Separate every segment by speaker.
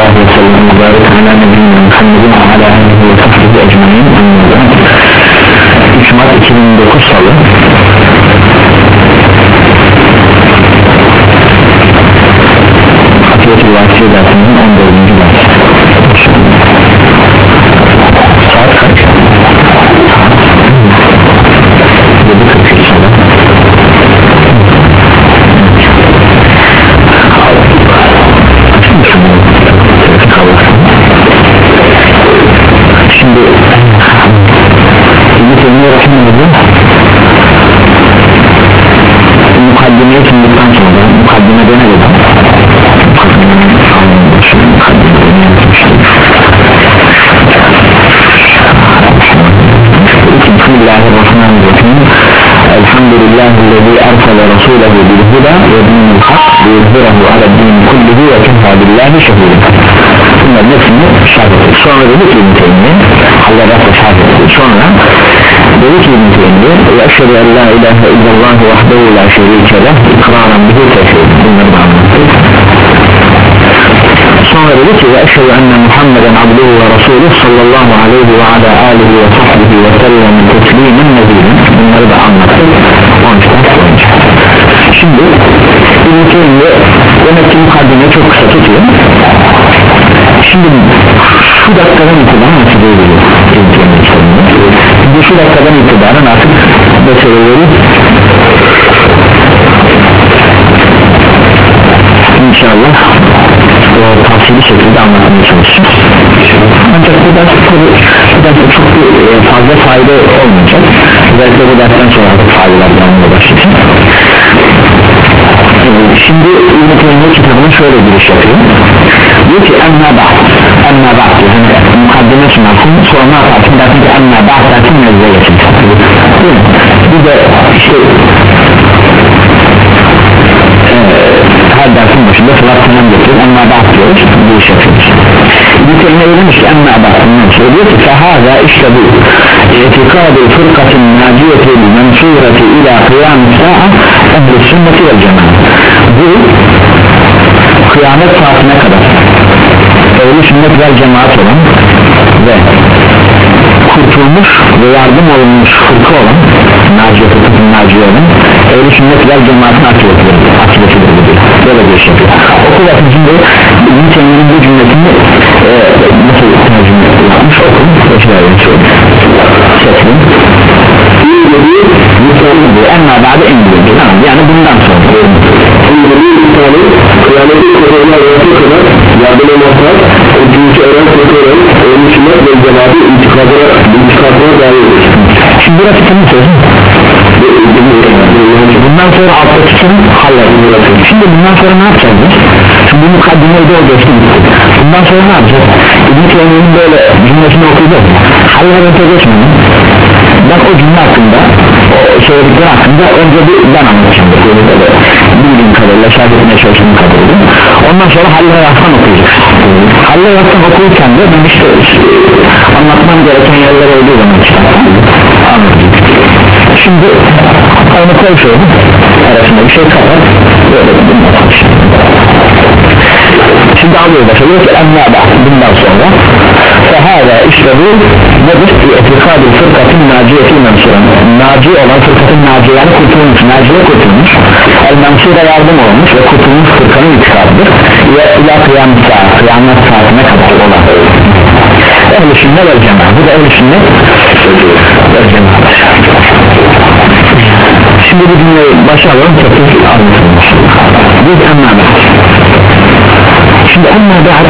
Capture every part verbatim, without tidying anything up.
Speaker 1: sallallahu aleyhi ve sellem mübarek ala nebiyyina Muhammedin ve ala alihi ve sahbihi ecmaîn. üç Mart iki bin dokuz Salı. Akiyet-i Vasiye dersinin on dördüncü dersi. Saat kaç? yedi kırk üç Salı. Şimdi İbn-i Teymiye Rahimahullah mukaddimeyi sunduktan sonra mukaddimede ne dedi? Bismillahirrahmanirrahim. Elhamdülillahi'llezî ersele rasûlehu bil-huda ve dinil hak liyuzhirahu aled-dîn kullihi ve kefâ billahi şehîden. Bunların hepsini şerh ettik. Sonra dedi ki İbn-i Teymiye Allah'ta şerh ettik. Sonra dedi ki İbn-i Teymiye ve eşhedü en la ilahe illallah vahdehu la şerîke leh ikraran bihi tefsir. Bunları da anlattık. Sonra dedi ki ve eşhedü enne Muhammeden abduhu ve rasuluhu sallallahu aleyhi ve ala alihi ve sahbihi ve sellem teslimen nezîlen. Bunları da anlattık. Şimdi İbn-i Teymiye demek ki mukaddime çok kısa tutuyor. Şimdi şu dakikadan itibaren nasıl böyle bu şu dakikadan itibaren artık meseleleri İnşallah o tavsiyeli şekilde anlatmaya çalışacağız. Ancak bu ders bu ders çok fazla fayda olmayacak. Özellikle bu dersten sonra artık faydalar gelmeye başlayacak. Şimdi İbn-i Teymiye kitabının şöyle giriş yapıyor. Diyor ki emmâ ba'd emmâ ba'd diyor. Hani mukaddime sunarsın sonra ne yaparsın dersin ki emmâ ba'd dersin mevzuya geçin. Bir de işte her dersin başında sırat senem getiriyor emmâ ba'd diyoruz bu iş yapıyoruz. İbn-i Teymiye demiş ki emmâ ba'd diyor ki fehâzâ işte bu itikâd-ı fırkatın nâciyetil mensûreti ilâ kıyâm-ı sâ'a ehl-i sünneti vel cemaat. Bu kıyamet saatine kadar ehl-i sünnet vel cemaat olan ve kurtulmuş ve yardım olunmuş fırka olan naciye fırkatın naciye olan ehl-i sünnet vel cemaatin akıbetidir böyle bir şey yapıyor. Oku bakın şimdi İbn-i Teymiye'nin bu cümlesini e, nasıl tercüme yapmış okun geçirelim şöyle seçelim emmâ ba'de emri tamam yani bundan sonra kıyametin kuruluna uğraştığı kadar yardım olmaklar ödüncü öğren kurtulan ehl-i sünnet ve cemaati intikadına dair. Şimdi burası kimin sözü? Bundan sonra alttaki kimin halleri? Şimdi bundan sonra ne yapacağız biz? Şimdi bu mukaddimeyi de o geçti gitti. Bundan sonra ne yapacağız? İbn-i Teymiye'nin böyle cümlesini okuyacağız. Hallerine geçmeyin. Ben o cümle hakkında o söyledikleri hakkında önce bir ben anlatacağım bildiğim kadarıyla şahit etmeye çalıştığım kadarıyla ondan sonra Halle Yastan okuyacağız. Halle Yastan okuyurken de ben işte anlatmam gereken yerler olduğu zaman işte anlatayım. Şimdi onu koy şöyle arasında bir şey kapat böyle bir şimdi alıyor başa diyor ki emmâ ba'd bundan sonra fehâzâ işte bu nedir? İtikâd-ı fırkatın nâciyeti mensuran naci olan fırkatın naciye yani kurtulmuş naciye kurtulmuş el mensura yardım olmuş ve kurtulmuş fırkanın itikadıdır ve ila kıyamet saat kıyamet saatine kadar olan ehl-i sünnet vel cemaat bu da ehl-i sünnet vel cemaat. Şimdi bu cümleyi başa alalım tekrar anlatılmış biz emmâ ba'd şimdi emmâ ba'd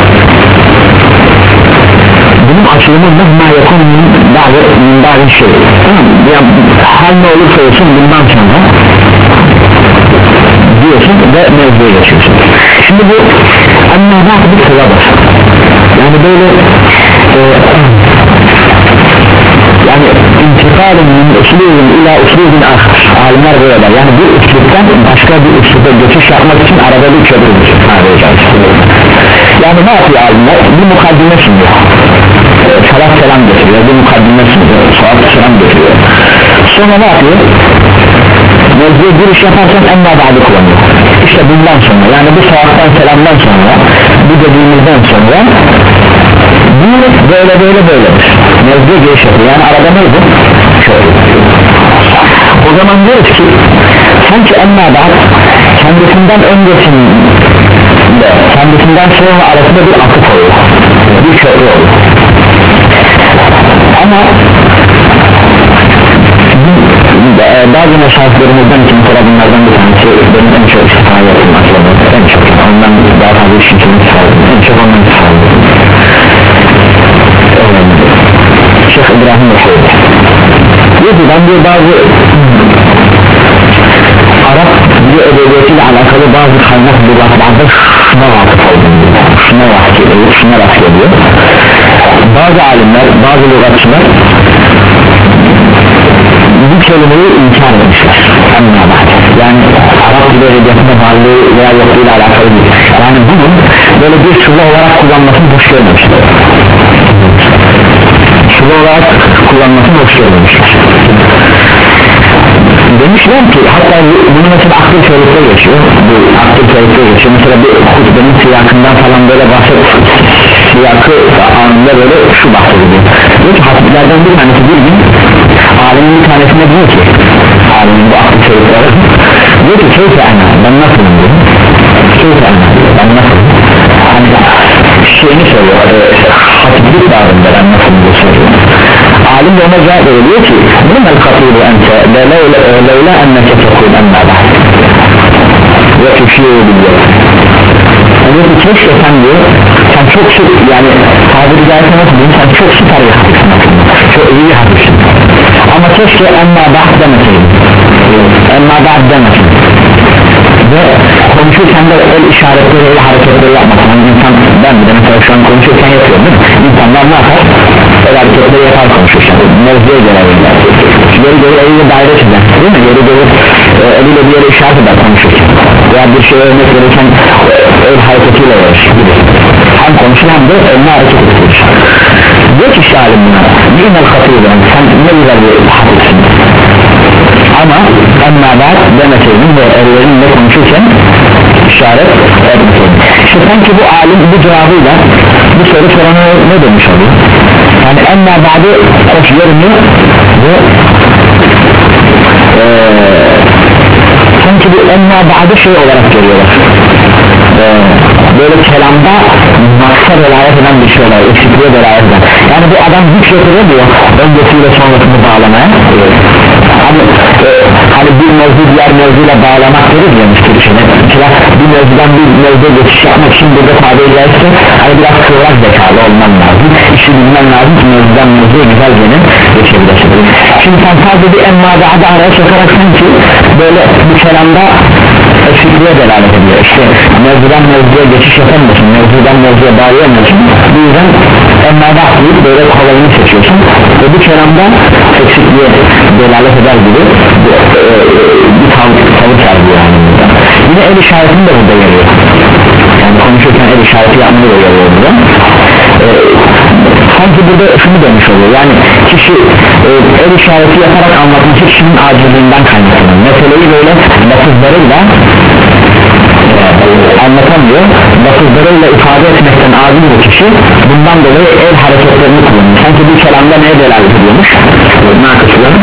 Speaker 1: bunun açılımı mehmâ yakun min ba'd şey tamam yani her ne olursa olsun bundan sonra diyorsun ve mevzuya geçiyorsun. Şimdi bu emmâ ba'd bir kıladır yani böyle e, yani intikalın min usulün ila usulün ahir alimler böyle der yani bir üsluptan başka bir üslupa geçiş yapmak için arada bir köprüdür yani ne yapıyor alimler bir mukaddime sunuyor e, salat selam getiriyor bir mukaddime sunuyor salat selam getiriyor sonra ne yapıyor bu mevzuya giriş yaparsan emma ba'dı kullanıyor. İşte bundan sonra, yani bu saatten selamdan sonra, bu dediğimizden sonra bu böyle böyle böyledir. Mevzuya giriş yapıyor. Yani arada neydi? Şöyle. O zaman diyoruz ki sanki emma ba'd kendisinden öncesinde kendisinden sonra arasında bir atıf oluyor, bir köprü oluyor. Ama bazı meşahitlerimizden ki mesela bunlardan bir tanesi benim en çok istifade ettiğim aslında en çok ondan daha fazla işin için istifade en çok ondan istifade ettim. Şeyh İbrahim Rahim diyor ki ben diyor bazı Arap bir edebiyatıyla alakalı bazı kaynak bulaklarda şuna vakıf oldum diyor, şuna vakıf ediyor, şuna vakıf ediyor. Bazı alimler, bazı lügatçılar bu kelimeyi inkar etmişler. Yani Arap dili edebiyatında varlığı veya yokluğuyla alakalı değil. Yani bunun böyle bir şuba olarak kullanmasını hoş görmemişler. Şuba olarak kullanmasını hoş görmemişler. Demişler ki hatta bunu mesela akıl teorikte geçiyor. Bu akıl teorikte geçiyor. Mesela bir hutbenin siyakından falan böyle bahset, siyakı anında böyle şu bahsediyor. Diyor ki hatiplerden bir tanesi bir gün alimin bir tanesine diyor ki alimin bu akıl teorikleri diyor ki keyfe ana ben nasılım diyor. Keyfe ana ben nasılım. Hani şeyini söylüyor, hatiplik bağında ben nasılım diye söylüyor. Alim de ona cevap veriyor ki bunun el katibu ente leyla enneke tekul emma ba'd ve tüşiyor biliyor. Diyor ki keşke sen diyor sen çok süt yani tabiri caizse nasıl diyeyim sen çok süper bir hafifsin çok iyi bir hafifsin ama keşke emma ba'd demeseydin emma ba'd demesin ve konuşurken de el işaretleri el hareketleri yapmasın. Yani insan ben de mesela şu an konuşurken yapıyorum değil mi? İnsanlar ne yapar? El hareketleri yapar konuşurken mevzuya göre geri geri eliyle daire çizer değil mi? Geri geri e, eliyle bir yere işaret eder konuşurken veya bir şeye örnek verirken el hareketiyle verir gibi hem konuşur hem de eline hareket edilir. Diyor ki işte alim buna ni'mel hatibı sen ne güzel bir hafifsin ama emma ba'd demeseydin ve ellerinle konuşurken işaret etmeseydin. İşte sanki bu alim bu cevabıyla bu soru sorana ne demiş oluyor? Yani emma ba'dı hoş görünüyor ve ee, sanki bu emma ba'dı şey olarak görüyorlar. Ee, böyle kelamda maksa velayet eden bir şey olarak, eksikliğe velayet eden. Yani bu adam güç getiriyor diyor öncesiyle sonrasını bağlamaya. Hani, e, hani bir mevzu diğer mevzuyla bağlamak deriz ya Türkçe'de. Mesela bir mevzudan bir mevzuya geçiş yapmak için burada tabiri caizse hani biraz kıvrak zekalı olman lazım. İşi bilmen lazım ki mevzudan mevzuya güzel gene geçebilirsin. Şimdi sen sadece bir emma ba'da araya sokarak sanki böyle bu kelamda eksikliğe delalet ediyor. İşte mevzudan mevzuya geçiş yapamıyorsun, mevzudan mevzuya bağlayamıyorsun. Bu yüzden emma ba'd deyip böyle kolayını seçiyorsun ve bu kelamda eksikliğe delalet eder gibi bir, e, e, bir tavuk tavuk sergiyor yani. Yine el işaretini de burada görüyor. Yani konuşurken el işareti yapmayı da görüyor burada. E, sanki burada şunu demiş oluyor. Yani kişi e, el işareti yaparak anlatması kişinin acizliğinden kaynaklanıyor. Meseleyi böyle lafızlarıyla anlatamıyor, lafızlarıyla ifade etmekten aciz bir kişi bundan dolayı el hareketlerini kullanıyor. Sanki bir kelamda neye delalet ediyormuş? Nakıslar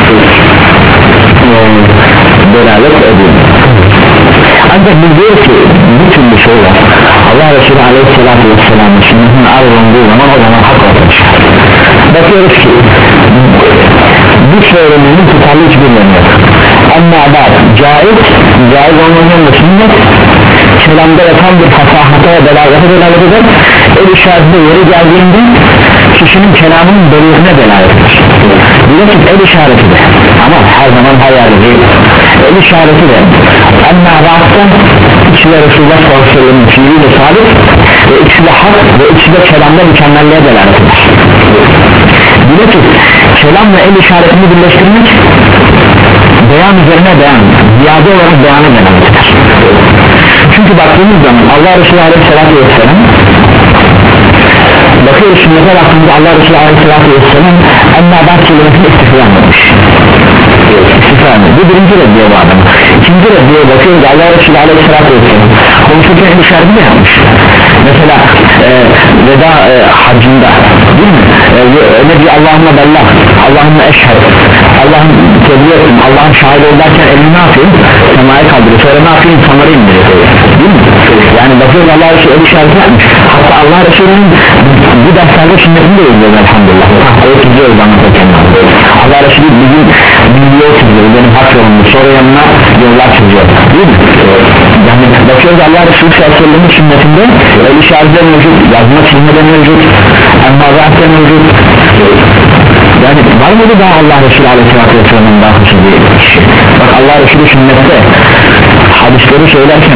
Speaker 1: delalet ediyor. Ancak biz diyoruz ki bütün bir şey var. Allah Resulü Aleyhisselatü Vesselam'ın sünnetinin ayrılındığı zaman o zaman hak ortaya çıkar. Bakıyoruz ki bu söylemenin tutarlı hiçbir yönü yok. Ama bak caiz, caiz olmanın da sünnet kelamda yatan bir fasahata ve belagata delalet eder. El işaretinde yeri geldiğinde kişinin kelamının belirine delalet eder. Biliyorsun el işareti de ama her zaman hayali değil. El işareti de ama vakten ikisi de Resulullah sallallahu aleyhi ve sellem'in fiiliyle sabit ve ikisi de hak ve ikisi de kelamda mükemmelliğe delalet eder. Biliyorsun kelamla el işaretini birleştirmek beyan üzerine beyan, ziyade olarak beyanı delalet eder. Çünkü baktığımız zaman Allah Resulü Aleyhisselatü Vesselam bakıyoruz sünnete baktığımızda Allah Resulü Aleyhisselatü Vesselam emma ba'd kelimesini istifra etmiş. istifade. Bu birinci reddiye bu adam. İkinci reddiyeye bakıyoruz, Allah Resulü Aleyhisselatü Vesselam konuşurken el işareti de yapmış. Mesela e, veda e, hacında değil mi? E, ne diyor? Allahümme bellah, Allahümme eşhed, Allah'ın tebliğ etsin, Allah'ın şahit ol derken elini ne yapıyor? Semaya kaldırıyor, sonra ne yapıyor? İnsanları indiriyor, değil mi? Yani bakıyoruz Allah Resulü el işareti yapmış. Hatta Allah Resulü'nün bu derslerde sünnetini de yazıyoruz elhamdülillah. O tutuyoruz anlatırken. Allah Resulü bizim bir yol çiziyor, benim hak yolumdu, sonra yanına yollar çiziyor, değil mi? Yani bakıyoruz Allah Resulü sallallahu aleyhi ve sellem'in sünnetinde el işareti mevcut, yazma çizme de mevcut, emmazatı mevcut. Yani var mıydı daha Allah Resulü Aleyhisselatü Vesselam'ın daha hısı bir kişi? Bak Allah Resulü sünnette hadisleri söylerken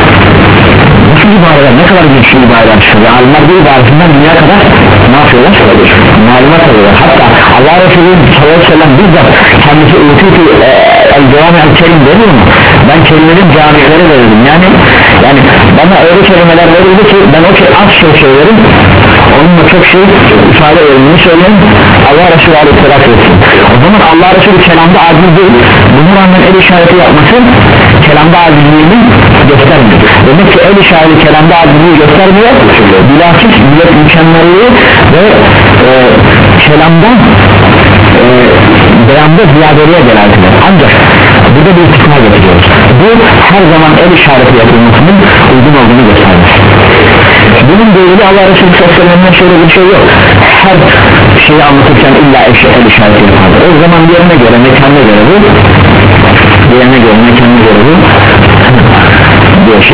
Speaker 1: nasıl ibareler, ne kadar güçlü ibareler çıkıyor. Alimler bu ibaresinden dünya kadar ne yapıyorlar? Malumat alıyorlar. Hatta Allah Resulü sallallahu aleyhi ve sellem bizzat kendisi ülkütü el-Cevami el-Kerim veriyor mu? Ben kelimelerin camileri verildim. Yani yani bana öyle kelimeler verildi ki ben o şey az şey söylerim, onunla çok şey ifade edildiğini söyleyeyim. Allah Resulü Aleyhisselatü Vesselam. O zaman Allah Resulü kelamda aciz değil. Buna rağmen el işareti yapması kelamda acizliğini göstermiyor. Demek ki el işareti kelamda acizliği göstermiyor. Bilakis millet mükemmelliği ve e, kelamda e, beyanda ziyadeliğe delaletler. Ancak burada bir istisna getiriyoruz. Bu her zaman el işareti yapılmasının uygun olduğunu göstermiş. Bunun delili Allah Resulü sallallahu aleyhi ve sellem'den şöyle bir şey yok. Her şeyi anlatırken illa el işareti yapar. O zaman yerine göre, mekanına göre bu yerine göre, mekanına göre bu değişir.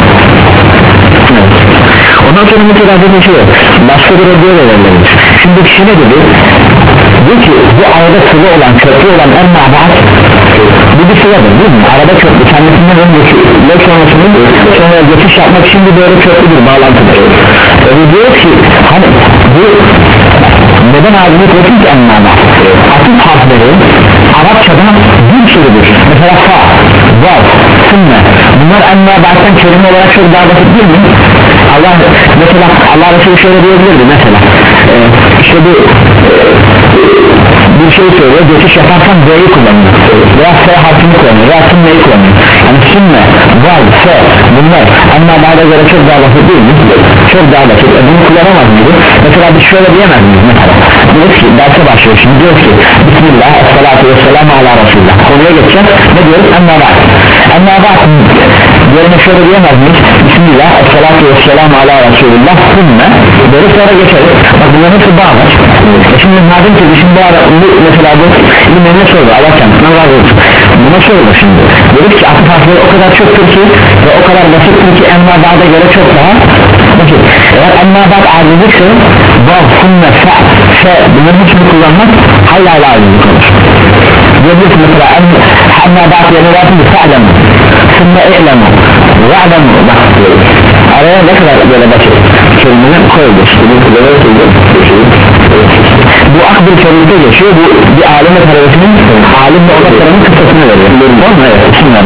Speaker 1: Evet. Ondan sonra mesela bir şey yok. Başka bir reddiye de verilir. Şimdi kişi ne dedi? Diyor ki bu arada sıvı olan, köprü olan en ma'bad bu bir sıvıdır değil mi? Arada köprü kendisinden önceki ve sonrasını sonra geçiş yapmak için bir böyle köprü bir bağlantıdır. Öyle diyor ki hani bu neden ağzını koysun ki en ma'bad? Atıf harfleri Arapçada bir sürüdür. Mesela fa, vav, sümme. Bunlar en ma'bad'dan kelime olarak çok daha basit değil mi? Allah mesela Allah Resulü şöyle diyebilirdi mesela e, işte bu e, bir şey söylüyor, geçiş yaparsan D'yi kullanıyor veya F harfini kullanıyor veya sünneyi kullanıyor. Yani sünne, vav, F bunlar ama daha da göre çok daha basit değil mi? Çok daha basit. E, bunu kullanamaz mıydı? Mesela biz şöyle diyemez miyiz mesela? Diyoruz ki derse başlıyor şimdi diyoruz ki Bismillah, Esselatu Vesselamu Ala Resulullah. Konuya geçeceğiz. Ne diyoruz? Emma ba'd. Emma ba'd yerine şöyle diyemez miyiz? Bismillah, Esselatu Vesselamu Ala Resulullah. Sümme. Böyle sonra geçeriz. Bak bunların hepsi bağlar. E şimdi madem ki şimdi bu ara bu mesela bu ilimlerine sordu. Allah kendisinden razı olsun. Buna sordu şimdi. Dedik ki atıf harfleri o kadar çoktur ki ve o kadar basittir ki emma ba'da göre çok daha basit. Eğer emma ba'd acizlikse vav, sümme, fe, fe bunların hepsini kullanmak hayli hayli acizlik olur. Diyebilirsin mesela emma ba'd yerine versin de fe'lemu sümme e'lemu ve'lemu bak araya ne kadar böyle basit kelimeler koydu. Bu akbil kelimesi geçiyor. Bu bir alim ve talebesinin alim ve odak tarafının kıssasını veriyor. Tamam mı? Evet. Şimdi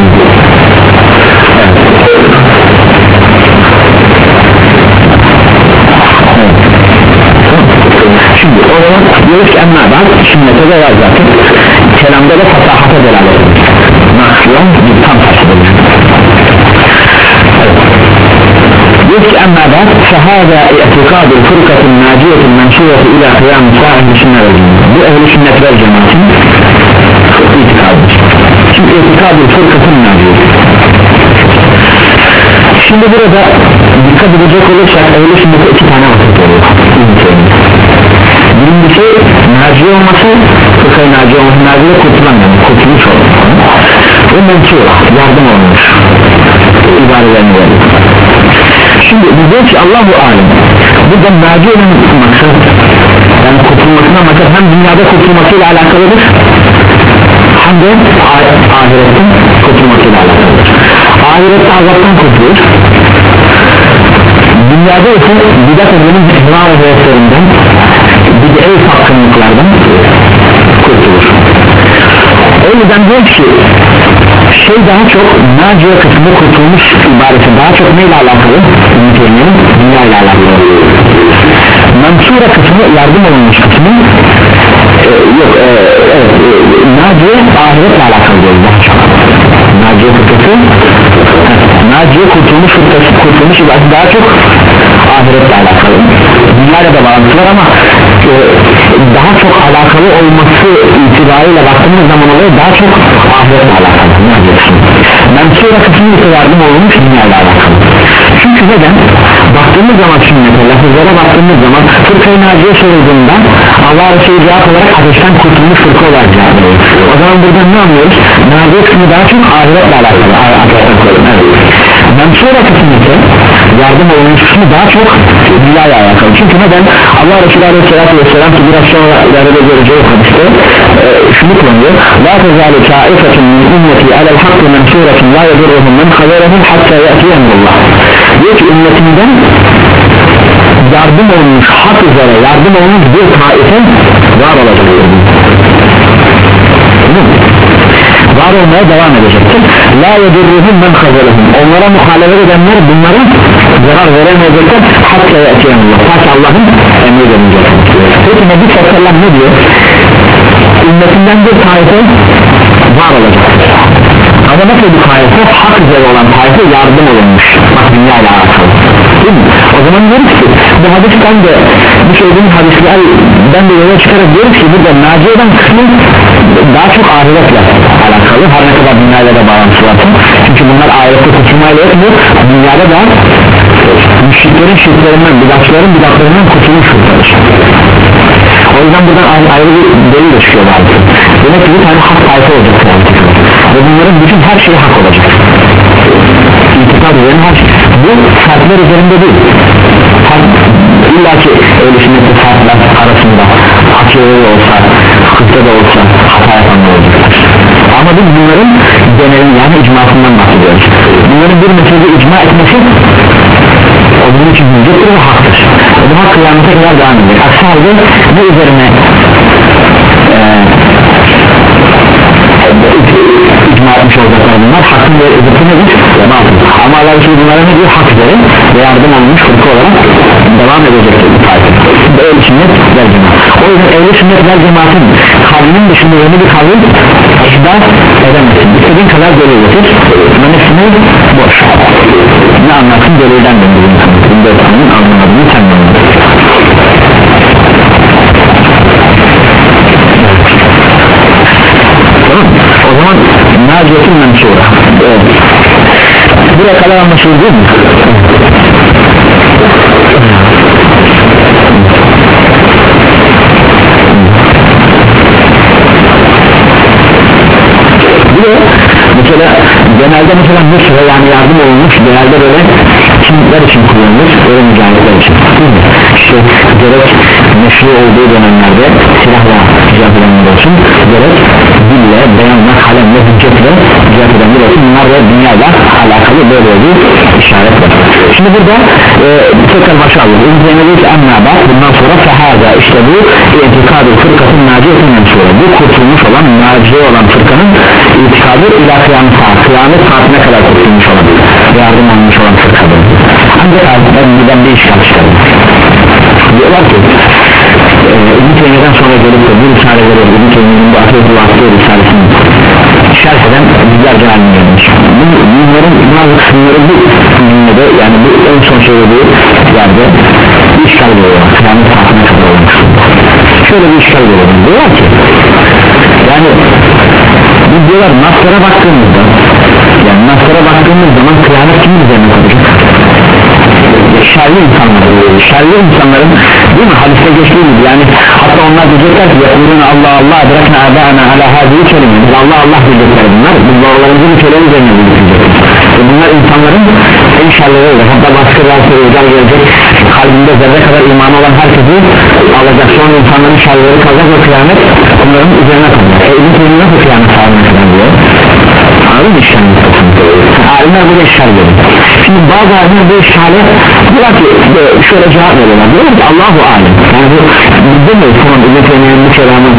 Speaker 1: Şimdi o zaman diyoruz ki emma ba'd sünnete de var zaten. Kelamda da fasahata delalet edilir. Maksiyon bir tam taşıdır. Diyor ki emma ba'd fehâzâ i'tikâdü fırkatın nâciyetin mensûveti ilâ kıyâm-ı sâhî sünnet bu ehl-i sünnet vel cemaatin itikadıdır. Şimdi i'tikâdü fırkatın nâciyeti. Şimdi burada dikkat edecek olursak ehl-i sünnete iki tane vakit oluyor. Birincisi naciye olması, fırkayı naciye olması, naciye kurtulan yani kurtulmuş olmuş ve mensûv yardım olmuş ibarelerini veriyor. Şimdi bu diyor ki Allahu alem burada naciyenin maksat yani kurtulmasına maksat hem dünyada kurtulmasıyla alakalıdır hem de ahiretin kurtulmasıyla alakalıdır. Ahirette azaptan kurtulur, dünyada ise bidat edenin ihram ve heyetlerinden bid'e sapkınlıklardan kurtulur. O yüzden diyor ki şey daha çok naciye kısmı kurtulmuş ibaresi daha çok neyle alakalı? Ümmetlerinin dünya ile alakalı. Mansura kısmı yardım olunmuş kısmı e, yok e, evet Naciye ahiretle alakalı diyoruz daha çok. Naciye fırkası Naciye kurtulmuş fırkası, kurtulmuş ibadeti daha çok ahiretle alakalı. Dünyayla da bağlantısı var ama e, daha çok alakalı olması itibariyle baktığımız zaman oluyor daha çok ahiretle alakalı. Naciye kısmı Mensura kısmı ise yardım olmuş dünyayla alakalı. Çünkü neden? Baktığımız zaman sünnete, lafızlara baktığımız zaman fırkayı naciye sorulduğunda Allah Resulü cevap olarak ateşten kurtulmuş fırka olarak cevap veriyor. O zaman buradan ne anlıyoruz? Naciye kısmı daha çok ahiretle alakalı. Evet. Mensura kısmı ise yardım olmuş kısmı daha çok dünyayla alakalı. Çünkü neden? Allah Resulü Aleyhisselatü Vesselam ki biraz sonra ileride göreceği hadiste e, şunu kullanıyor. La tezâli kâifetin min ümmeti alel hakkı mensuratin la yedurruhum men haberehum hatta ya'tiye emrullah. Diyor ki ümmetinden yardım olmuş, hak üzere yardım olmuş bir taife var olacaktır. Var olmaya devam edecektir. La yedurruhum men haberehum. Onlara muhalefet edenler bunlara zarar veremeyecekler. Hatta ya'tiye emrullah. Ta ki Allah'ın emri gelince. Peki Nebi sallallahu aleyhi ve sellem ne diyor? Ümmetinden bir taife var olacaktır. Ama nasıl bir taife? Hak üzere olan taife yardım olunmuş. Bak dünya ile alakalı. Değil mi? O zaman diyoruz ki bu hadisten de bu söylediğimiz hadislerden de yola çıkarak diyoruz ki burada Naciye'den kısmı daha çok ahiretle alakalı. Her ne kadar dünyayla da bağlantısı var. Çünkü bunlar ahirette kurtulmayla yetmiyor. Dünyada da müşriklerin şirklerinden, bidatçıların bidatlarından kurtulmuş kurtarır. O yüzden buradan ayrı, ayrı bir delil de çıkıyor bazı. Demek ki bir tane hak taife olacak ve bunların bütün her şeyi hak olacak. İtikad üzerine her şey. Bu farklar üzerinde değil. İlla ki öyle sünnetli farklar arasında akıllı olsa, fıkıhta da olsa hata yapanlar olacaktır. Ama biz bunların genelini yani icmasından bahsediyoruz. Bunların bir meselede icma etmesi o bunun için hüccettir ve haktır. O bu hak kıyamete kadar devam edecek. Aksi halde bu üzerine eee icma etmiş olacaklar bunlar hakkın ve zıttı nedir? Ama Allah Resulü bunlara ne diyor? Hak üzere ve yardım olmuş fırka olarak devam edecektir bu tarife. Ehl-i sünnet vel cemaat. O yüzden ehl-i sünnet vel cemaatin kavlinin dışında yeni bir kavl ihdas edemezsin. İstediğin kadar delil getir. Menesini boş. Ne anlatsın delilden döndürün. Bunda senin anlamadığını sen anladın. O zaman Naciyetin Mensura. Evet. Buraya kadar anlaşıldı değil mi? Bir de mesela genelde mesela Nusra yani yardım olunmuş genelde böyle kimler için kullanılır? Öyle mücadeleler için. İşte gerek meşru olduğu dönemlerde silahla cihat edenler olsun, gerek dille, beyanla, kalemle, hüccetle cihat edenler olsun, bunlar da dünyayla alakalı böyle bir işaret var. Şimdi burada e, tekrar başa alıyoruz. İncenelik emmâba bundan sonra fehaza işte bu itikadı fırkatın naciyetin mensura. Bu kurtulmuş olan, naciye olan fırkanın itikadı ila kıyamet saat, kıyamet saatine kadar kurtulmuş olan, yardım almış olan fırkadır. Ancak ben bir işgal çıkarım. Diyorlar ki e, İbn-i Teymiye'den sonra gelip de bir risale verir İbn-i Teymiye'nin bu Ahmet-i Vası'yı risalesini şerh eden bizlerce haline gelmiş. Bunların bazı kısımları bu cümlede yani bu en son söylediği yerde bir işgal veriyorlar. Kıyamet saatine kadar olmuş. Şöyle bir işgal veriyorlar. Diyorlar ki yani biz diyorlar naslara baktığımızda yani naslara baktığımız zaman kıyamet kimin üzerine kalacak? Şerli insanların, şerli insanların değil mi? Hadiste geçtiği gibi yani hatta onlar diyecekler ki yakulun Allah Allah bırakın âbâna alâ hâzî kelime Allah Allah diyecekler bunlar biz babalarımızı bu kelime üzerine diyecekler e bunlar insanların en şerleri olur hatta başka bir rüzgar gelecek kalbinde zerre kadar imanı olan herkesi alacak sonra insanların şerleri kalacak ve kıyamet onların üzerine kalacak e İbn-i Teymiye nasıl kıyamet sağlığına kadar diyor anladın mı işlerini alimler bu işgal verir şimdi bazı alimler bu işgale diyorlar ki şöyle cevap veriyorlar diyorlar ki Allahu alem yani bu demeyiz tamam İbn-i Teymiye'nin bu kelamın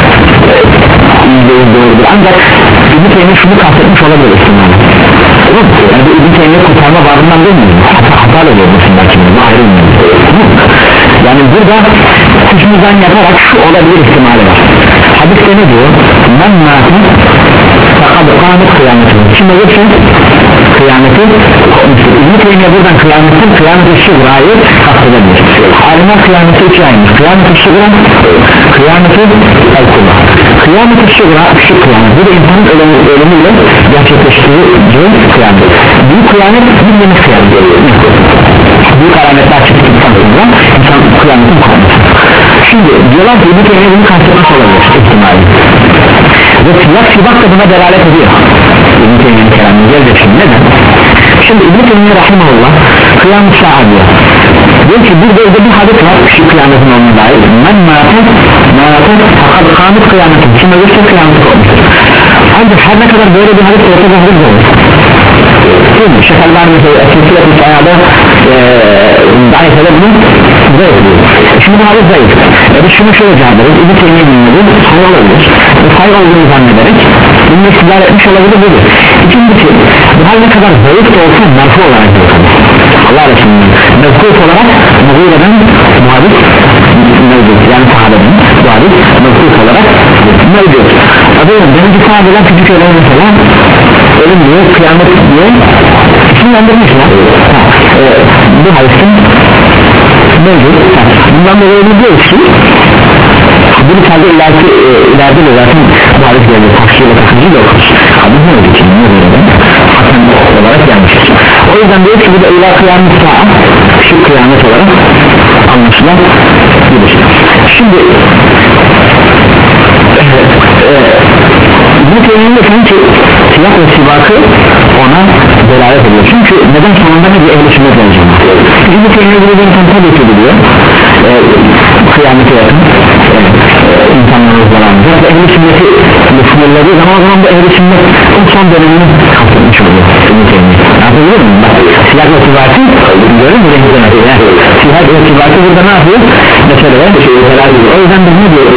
Speaker 1: yüzdeyiz doğrudur ancak İbn-i Teymiye şunu kastetmiş olabilir ihtimalle yani bu İbn-i Teymiye kurtarma varlığından değil mi? hata hata oluyor bu belki bu ayrılmıyor yani burada hüsnüzden yaparak şu olabilir ihtimali var hadiste ne diyor? Men mâti fakat kâmet kıyameti. Kim olursa kıyameti kopmuştur. İbn-i Teymiye buradan kıyametin kıyamet-i şugrayı kastedilir. Alimler kıyameti iki aymış. Kıyamet-i şugra, kıyameti el-kubra. Kıyamet-i şugra küçük kıyamet. Bu da insanın ölümü, ölümüyle gerçekleştiği kıyamet. Büyük kıyamet bir yeni kıyamet. Büyük alametler çıktıktan sonra insan kıyametin kopması. Şimdi diyorlar ki İbn-i Teymiye bunu kastetmiş olabilir ihtimali. Ve siyah sibak da buna delalet ediyor. İbn-i Teymiye'nin kelamını gelecek şimdi neden? Şimdi İbn-i Teymiye rahimahullah kıyamet sağa diyor. Diyor ki burada öyle bir hadis var şu kıyametin olmalı dair. Men mâte mâte fakat kâmet kıyametin. Kim ölürse kıyamet olmuştur. Ancak her ne kadar böyle bir hadis ortada hadis olur. Değil mi? Şeyh Albani mesela etkisiyle bir sayada zayıf edebilir zayıf diyor. Şimdi bu hadis zayıf. E biz şunu şöyle cevap ederiz. İbn-i Teymiye dinledi. Sayı olabilir. Ve sayı olduğunu zannederek bunu istidare etmiş olabilir budur. İkincisi bu hal ne kadar zayıf da olsa merfu olarak diyor. Allah Resulü'nün mevkuf olarak Muğire'den bu hadis mevcut. Yani sahabeden bu hadis mevkuf olarak mevcut. Adıyorum birinci sahabeden küçük ölen mesela ölüm diyor, kıyamet diyor isimlendirmişler. E, bu hadisin mevcut. Bundan dolayı diyor ki bu misalde ileride, e, ileride de zaten bu hadis geldi takşirle takıcıyla okur. Hadis ne oldu ki? Ne böyle? Hasan olarak gelmiştir. O yüzden diyor ki bu da ilah kıyamet sağa şu kıyamet olarak anlaşılabilir. Şimdi bu teriminde sanki siyah ve sibakı ona delalet ediyor. Çünkü neden sonunda ne bir ehl-i sünnet olacağım? Bu teriminde bir insan tabi ki biliyor e, kıyamete yakın e, insanlarımız zamanında ve ehl-i sünneti sınırladığı zaman o zaman bu ehl-i sünnet son dönemini kapatmış oluyor. Anlatabiliyor muyum? Bak siyah ve sibakı görür mü? Siyah ve sibakı burada ne yapıyor? Mesela o yüzden biz ne diyoruz?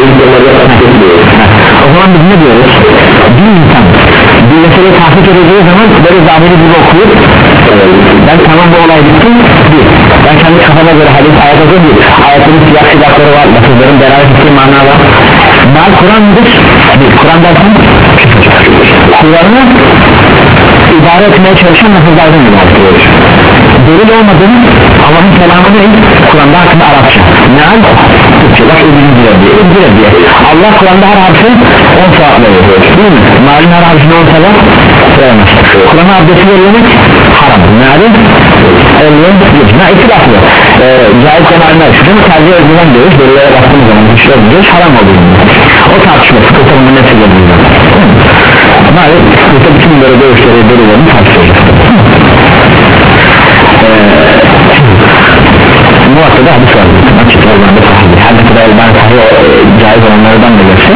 Speaker 1: O zaman biz ne diyoruz? Bir insan bir mesele tahkik edeceği zaman böyle zahiri gibi okuyup ben tamam bu olay bitti bir ben kendi kafama göre hadis ayet okuyup bir ayetlerin siyah silahları var lafızların beraber ettiği mana var mal Kur'an'dır bir Kur'an derken Kur'an'ı idare etmeye çalışan lafızlardan ibaret ediyor delil olmadığını Allah'ın kelamı değil Kur'an'da hakkında Arapça meal Türkçeler ödülündür diye ödülündür diye Allah Kur'an'da her harfi on saat veriyor değil mi? Mealin her harfine on saat veremez Kur'an'a abdesti verilmek haram mealin elliye yüzüne itilaflı ee, cahil konularına şunu tercih edilen diyoruz delillere baktığımız zaman güçler diyoruz haram oluyor o tartışma sıkıntının nesi geliyor maalesef sıkıntı bütün böyle görüşleri delillerini tartışıyoruz muhakkada hadis var açık Elbani sahibi her ne kadar Elbani sahibi caiz olanlardan da görse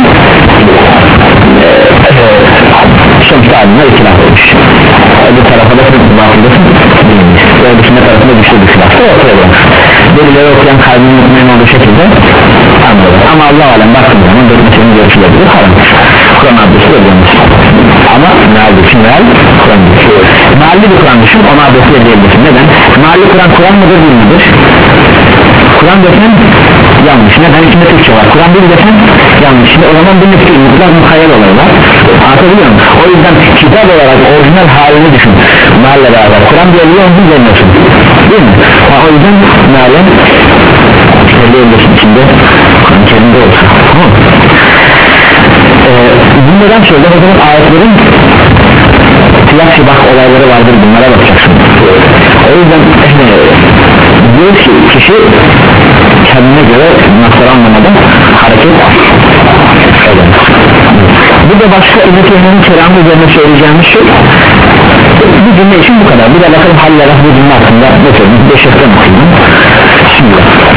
Speaker 1: sonuçta adına itilaf olmuş bu tarafa da bakıldasın ve dışında tarafında düştü düşülaf delilleri okuyan kalbinin mutmain olduğu şekilde anladım ama Allah alem baktığım zaman dörtmesinin görüşülebilir haramdır Kur'an adresi ödülmüş ama meal düşün meal Kur'an düşün mealli bir Kur'an düşün ona adresi ödeyebilirsin neden? Mealli Kur'an Kur'an mıdır değil midir? Kur'an desen yanlış neden içinde Türkçe var Kur'an değil desen yanlış şimdi o zaman bir müftü mutlak mukayyel olaylar anlatabiliyor muyum? O yüzden kitap olarak orijinal halini düşün mealle beraber Kur'an diye biliyor musun görmüyorsun değil mi? Ha, o yüzden mealle elli içinde Kur'an kendinde olsun tamam mı? Ee, bunu neden söylüyor? O zaman ayetlerin siyah sibak olayları vardır bunlara bakacaksın o yüzden diyor ki kişi kendine göre nasıl anlamada hareket eder bu da başka ümmetlerinin kelamı üzerine söyleyeceğimiz şey bu cümle için bu kadar bir de bakalım hallere bu cümle hakkında ne söyleyeyim beşikten okuyayım şimdi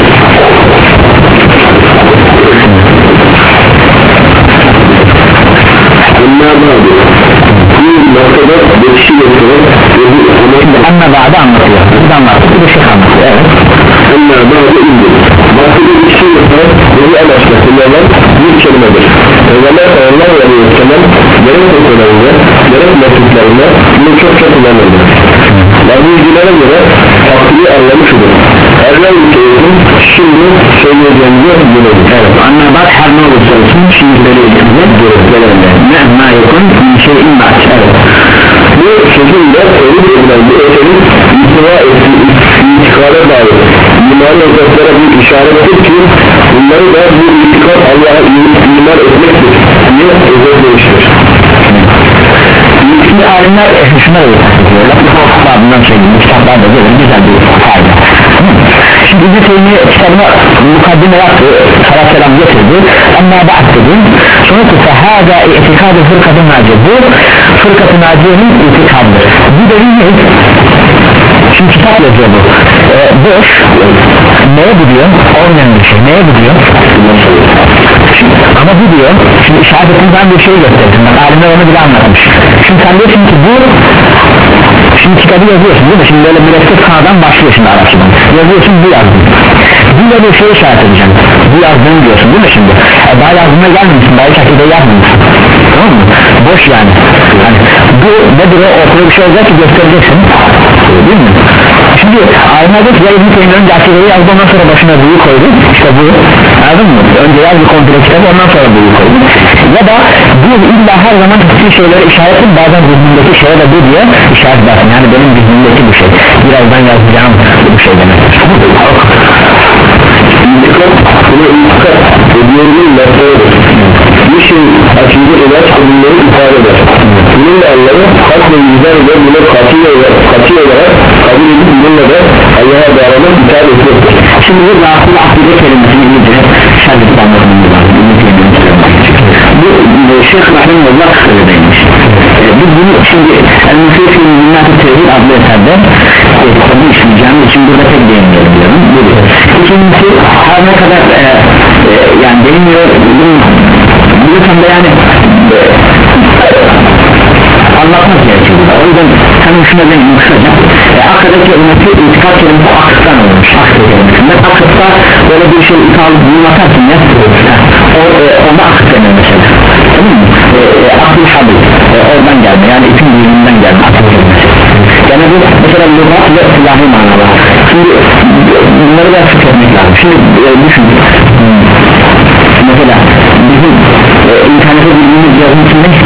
Speaker 1: Ama bazı anlatıyor bu anlatıyor bu şey anlatıyor evet
Speaker 2: Ama bazı indir bazı bir şey yapar yeni amaçlasınlar bir kelimedir Peygamber sallallahu aleyhi ve sellem gerek okularında gerek metriklerinde bunu çok çok kullanırdı bazı ilgilere göre farklı anlamı şudur Erler ülkeyetin şimdi söyleyeceğimize gelelim.
Speaker 1: Evet, anne bak her ne olursa olsun şimdi söyleyeceğimize ne ma yakın bir şeyin bak. Evet,
Speaker 2: bu sözünle ölü edilen bu eserin itiva ettiği itikada dair iman edeceklara bir işarettir ki bunları da bu itikad Allah'a iman etmektir diye özetlemiştir.
Speaker 1: şimdi alimler şuna da takılıyorlar, bu babından söyleyeyim, kitaplarda böyle güzel bir fayda. Şimdi İbn-i Teymiye kitabına mukaddime yaptı, salat selam getirdi, ama ba'd dedi, sonra ki fehâdâ itikâd-ı fırkat-ı naciye, bu fırkat-ı naciyenin itikadıdır. Bu dedi ne? Şimdi kitap yazıyor bu, ee, boş, neye bu diyor? Olmayan bir şey, neye bu diyor? Ama bu diyor, şimdi işaret ettiğinden bir şey gösterdim, bak alimler onu bile anlatmış. Şimdi sen diyorsun ki bu, şimdi kitabı yazıyorsun değil mi? Şimdi böyle mürekkep sağdan başlıyor şimdi Arapçadan, yazıyorsun bu yazdın. Burada bir şey işaret edeceğim, bu yazdığını diyorsun değil mi şimdi? E, daha yazdığına gelmemişsin, daha hiç akide yazmamışsın, tamam mı? Boş yani, yani bu nedir o, ortada bir şey olacak ki göstereceksin, değil mi? Şimdi alimler diyor ki ya İbn-i Teymiye önce akideyi yazdı, ondan sonra başına buyu koydu, işte bu, anladın mı? Önce yaz bir komple kitabı, ondan sonra buyu koydu. Ya da bu illa her zaman hiçbir şeylere işaret edip bazen zihnindeki şeye de bu diye işaret edersin, yani benim zihnimdeki bu şey, birazdan yazacağım bu şey demektir.
Speaker 2: İntikam, buna intikam ödüyorunun laflarıdır. Bir şey akide ilaç bunları ifade eder. Bununla anlamı hak ve yüzden ve buna katiye olarak kabul edip bununla da Allah'a bağlamak ithal etmektir.
Speaker 1: Şimdi bu aslında akide kelimesini iyice şerdik anlamamız lazım. Bu Şeyh Rahimullah öyleymiş. Biz bunu şimdi El-Müfeyf-i Müzinnat-ı Tevhid adlı eserde konu işleyeceğim için burada tek değinmeyelim diyorum. İkincisi her ne kadar e, e, yani değinmiyor bilirsem de yani e, anlatmak gerekiyor. O yüzden sen şuna değinmek kısaca e, Akka'daki ümmeti itikad kelimesi akıttan olmuş. Akkı kelimesinden akıtta böyle bir şey ithal büyüm atarsın ya o, e, onda akıt denir mesela, tamam mı? E, e, akıl habil e, oradan gelme, yani ipin büyümünden gelme akıl kelimesi. Yani bu mesela lügat ve silahı manalar. Şimdi bunları da sık etmek lazım. Şimdi e, düşün hmm. mesela bizim e, internete bildiğimiz yazım için ne?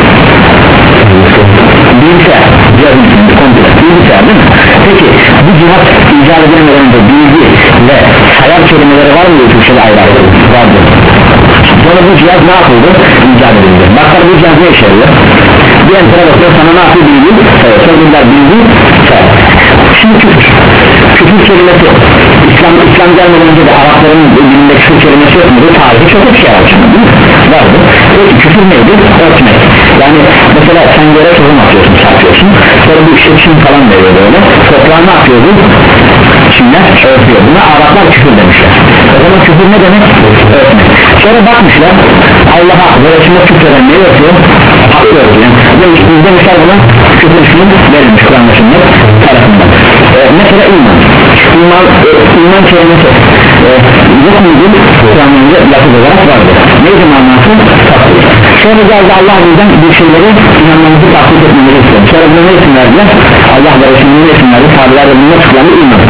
Speaker 1: Bilgisayar cihazın içinde komple bilgisayar değil mi? Peki bu cihaz icat edilen önce bilgi ve sayar kelimeleri var mı Türkçe'de ayrı ayrı? Vardır. Sonra bu cihaz ne yapıldı? İcat edildi. Bakar bu cihaz ne işe yarıyor? Bir entere bakıyor sana ne yapıyor bilgi? Evet, sorunlar bilgi sayar. Şimdi küfür küfür kelimesi İslam, İslam gelmeden önce de Arapların dilinde küfür kelimesi yok muydu? Tarihi çok bir şey var değil mi? Vardı. Peki küfür neydi? Örtmek. Yani mesela sen yere tohum atıyorsun, satıyorsun, sonra bu işte çim falan veriyor böyle, toprağı ne yapıyordu? Çimler örtüyor. Buna Araplar küfür demişler. O zaman küfür ne demek? Örtmek. Sonra bakmışlar Allah'a ve Resulü'ne küfreden ne yapıyor? Hakkı örtüyor. Demiş, biz demişler buna küfür ismi verilmiş Kur'an-ı Sünnet tarafından. Ee, mesela iman. İman, e, iman kelimesi e, yok muydu? Kur'an'ın lafız olarak vardı. Neydi manası? Takdir. Sonra geldi Allah bizden bir şeyleri inanmamızı takdir etmemizi istiyor. Sonra buna ne isim verdiler? Allah ve Resulü'nün ne isim verdi? Tabiler ve bununla çıkılanı iman.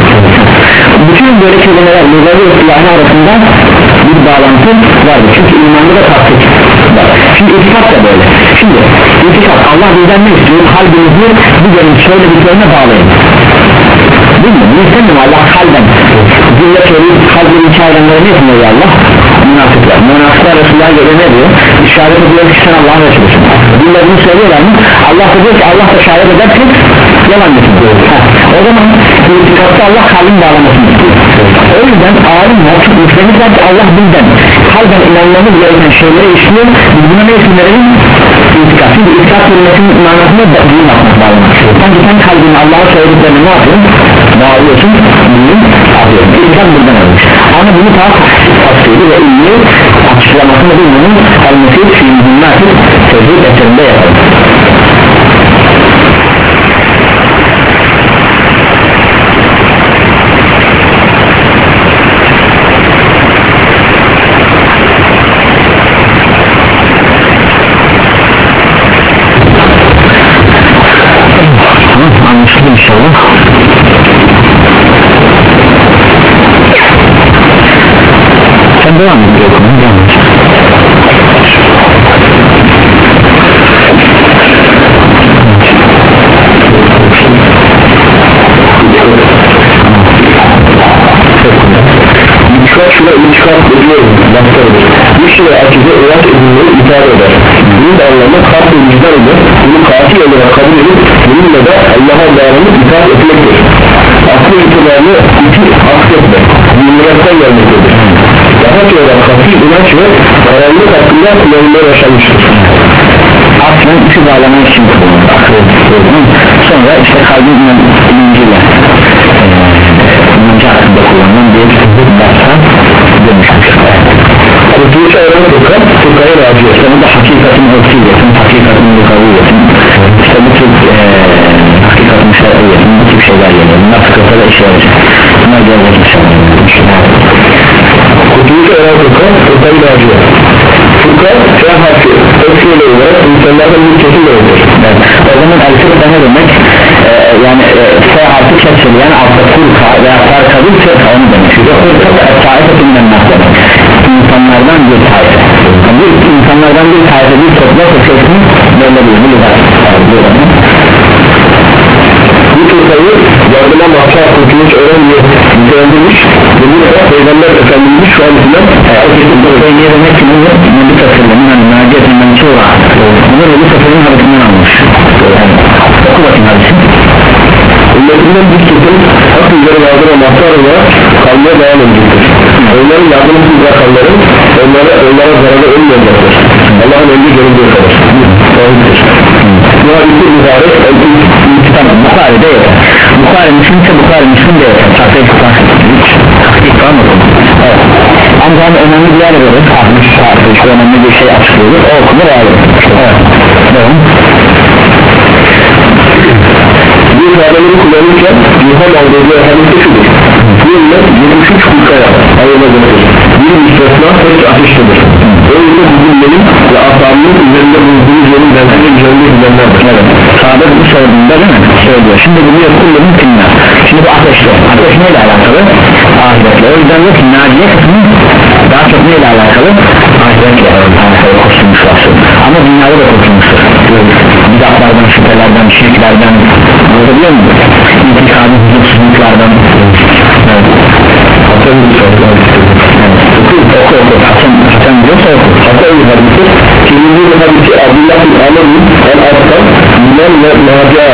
Speaker 1: Bütün böyle kelimeler lügavi ve silahı arasında bir bağlantı vardı. Çünkü imanda da takdir var. Şimdi itikad da böyle. Şimdi itikad Allah bizden ne istiyor? Kalbimizi bu görüntü söylediklerine bağlayın. Değil mi? Bunu istemiyorum Allah kalben. Zillet söyleyip kalbin iki ayrımları ne yapıyor Allah? Münafıklar. Münafıklar Resulullah'a göre ne diyor? İşaret ediyor ki sen Allah'ın Resulüsün. Bunlar bunu söylüyorlar mı? Allah da diyor ki Allah da şahit eder ki yalan getiriyor. O zaman itikatta Allah kalbin bağlamasını istiyor. O yüzden alimler çok müfremişler ki Allah bizden kalben inanmamız gereken şeyleri işliyor. Biz buna ne isim verelim? İtikad. Şimdi itikad kelimesinin manasında da büyüm atmak bağlamak. Sanki sen kalbini Allah'a söylediklerini ne yapıyorsun? Bağlıyorsun, büyüm atıyorsun. İtikad buradan almış. Ama bunu daha tafsiri ve ilmi açıklamasını da bunun el-Müfid fi Müzinnat-ı Tevhid eserinde yapalım. Anlaşıldı inşallah. devam ediyor.
Speaker 2: İtikad şuna itikad ediyorum laflarıdır. Bir şeye akide evlat edinmeyi itaat eder. Bunun da anlamı kalp ve vicdan eder. Bunu katil olarak kabul edip bununla da Allah'a bağlanıp itaat etmektir. Aklı itibarını iki akletme bilmekten gelmektedir. Daha sonra katil inanç ve karanlık hakkında kullanımlar yaşanmıştır.
Speaker 1: Aslında üçü bağlamak için kullanılır. Sonra işte kalbin inancıyla inancı hakkında kullanılan bir dersa dönüşmüştür.
Speaker 2: Kurtuluş ayrımı dikkat, fıkhaya raciyet.
Speaker 1: İşte bu da hakikatin ölçüyetin, hakikatin lukaviyetin, işte bu tür e, hakikatin şer'iyetin, bu tip şeyler geliyor. Bunlar fıkıhta da işe yarayacak. Bunlar gelecek inşallah.
Speaker 2: Kurtuluş ayrımı dikkat, fıkhaya raciyet. Fıkha, şey harfi, ölçüyle olarak insanlardan bir kesim öğrenir.
Speaker 1: Evet. O zaman el-fıkha ne demek? Ee, yani e, F harfi kesiliyen altta fırka veya farkalı fırka onu demek. Şurada fırka da taifetinden demek. İnsanlardan bir taife. Bir insanlardan bir taife bir topluluk sesini böyle bir lügat.
Speaker 2: Bu fırkayı yardıma mahşer kurtuluş öğren diye nitelendirmiş ve burada Peygamber Efendimiz şu an içinden
Speaker 1: fırkayı niye demek ki bunu Nebi Tasarlı'nın hani Naciye'tinden sonra bunu Nebi Tasarlı'nın hadisinden almış. Oku bakayım hadisi.
Speaker 2: ümmetinden bir kesim hak üzere yardıma mahşer olarak kalmaya devam edecektir. Onların yardımsız bırakanların onlara, onlara zararı olmayacaktır. Allah'ın emri görüldüğü kadar. Bu hadisi mübarek
Speaker 1: Tamam, Bukhari de yeter. Bukhari Müslim ise Bukhari Müslim de yeter. Tahkik tahkik var mı? Evet. Ancak önemli bir yer verir. Ahmet Şarkı şu önemli bir şey açıklıyor. O okunur ayrı. Evet. Devam.
Speaker 2: Bu ifadeleri kullanırken İlham aldığı hadisi şudur. Bu ümmet yetmiş üç fırkaya ayrılacaktır. Bir müstesna tek ateştedir. O yüzden bizim benim ve ashabımın üzerinde bulunduğumuz yolun benzeri üzerinde gidenlerdir.
Speaker 1: Evet. Sağda bu sorduğunda değil mi? Söylüyor. Şimdi bu bir kulluğun kimler? Şimdi bu ateşte. Ateş neyle alakalı? Ahiretle. O yüzden yok ki naciye kısmı daha çok neyle alakalı? Ahiretle alakalı kurtulmuş vasıl. Ama dünyada da kurtulmuştur. Bidatlardan, şüphelerden, şirklerden görebiliyor musun? İntikadi huzursuzluklardan. Evet.
Speaker 2: Hasan bir sorduğu
Speaker 1: Oku oku oku. Hasan, Hasan biliyorsa oku.
Speaker 2: Hasan bir hadisi Kirmizi bir hadisi Abdullah bin Amr'ın El-Aslan Yunan ve Naciye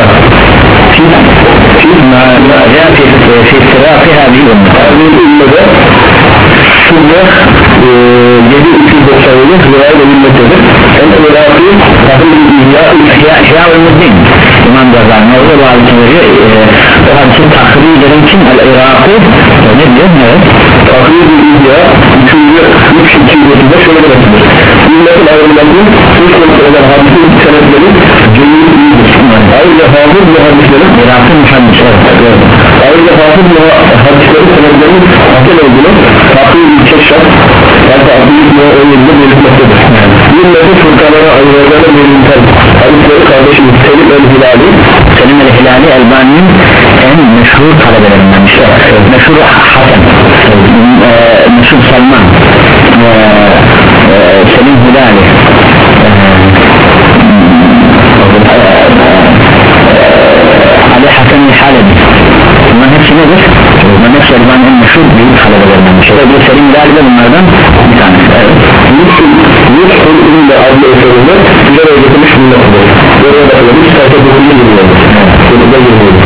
Speaker 1: ما جاء في في افتراق هذه الأمة.
Speaker 2: هذه الأمة şurada yedi iki yüz doksan yedi rivayet edilmektedir. En Irak'ı tahmin İhya
Speaker 1: İhya-ül-Muddin İmam Gazali orada bu hadisi veriyor. O hadisi tahrir eden kim? El-Irak'ı ne diyor? Evet.
Speaker 2: tahmin İhya üçüncü üç iki yüz otuzda şöyle demektedir. Ümmetin ayrılmasının söz konusu olan hadisin senetleri cemil iyidir. Ayrıca hafız bu hadislerin
Speaker 1: Irak'ı muhaddis.
Speaker 2: ayrıca hafız bu hadislerin senetlerinin hakel olduğunu tahmin keşfet hatta büyük bir oyunda belirtmektedir. Ümmetin fırkalara ayrıldığını belirten hadisleri kardeşimiz Selim el-Hilali
Speaker 1: Selim el-Hilali Elbani'nin en meşhur talebelerinden işte meşhur Hasan meşhur Salman Selim Hilali Ali Hasan el-Halebi bunların hepsi nedir? Bunların hepsi Elbani'nin en meşhur büyük talebelerinden işte bu Selim Hilali de bunlardan bir tanesi.
Speaker 2: Yusuf'un ünlü adlı eserinde güzel öğretilmiş bulunmaktadır. Oraya bakalım hiç sayfa dokuzda yirmiyordu. dokuzda yirmiyordu.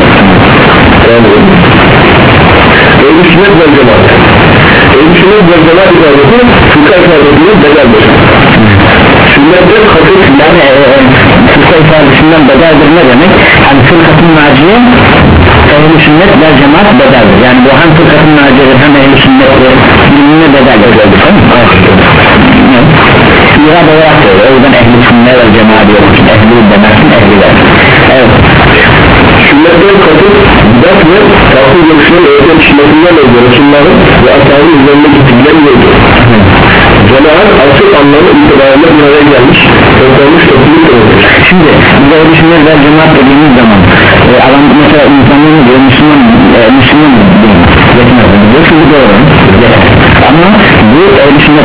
Speaker 2: Ehl-i sünnet vel cemaat. Ehl-i sünnet vel cemaat ifadesi fıkha ifadesinin bedeldir. Sünnetten hafif
Speaker 1: Yani e, fıkha ifadesinden bedeldir ne demek? Hani fırkatın naciye ehl-i sünnet vel cemaat bedeldir. Yani bu hem fırkatın naciyedir hem ehl-i sünnettir birbirine bedeldir. İrad olarak söylüyor. O yüzden ehl-i sünnet vel cemaat diyor. Ehli demezsin ehli der. Evet.
Speaker 2: sünnetten kasıt bidat ve farklı görüşlerin ortaya çıkmasından öldü Resulların ve ashabın üzerinde gittikleri yoldur. Cemaat asıl anlamı itibarında bir araya gelmiş toplanmış topluluk demektir.
Speaker 1: Şimdi biz ehl-i sünnet vel cemaat dediğimiz zaman e, adam mesela insanların diyor Müslüman e, Müslüman diyor yetmez diyor çünkü doğru ama bu ehl-i sünnet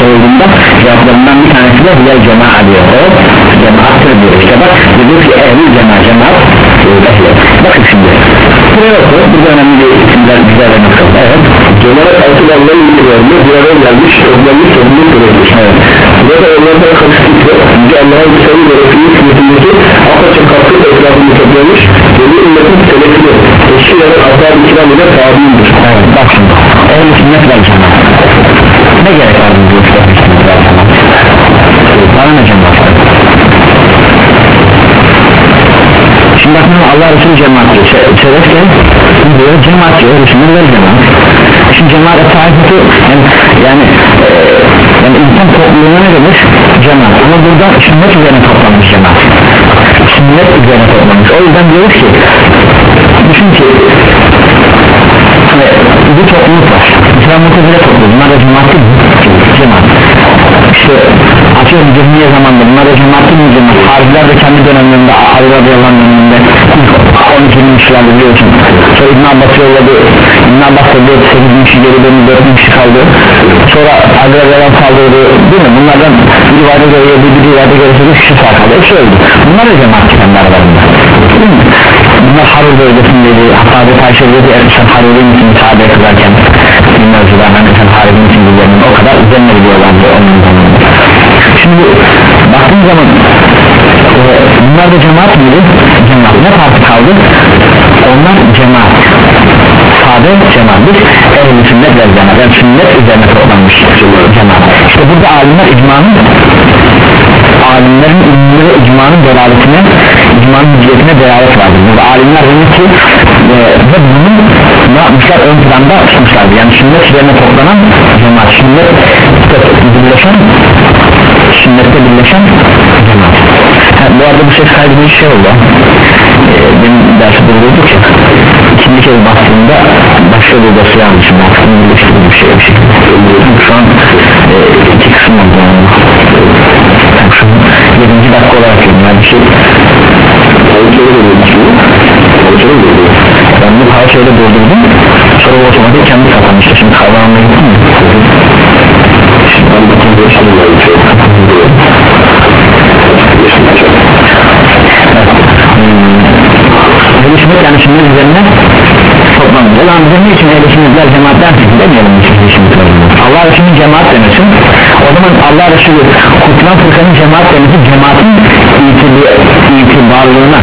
Speaker 1: sorulduğunda cevaplarından bir tanesi de hilal cemaat diyor, o cemaattır diyor. İşte bak diyor ki ehli cemaat cemaat ehli. Bakın şimdi buraya oku, burada önemli bir isimler güzel ve nasıl. Evet,
Speaker 2: cemaat altı Allah'ın ilgilerini bir araya gelmiş, toplanmış, topluluk görülmüş.
Speaker 1: evet.
Speaker 2: Burada onlardan kasıtlı Yüce Allah'ın sayı gerektiği sünnetindeki apaçık kapsız etrafını toplamış ve bu ümmetin selefini eşki yaran ashab-ı kiram ile tabiindir.
Speaker 1: Evet, bak şimdi ehl-i sünnet vel cemaat ne gerek var bu diyor ehl-i sünnet vel cemaat bana ne cemaat var? Şimdi bakın Allah Resulü cemaat diyor, selef gel diyor cemaat diyor, ehl-i sünnet vel cemaat. Şimdi cemaat tarifeti yani, yani, e, yani insan topluluğuna ne demiş? Cemaat. Ama burada sünnet üzerine toplanmış cemaat, sünnet üzerine toplanmış. O yüzden diyoruz ki düşün ki hani, bir topluluk var, mesela mutezile topluluğu, bunlar da cemaat değil mi? Cemaat. İşte atıyorum cehmiye zamanında bunlar da cemaat değil mi? Cemaat. Hariciler de kendi dönemlerinde Ali radıyallahu anh döneminde on iki bin kişilerdi biliyorsun. Sonra İbn Abbas yolladı, İbn Abbas da dört sekiz bin kişi geri döndü, dört bin kişi kaldı. Sonra Ali radıyallahu anh saldırdı değil mi? Bunlardan bir rivayete göre bir rivayete göre sekiz kişi sağ kaldı, hepsi öldü. Bunlar da cemaat kendi aralarında değil mi? Bunlar Harur bölgesindeydi, hatta bir Ayşe dedi sen Harur'un için sahabeye kızarken bir mevzudan hani sen Harur'un için bilgilerinin o kadar üzerine gidiyorlardı onun zamanında. Şimdi baktığım zaman e, bunlar da cemaat miydi? Cemaat. Ne farkı kaldı? Onlar cemaat, sade cemaat, biz ehl-i sünnet ve cemaat, yani sünnet üzerine toplanmış cemaat. İşte burada alimler icmanın alimlerin ünlüleri icmanın delaletine, icmanın hücciyetine delalet vardır. Burada alimler demek ki e, ve bunu ne yapmışlar, ön planda tutmuşlardı. Yani sünnet üzerine toplanan cemaat, sünnette birleşen sünnette birleşen cemaat. Ha, bu arada bu ses kaydı bir şey oldu. E, benim dersi buluyorduk ya, ikinci kez bastığımda başka bir dosyayı almışım, aklımı birleştirdiğim bir şey bir şey. Şu an e, iki kısım oldu yani. yedinci dakika olarak yedim yani bir şey ben bu parçayla doldurdum, sonra o otomatik kendi kapanmıştı. Şimdi kavramına gittim mi? Şimdi ben bakın bir şey ehl-i sünnet yani sünnet üzerine toplanıyor. Ulan bize ne için ehl-i sünnetler cemaat dersin demeyelim ehl-i sünnet. Allah Resulü'nün cemaat demesin, o zaman Allah Resulü kurtulan fırkanın cemaat demesin, cemaatin itibarlığına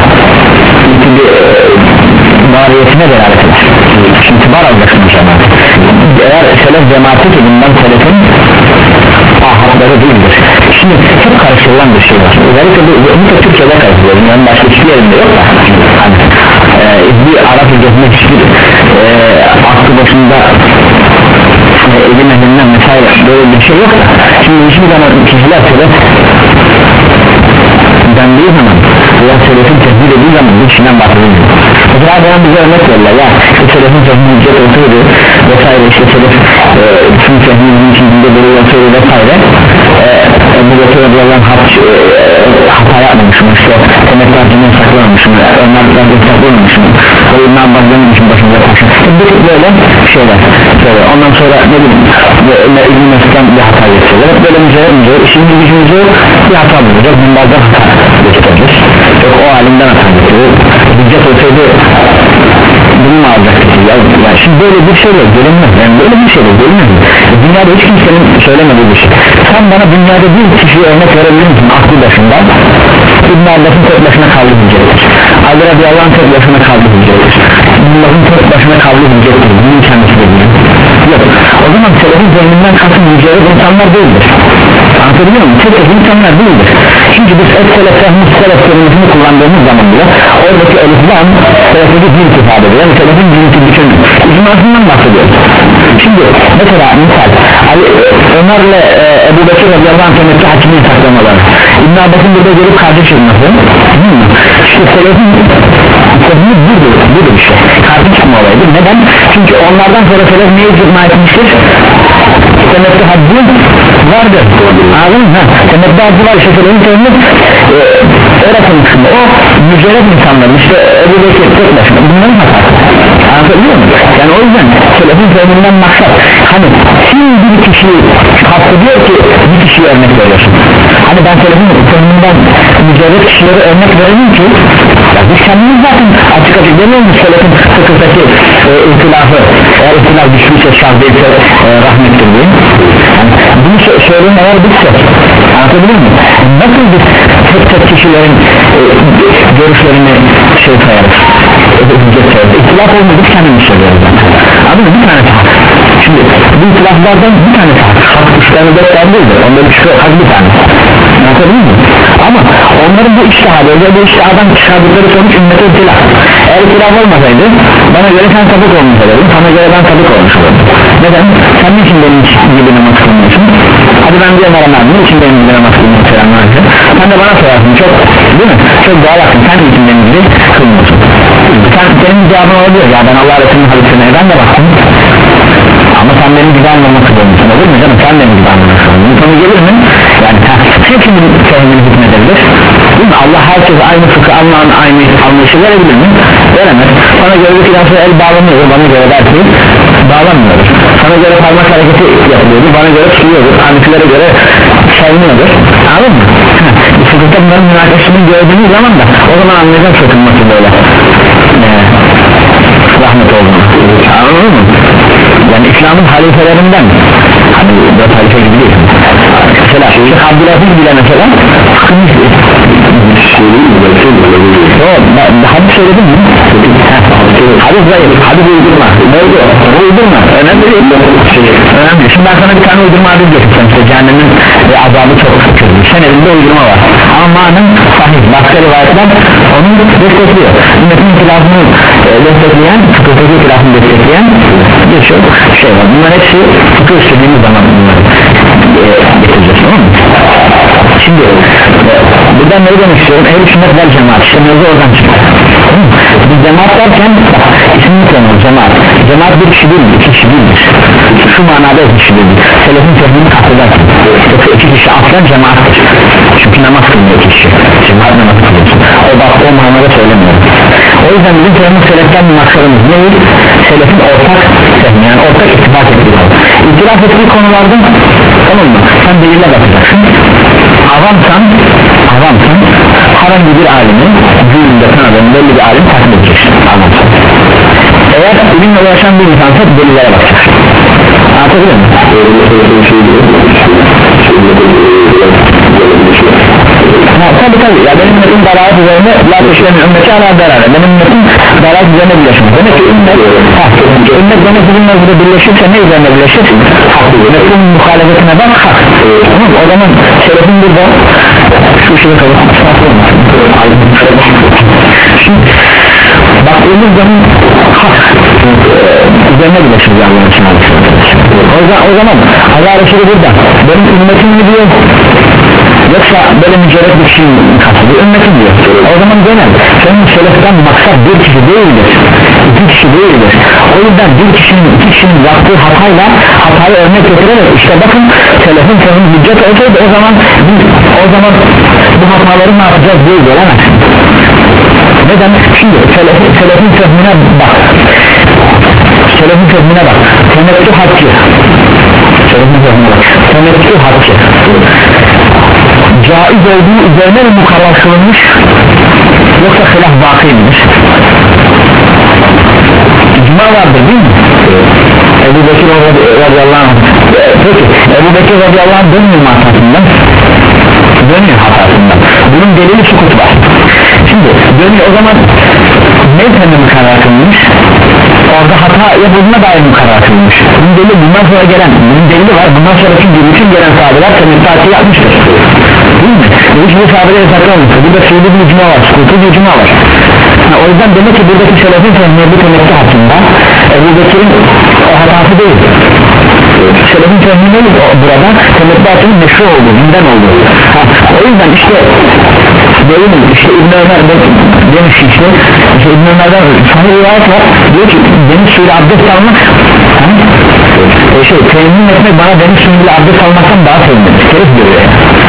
Speaker 1: itibariyetine delalet eder. İtibar alacaksın cemaat. Eğer selef cemaati ki bundan selefin ahadları değildir. Şimdi çok karıştırılan bir şey var. Özellikle bu, bu da Türkiye'de karıştırıyor. Yani başka hiçbir yerinde yok da hani, e, bir Arap ülkesinde hiçbir e, aklı başında e, elim elinden vesaire böyle bir şey yok da şimdi hiçbir zaman kişiler selef dendiği zaman veya selefin tehdit edildiği zaman bir kişiden bahsedilmiyor. Mesela bana bize örnek verirler ya işte selefin tehdit olsaydı vesaire işte selef e, tüm tehdidin içinde böyle olsaydı vesaire e, bu Bekir radıyallahu anh e, hata yapmamışım işte temek harcını saklamamışım onlardan saklamamışım o İbn Abbas'ın için başımıza taşın bir tık böyle şeyler böyle. Ondan sonra ne bileyim İbn Mesut'tan bir hata getiriyorlar böyle mücadele mücadele işin gücümüzü bir hata bulacak bunlardan hata getiriyoruz yok o alimden hata getiriyor hüccet olsaydı bunu mu alacaktık ya? Yani şimdi böyle bir şeyle görünmez yani böyle bir şeyle görünmez dünyada hiç kimsenin söylemediği bir şey. Sen bana dünyada bir kişiye örnek verebilir misin aklı başında? İbn Abbas'ın tek başına kaldı hüccettir, Ali radıyallahu anh tek başına kaldı hüccettir, Allah'ın tek başına kaldı hüccettir, bunun kendisi de değil. Yok, o zaman selefin zihninden kalsın hüccettir insanlar değildir. Anlatabiliyor muyum? Tek tek insanlar değildir. Çünkü biz et selef fehmus selef kelimesini kullandığımız zaman bile oradaki eliflan selefin bir ifade ediyor. Yani selefin bir bütün icmasından bahsediyoruz. Şimdi mesela misal Ali, Ömer'le e, Ebu Bekir radıyallahu anh temettü hakimliği saklamaları, İbn Abbas'ın burada gelip kardeş çıkması işte selefin selefin budur, budur işte kardeş çıkma olayıdır. Neden? Çünkü onlardan sonra selef neye icma etmiştir? Temettü haccı vardır. Anladın mı? Temettü haccı var işte selefin temettü e, öğretilmişinde o mücerred insanların işte Ebu Bekir tek başına bunların hatası anlatabiliyor muyum? Yani o yüzden selefin fehminden maksat hani kim bir kişiyi kastediyor ki bir kişiye örnek veriyorsun hani ben selefin fehminden mücerred kişileri örnek vereyim ki ya biz kendimiz zaten açık açık demiyor muyuz selefin fıkıhtaki e, ihtilafı eğer ihtilaf düşmüşse şart değilse e, rahmettir diye yani bunu söyleyin eğer bitse anlatabiliyor muyum? Nasıl biz tek tek kişilerin e, görüşlerini şey sayarız ihtilaf olmadık kendimiz söylüyoruz anladın mı? Bir tanesi hak şimdi bu ihtilaflardan bir tanesi hak hak üç tane dört tane değildir onda bir şey hak bir tane anlatabiliyor muyum? Ama onların bu iştihadı ve bu iştihadan çıkardıkları sonuç ümmete ihtilaf eğer ihtilaf olmasaydı bana göre sen sapık olmuş olurdun sana göre ben sapık olmuş olurdum neden? Sen niçin benim gibi namaz kılmıyorsun? Hadi ben diye Ömer'e ne için benim gibi namaz kılmıyorsun selamünaleyküm sen de bana sorarsın çok değil mi? Çok doğal hakkın sen niçin benim gibi kılmıyorsun? Sen, senin cevabın olabilir ya ben Allah Resulü'nün hadisine ben de baktım ama sen benim gibi anlamak istiyorsun olur mu canım sen benim gibi anlamak istiyorsun bu konu gelir mi? Yani hepsinin fehmini hükmedebilir değil mi? Allah herkes aynı fıkı anlayan aynı anlayışı verebilir mi? Veremez sana göre bir filansaya el bağlanıyor bana göre belki bağlanmıyordur sana göre parmak hareketi yapılıyordur bana göre tutuyordur haniflere göre sayılmıyordur anladın mı? fıkıhta bunların münakaşını gördüğünüz zaman da o zaman anlayacağım sakınması böyle ee, rahmet olduğunu anladın mı? Yani İslam'ın halifelerinden hani dört halife gibi değil mesela Şeyh Abdülhafiz bile mesela fıkhını hadis söyledin mi? hadis zayıf, hadis uydurma uydurma, önemli değil önemli, şimdi ben sana bir tane uydurma hadis getireceğim işte cehennemin ve azabı çok kötü sen elinde uydurma var ama manın sahih, başka rivayetler onu destekliyor ümmetin ihtilafını destekleyen fıkıhtaki ihtilafını destekleyen birçok şey var bunlar hepsi fıkıh istediğimiz zaman bunları getireceğiz tamam mı? Şimdi buradan ne demek istiyorum? Ehl-i sünnet vel cemaat işte mevzu oradan çıkıyor biz cemaat derken ismini koyuyoruz cemaat cemaat bir kişi değildir, iki kişi değildir şu manada iki kişi değildir selefin fehmini katılarken yoksa iki kişi aslen cemaattir çünkü namaz kılmıyor iki kişi cemaat namaz kılıyorsun o bak o manada söylemiyorum o yüzden bizim fehmin seleften bir maksadımız nedir? Selefin ortak fehmi yani ortak ittifak ettiği İtilaf ettiği konularda tamam mı? Sen delille bakacaksın avamsan avamsan herhangi bir alimi düğünde tanıdığın belli bir alim takip edeceksin avamsan eğer ilimle uğraşan bir insansa delillere bakacaksın anlatabiliyor muyum? Ha, tabi tabi ya benim ümmetim dalalet üzerine la teşlemi ümmeti ala beraber benim ümmetim dalalet üzerine birleşmiş demek ki ümmet hak ümmet demek ki bununla birleşirse ne üzerine birleşir? Hak ümmetin muhalefetine bak hak tamam o zaman selefin burada şu şeyi kalıp şimdi baktığımız zaman hak üzerine birleşir Allah'ın için o zaman, o zaman Allah Resulü burada benim ümmetim mi diyor yoksa böyle mücerred bir kişinin kastediyor ümmetim diyor o zaman genel senin seleften maksat bir kişi değildir iki kişi değildir o yüzden bir kişinin iki kişinin yaptığı hatayla hatayı örnek getirerek işte bakın selefin fehmi hüccet olsaydı o zaman biz o zaman bu hataları ne yapacağız diye gelemezsin neden? Şimdi selefin, selefin fehmine bak selefin fehmine bak temettü hakkı selefin fehmine bak temettü hakkı caiz olduğu üzerine mi mukarrar kılınmış yoksa hilaf vakıymış icma vardır değil mi? Ebu Bekir radıyallahu anh peki Ebu Bekir radıyallahu anh dönmüyor mu hatasından? Dönüyor hatasından bunun delili sukut var şimdi dönüyor o zaman mezhebine mi karar kılınmış orada hata yapıldığına dair mi karar kılınmış bunun delili bundan sonra gelen bunun delili var bundan sonraki bütün gelen sahabeler temettü yapmıştır değil mi? Hiçbir sahabede yasaklı olmuştur burada suylu bir icma var sukutu bir icma var ha, o yüzden demek ki buradaki selefin fehmiye bu temettü hakkında Ebu Bekir'in o hatası değil selefin fehmi değil burada temettü hakkının meşru olduğu günden olduğu ha, o yüzden işte değil mi? İşte İbn-i Ömer demiş ki işte, işte İbn-i Ömer'den sahih rivayet var diyor ki deniz suyuyla abdest almak ha? E şey temin etmek bana deniz suyuyla abdest almaktan daha temin etmek gerek diyor yani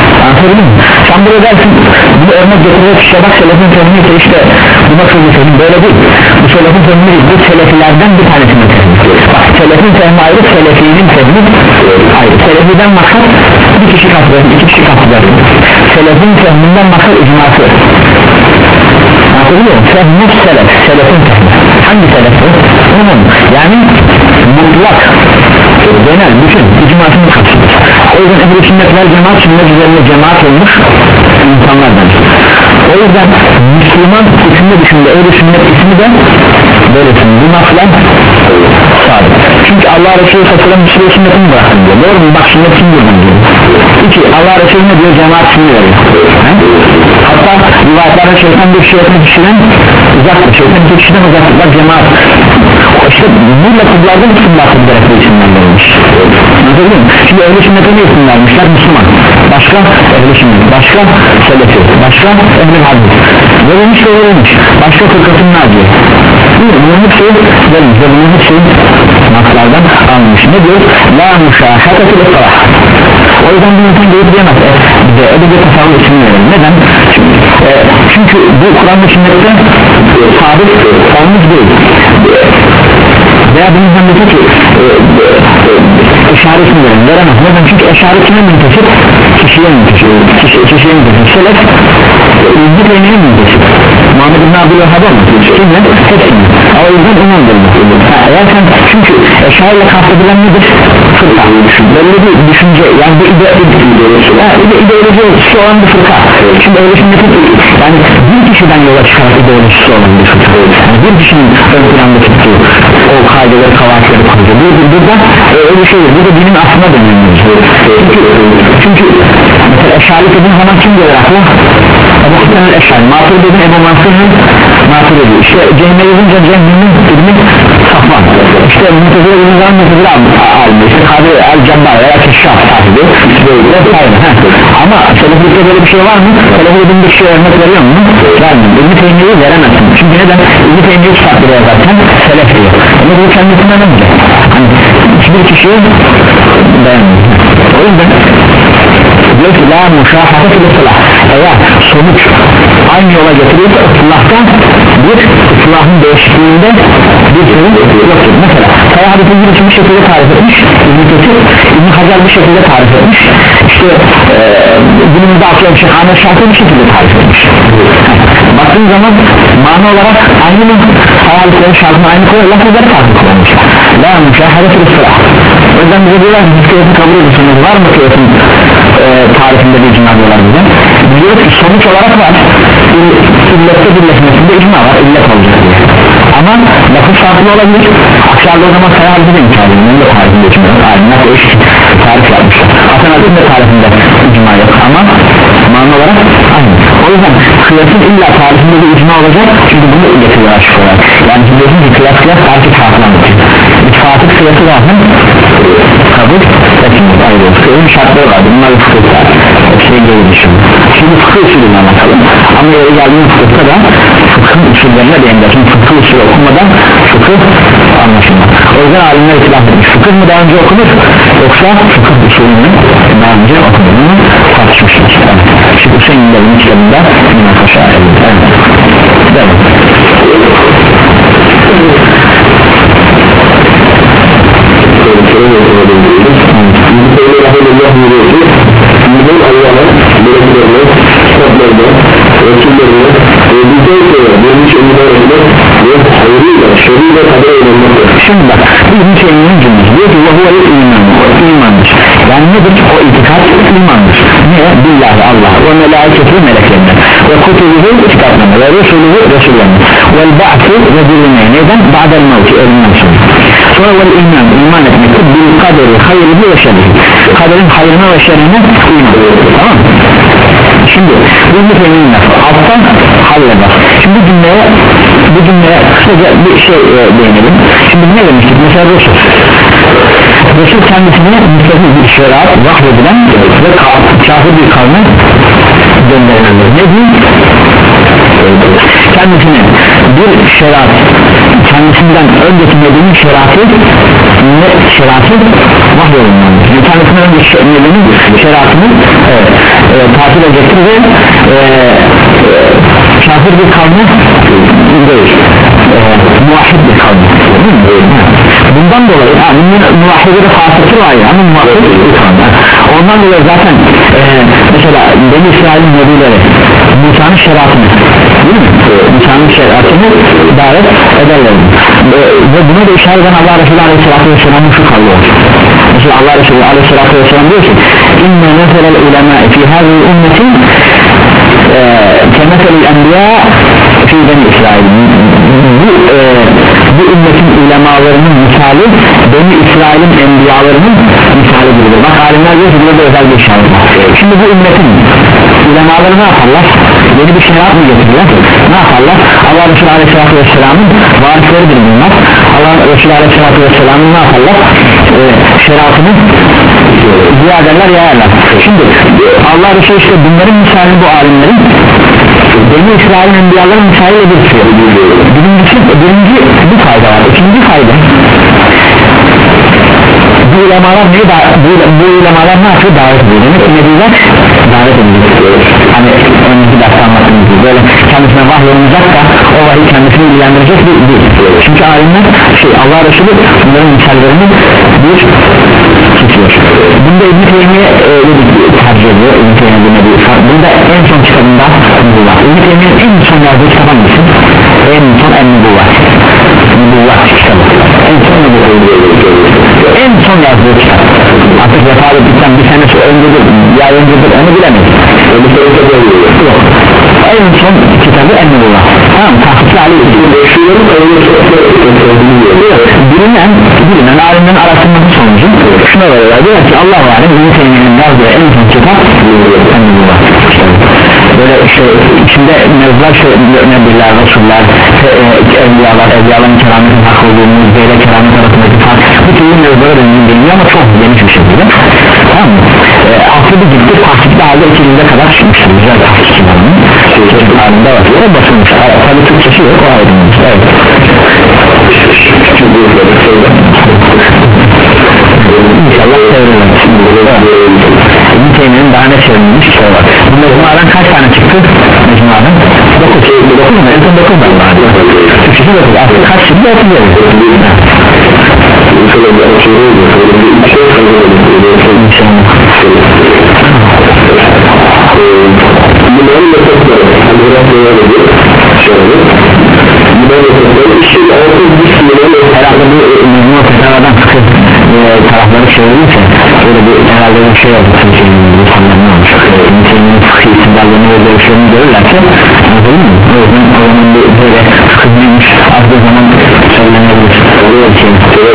Speaker 1: anladın mı? Sen burada dersin bunu örnek getirerek işte bak selefin fehmi ise işte bu nasıl bir fehmi, böyle değil. Bu selefin fehmi değil, bu selefilerden bir tanesinin fehmi. Bak selefin fehmi ayrı, selefinin fehmi ayrı. Selefiden maksat bir kişi katılır, iki kişi katılır. Selefin fehminden maksat icması. Anladın mı? Fehmi selef, selefin fehmi. Hangi selef bu? Onun yani mutlak, genel, bütün icmasını kapsıyor. O yüzden ehl-i sünnetler cemaat, sünnet üzerine cemaat olmuş insanlardan. O yüzden Müslüman ismi dışında ehl-i sünnet ismi de böylesin, bu naslen sabit. Çünkü Allah Resulü sallallahu aleyhi ve sellem Müslüman sünnetini bıraktın diyor. Doğru mu? Bak sünnet kim diyor diyor. İki, Allah Resulü ne diyor? Cemaat ismini veriyor. He? Hatta rivayetlerde şeytan bir şeytan kişiden uzaktır, şeytan bir kişiden uzaktır. Bak cemaat işte bu lafızlarda bütün lafızlar bu isimler verilmiş. Anladın mı? Şimdi ehl-i sünnete ne isim vermişler? Müslüman, başka ehl-i sünnet, başka selefi, başka ehl-i hadis verilmiş ve verilmiş, başka fırkatın naci. Bunun hepsi verilmiş ve bunun hepsi naslardan almış. Ne diyor? La müşahetetil ıstırah. O yüzden bir insan gelip diyemez e, bize öyle tasavvur için verelim. Neden? Çünkü, e, çünkü bu Kur'an-ı sünnette sabit olmuş değil. Veya bir insan dedi ki e, e, işaretini verin, veremez. Neden? Çünkü işaret kime müntesip? Kişiye müntesip. Kişi, kişiye müntesip. Selef İzzi peyniri müntesip. Muhammed İbn Abdülvahhab'a mı? Kimle? Hepsini. O yüzden umum bulmuş. Eğer sen, çünkü eşarıyla kastedilen nedir? Fırka. Belli bir düşünce, yani bir ide, ide, ideoloji ölçüsü olan bir fırka. Şimdi öyle şimdi yani bir kişiden yola çıkarak ideolojisi olan bir fırka. Yani bir kişinin ön planda tuttuğu o kaideleri, kavakları koyuyor. Bu burada öyle bir şey yok. Bu da dinin aslına dönüyor. Çünkü, çünkü mesela eşarlık dediğin zaman kim gelir akla? Ebu Hüseyin'in eşar, Matur dediğin Ebu Mansur'un Matur dediği. İşte Cehme yazınca Cehme'nin dediğini Safvan. İşte Muntezile dediğin zaman Muntezile almış. İşte Kadir El-Cabbar veya Keşşaf sahibi. Böyle sayılır. Ama seleflikte böyle bir şey var mı? Seleflikte bir şey örnek veriyor mu? Vermiyor. İbn-i Teymiye'yi veremezsin. Çünkü neden? İbn-i Teymiye kitapları yazarken selef diyor. Ama bu kendisinden önce. Hani hiçbir kişiye beğenmiyor. O yüzden diyor ki la müşahate fil ıslah. Eğer sonuç aynı yola getiriyorsa ıslahtan bir ıslahın değişikliğinde bir sorun yoktur. Mesela Sayı Hadis'in bir şekilde tarif etmiş, İbn-i Kesir, İbn-i Hacer bir şekilde tarif etmiş, işte e, günümüzde atıyorum Şeyh Ahmet Şafi bir şekilde tarif etmiş. Baktığın zaman mani olarak aynı mı? Sayı Hadis'lerin şartını aynı koyuyor, lafızları farklı kullanmışlar. La müşahate fil ıslah. O yüzden bize diyorlar ki kıyasını kabul ediyorsunuz, var mı kıyasın e, tarifinde bir icma diyorlar bize. Diyoruz ki sonuç olarak var, illette birleşmesinde icma var, illet olacak diye. Ama lafız farklı olabilir. Aksarda o zaman sayı halde de imkan ediyor. Onun da tarifinde icma yok. Aynen o iş tarif yapmışlar. Hasan Azim de tarifinde icma yok ama mani olarak aynı. O yüzden kıyasın illa tarifinde de icma olacak. Çünkü bunu getiriyor aşık olarak. Yani biliyorsun ki kıyas kıyas tarif farklanmış. İttifakı kıyası zaten kabul etmiyor. Ayrı. Kıyasın şartları var. Bunlar fıkıhta. Hepsine geldi şimdi. Şimdi fıkıh usulüne bakalım. Ama yere geldiğimiz fıkıhta da fıkhın usullerine değindir. Şimdi fıkıh usulü okumadan fıkıh anlaşılmaz. O yüzden alimler itilaf etmiş. Fıkıh mı daha önce okunur yoksa fıkıh usulünü daha önce okunduğunu tartışmışlar. Şimdi Hüseyin'in de bunun kitabında münakaşa edildi. Evet. Devam.
Speaker 2: Bizim Allah'a, meleklerine, kitaplarına, Resullerine ve bizden sonra vermiş emirlerine ve hayrıyla, şerriyle kader edilmektir.
Speaker 1: Şimdi bak, bizim şeyinin cümlesi diyor ki vahuve iman, imandır. Yani nedir? O itikat imandır. Niye? Billahi Allah ve melaiketi meleklerine ve kutubuhu kitaplarına ve Resulühü Resullerine ve ba'su ve dirilmeyi neden? Ba'del mevki, ölümden sonra. Sonra vel iman, iman etmektir. Bil kaderi, hayırlı ve şerrihi. Kaderin hayrına ve şerrine iman. Tamam. Şimdi bu müfemin lafı alttan halleder. Şimdi bu cümleye bu cümleye kısaca bir şey e, değinelim. Şimdi ne demiştik? Mesela Resul Resul kendisine müstahil bir şeriat vahyedilen ve kafir bir kavme gönderilendir. Ne diyeyim? Kendisine bir şeriat kendisinden önceki medeni şeriatı ne şeriatı vahyolundandır. Bir tanesinin önce şe'nelerin şeriatını evet, e, takip edecektir ve e, e, kafir bir kavme değil e, muvahhid bir kavme. Bundan dolayı yani muvahhide de fasıktır var ya ama muvahhid bir kavme. Ondan dolayı zaten e, mesela Beni İsrail'in nebileri Musa'nın şeriatını değil mi? Musa'nın şeriatını davet ederler e, ve buna da işaret eden Allah Resulü Aleyhisselatü Vesselam'ın şu kavli olur. Mesela Allah Resulü Aleyhisselatü Vesselam diyor ki İnne meselel ulema fi hazil ümmetin kemeselil enbiya fi Beni İsrail. Bu, e, bu ümmetin ulemalarının misali Beni İsrail'in enbiyalarının misali gibidir. Bak alimler diyor ki burada özel bir işaret var. Şimdi bu ümmetin ulemaları ne yaparlar? Yeni bir şeriat mı getirirler? Ne yaparlar? Allah Resulü Aleyhisselatü Vesselam'ın varisleridir bunlar. Allah Resulü Aleyhisselatü Vesselam'ın ne yaparlar? E, şeriatını ziyadeler yayarlar. Şimdi Allah Resulü işte bunların misali bu alimlerin Beni İsrail'in enbiyaların misaliyle bir şey. Birincisi, birinci bir fayda var. İkinci fayda bu ulemalar neyi da, bu, bu ulemalar ne yapıyor? Davet ediyor. Demek ki nebiler davet ediyor. Hani önceki derste anlattığımız gibi böyle kendisine vahiy olmayacak da o vahiy kendisini ilgilendirecek bir değil. Çünkü alimler şey Allah Resulü bunların misallerini bir tutuyor. Bunda İbn-i Teymiye e, tercih ediyor. İbn-i Teymiye bir bunda en son kitabında Nübüvvet. İbn-i Teymiye'nin en son yazdığı kitap hangisi? En son en Nübüvvet. Nübüvvet kitabı. En son Nübüvvet. En son yazdığı kitap. Artık vefat ettikten bir senesi öncedir ya öncedir onu bilemeyiz. Yok. En son kitabı en Nübüvvet. Tamam mı? Tahkikli Ali bilinen bilinen alimlerin arasındaki sonucu şuna veriyorlar. Diyor ki Allah var İbn-i Teymiye'nin yazdığı en son kitap en Nübüvvet. Böyle işte içinde mevzular şey nebiler, resuller, evliyalar, evliyaların kerametin hak olduğunu, böyle keramet arasındaki fark bu türlü mevzulara dönüyor ama çok geniş bir şekilde. Tamam mı? E, altı bir ciddi tahkikli halde iki yüze kadar çıkmıştır. Güzel tahkikli halinde. Çeşit halinde var. Yine basılmış. Tabi Türkçesi yok o ayrılmış. Evet. İnşallah çevrilir. İbn-i Teymiye'nin daha ne çevrilmiş kitabı var. Bu mecmuadan kaç tane çıktı? Mecmuadan dokuz. dokuz mu? En son dokuz da var. Türkçesi dokuz. Aslında kaç çıktı? otuz yedi.
Speaker 2: Bunların mesajları
Speaker 1: herhalde bu mecmua fetavadan fıkıh tarafları çevrilirse öyle bir herhalde bir şey oldu bu sanırım olmuş insanın fıkıh isimlerlerini ve görüşlerini görürlerse anladın mı? O yüzden o zaman böyle fıkıh neymiş azdığı zaman söylenebilir öyle bir şey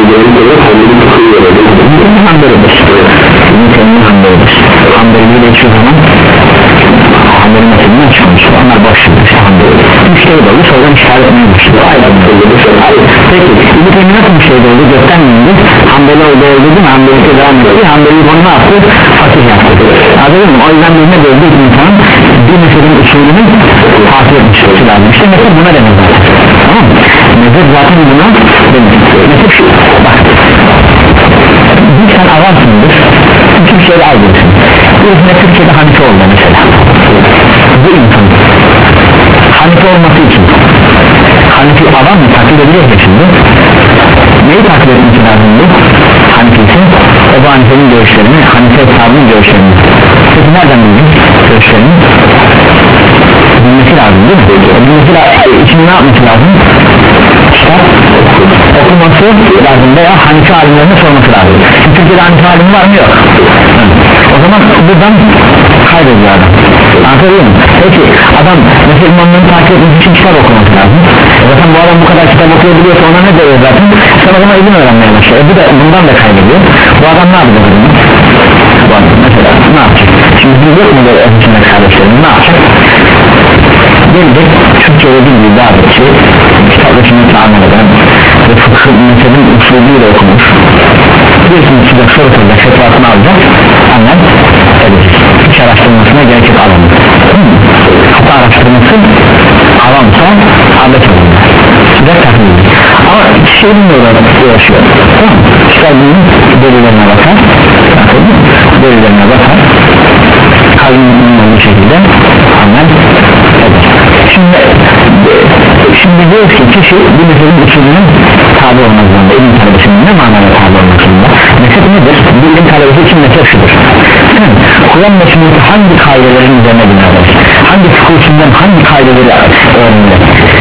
Speaker 1: Hanbelidir Hanbelidir Hanbelidir Hanbelidir hiçbir zaman Hanbeli meselini açıklamış onlar boş işte Hanbelidir müşteri dolu sorudan işaret etmemiş peki İbn-i Teymiye nasıl müşteri dolu gökten indi Hanbeli oldu oldu değil mi Hanbeli'de devam etti Hanbeli bunu ne yaptı fakir yaptı anladın mı o yüzden birine gördüğü bir insan bir meselenin usulünü takip etmiştir lazım işte mesela buna denir zaten tamam mı mezhep zaten buna denir mesela şu bak bir sen avansındır Türkiye'de aldırsın birisine Türkiye'de Hanife oldu mesela bu insan Hanife olması için Hanife avam mı takip edilir mi şimdi neyi takip etmesi lazım bu Hanife ise Ebu Hanife'nin görüşlerini Hanife sahabının görüşlerini peki nereden bildin görüşlerini bilmesi lazım değil mi bilmesi lazım için ne yapması lazım kitap okuması lazım veya Hanife alimlerine sorması lazım Türkiye'de Hanife alimi var mı yok o zaman buradan kaybediyor adam anlatabiliyor muyum? Peki adam mesela imamlarını takip etmek için kitap okuması lazım zaten bu adam bu kadar kitap okuyabiliyorsa ona ne diyor zaten sen o zaman ilim öğrenmeye başlıyor e bu da bundan da kaybediyor bu adam ne yapacak o zaman? bu adam mesela ne yapacak? şimdi biz yok mu böyle öncesinde kardeşlerim ne yapacak? gelecek Türkçe'de bildiği daha bir şey kitapla sünnetini anlamadan ve fıkhın mezhebin usulüyle okumuş birisinin sıcak soru soracak fetvasını alacak anlar edecek hiç araştırmasına gerek yok alanı hatta araştırması avamsa adet olunur sıcak takılır ama kişi bilmiyorlar uğraşıyor tamam kitap bilmiyor delillerine bakar, delillerine bakar, kalbinin bir şekilde amel eder. Şimdi şimdi diyoruz ki kişi bir mezhebin usulünün tabi olmak zorunda, ilim talebesinin ne manada tabi olmak zorunda? Mezhep nedir? Bir ilim talebesi için mezhep şudur. Kur'an ve sünnet hangi kaidelerin üzerine binadır? Hangi fıkhusundan hangi kaideleri öğrenir?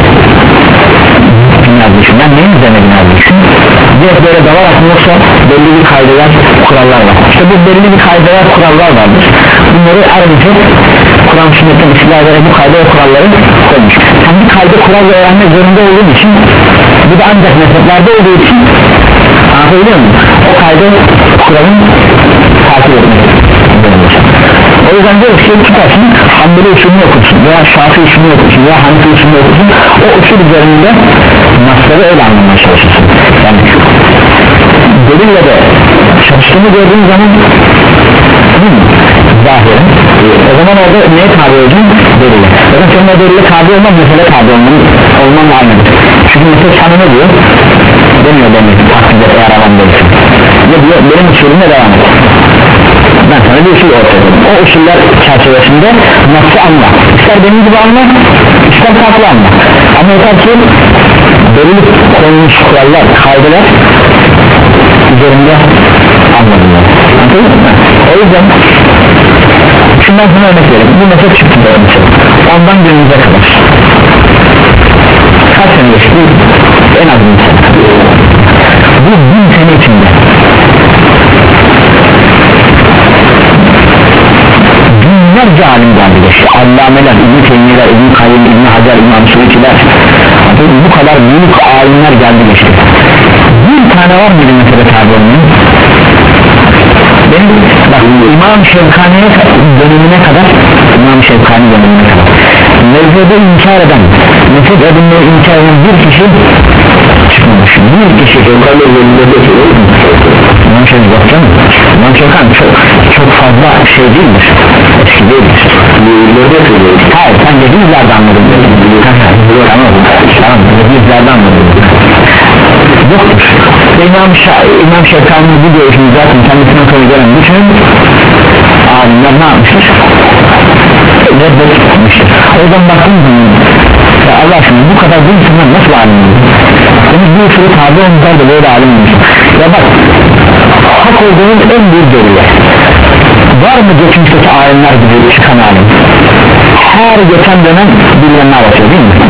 Speaker 1: Ben neyin üzerine binadır? Diğer böyle dalarak mı yoksa belli bir kaideler, kurallar var. İşte bu belli bir kaideler, kurallar vardır. Bunları ayrıca Kur'an sünnetten istilahlere bu kaide ve kuralları koymuş. Sen bir kaide kural öğrenmek zorunda olduğun için, bu da ancak mezheplerde olduğu için anlatabiliyor muyum? O kaide kuralın takip etmek. O yüzden diyoruz ki tutarsın, Hanbeli usulünü okursun veya Şafii usulünü okursun veya Hanefi usulünü okursun, o usul üzerinde nasları öyle anlamaya çalışırsın. Yani delille de çalıştığını gördüğün zaman değil mi? Zahiren o zaman orada neye tabi olacaksın? Delille. Zaten senin o delille tabi olman mesele tabi olman, olmanla aynıdır. Çünkü mesela sana ne diyor? Demiyor beni takdirde eğer alan değilsin. Ne diyor? Benim usulüme devam et. Ben sana bir usul ortaya edeyim. O usuller çerçevesinde nasıl anla? İster benim gibi anla, ister farklı anla. Ama yeter ki belirli konulmuş kurallar, kaideler üzerinde anladığında. O yüzden şundan sonra örnek verelim. Bu mesele çıktı mesela. Ondan günümüze kadar. Kaç sene geçti? En az bin sene. Bu bin sene içinde binlerce alim geldi geçti. Allameler, İbn-i Teymiyeler, İbn-i Kayyum, İbn-i Hacer, İmam Suyutiler, bu kadar büyük alimler geldi geçti. Bir tane var mıydı mesela tabi olmanın? Benim bak İmam Şevkani'ye dönemine kadar İmam Şevkani dönemine kadar mezhebi inkar eden, mezhep edinmeyi inkar eden bir kişi çıkmamış. Bir kişi Şevkani'ye dönemine geçiyor. İmam Şevkani İmam Şevkani çok, çok fazla şey değildir, eski değildir. Hayır, sen yedi yüzlerde anladın. Tamam, tamam, yedi yüzlerde anladın. Yoktur. İmam, İmam Şevkani'nin bu görüşünü zaten kendisinden sonra gelen bütün alimler ne yapmıştır? Reddetmiştir. O yüzden baktığım zaman ya Allah aşkına bu kadar bir insanlar nasıl alim olur? Yani bir sürü tabi olmuşlar da böyle alim olmuş. Ya bak hak olduğunun en büyük delili var mı geçmişteki alimler gibi çıkan alim? Her geçen dönem birilerine anlatıyor değil mi?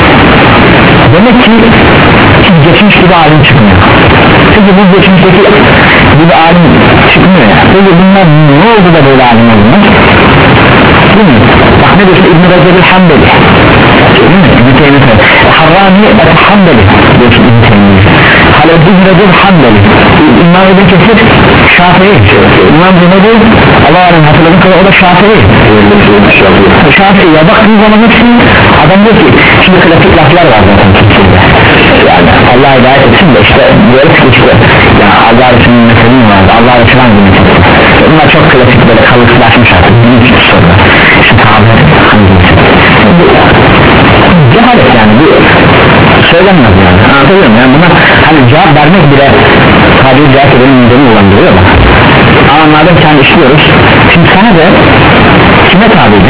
Speaker 1: Demek ki hiç geçmiş gibi alim çıkmıyor. Çünkü bu geçmişteki gibi alim çıkmıyor ya. Peki bunlar ne oldu da böyle alim oldular? Değil mi? Bak ne diyorsun İbn-i Recep'il Hanbeli, değil mi? İbn-i Teymiye Harrani et-Hanbeli diyorsun İbn-i Teymiye. Halep İbn-i Recep Hanbeli, İmam İbn Kesir Şafii, İmam Cumhur'u Allah alem hatırladığım kadar o da Şafii. Şafii ya baktığın zaman hepsi adam diyor ki şimdi klasik laflar var zaten Türkiye'de. Yani Allah hidayet etsin de işte diyoruz ki işte ya Allah Resulü'nün meselini var, Allah Resulü'nün hangi meselini? Bunlar çok klasik böyle kalıplaşmış artık. Büyük bir soru. İşte tabi hangi meselini? Cehalet yani bu söylenmez yani. Anlatabiliyor muyum? Yani buna hani cevap vermek bile tabi cevap edelim mideni ulandırıyor mu? Ama madem kendi işliyoruz şimdi sana da kime tabiydi?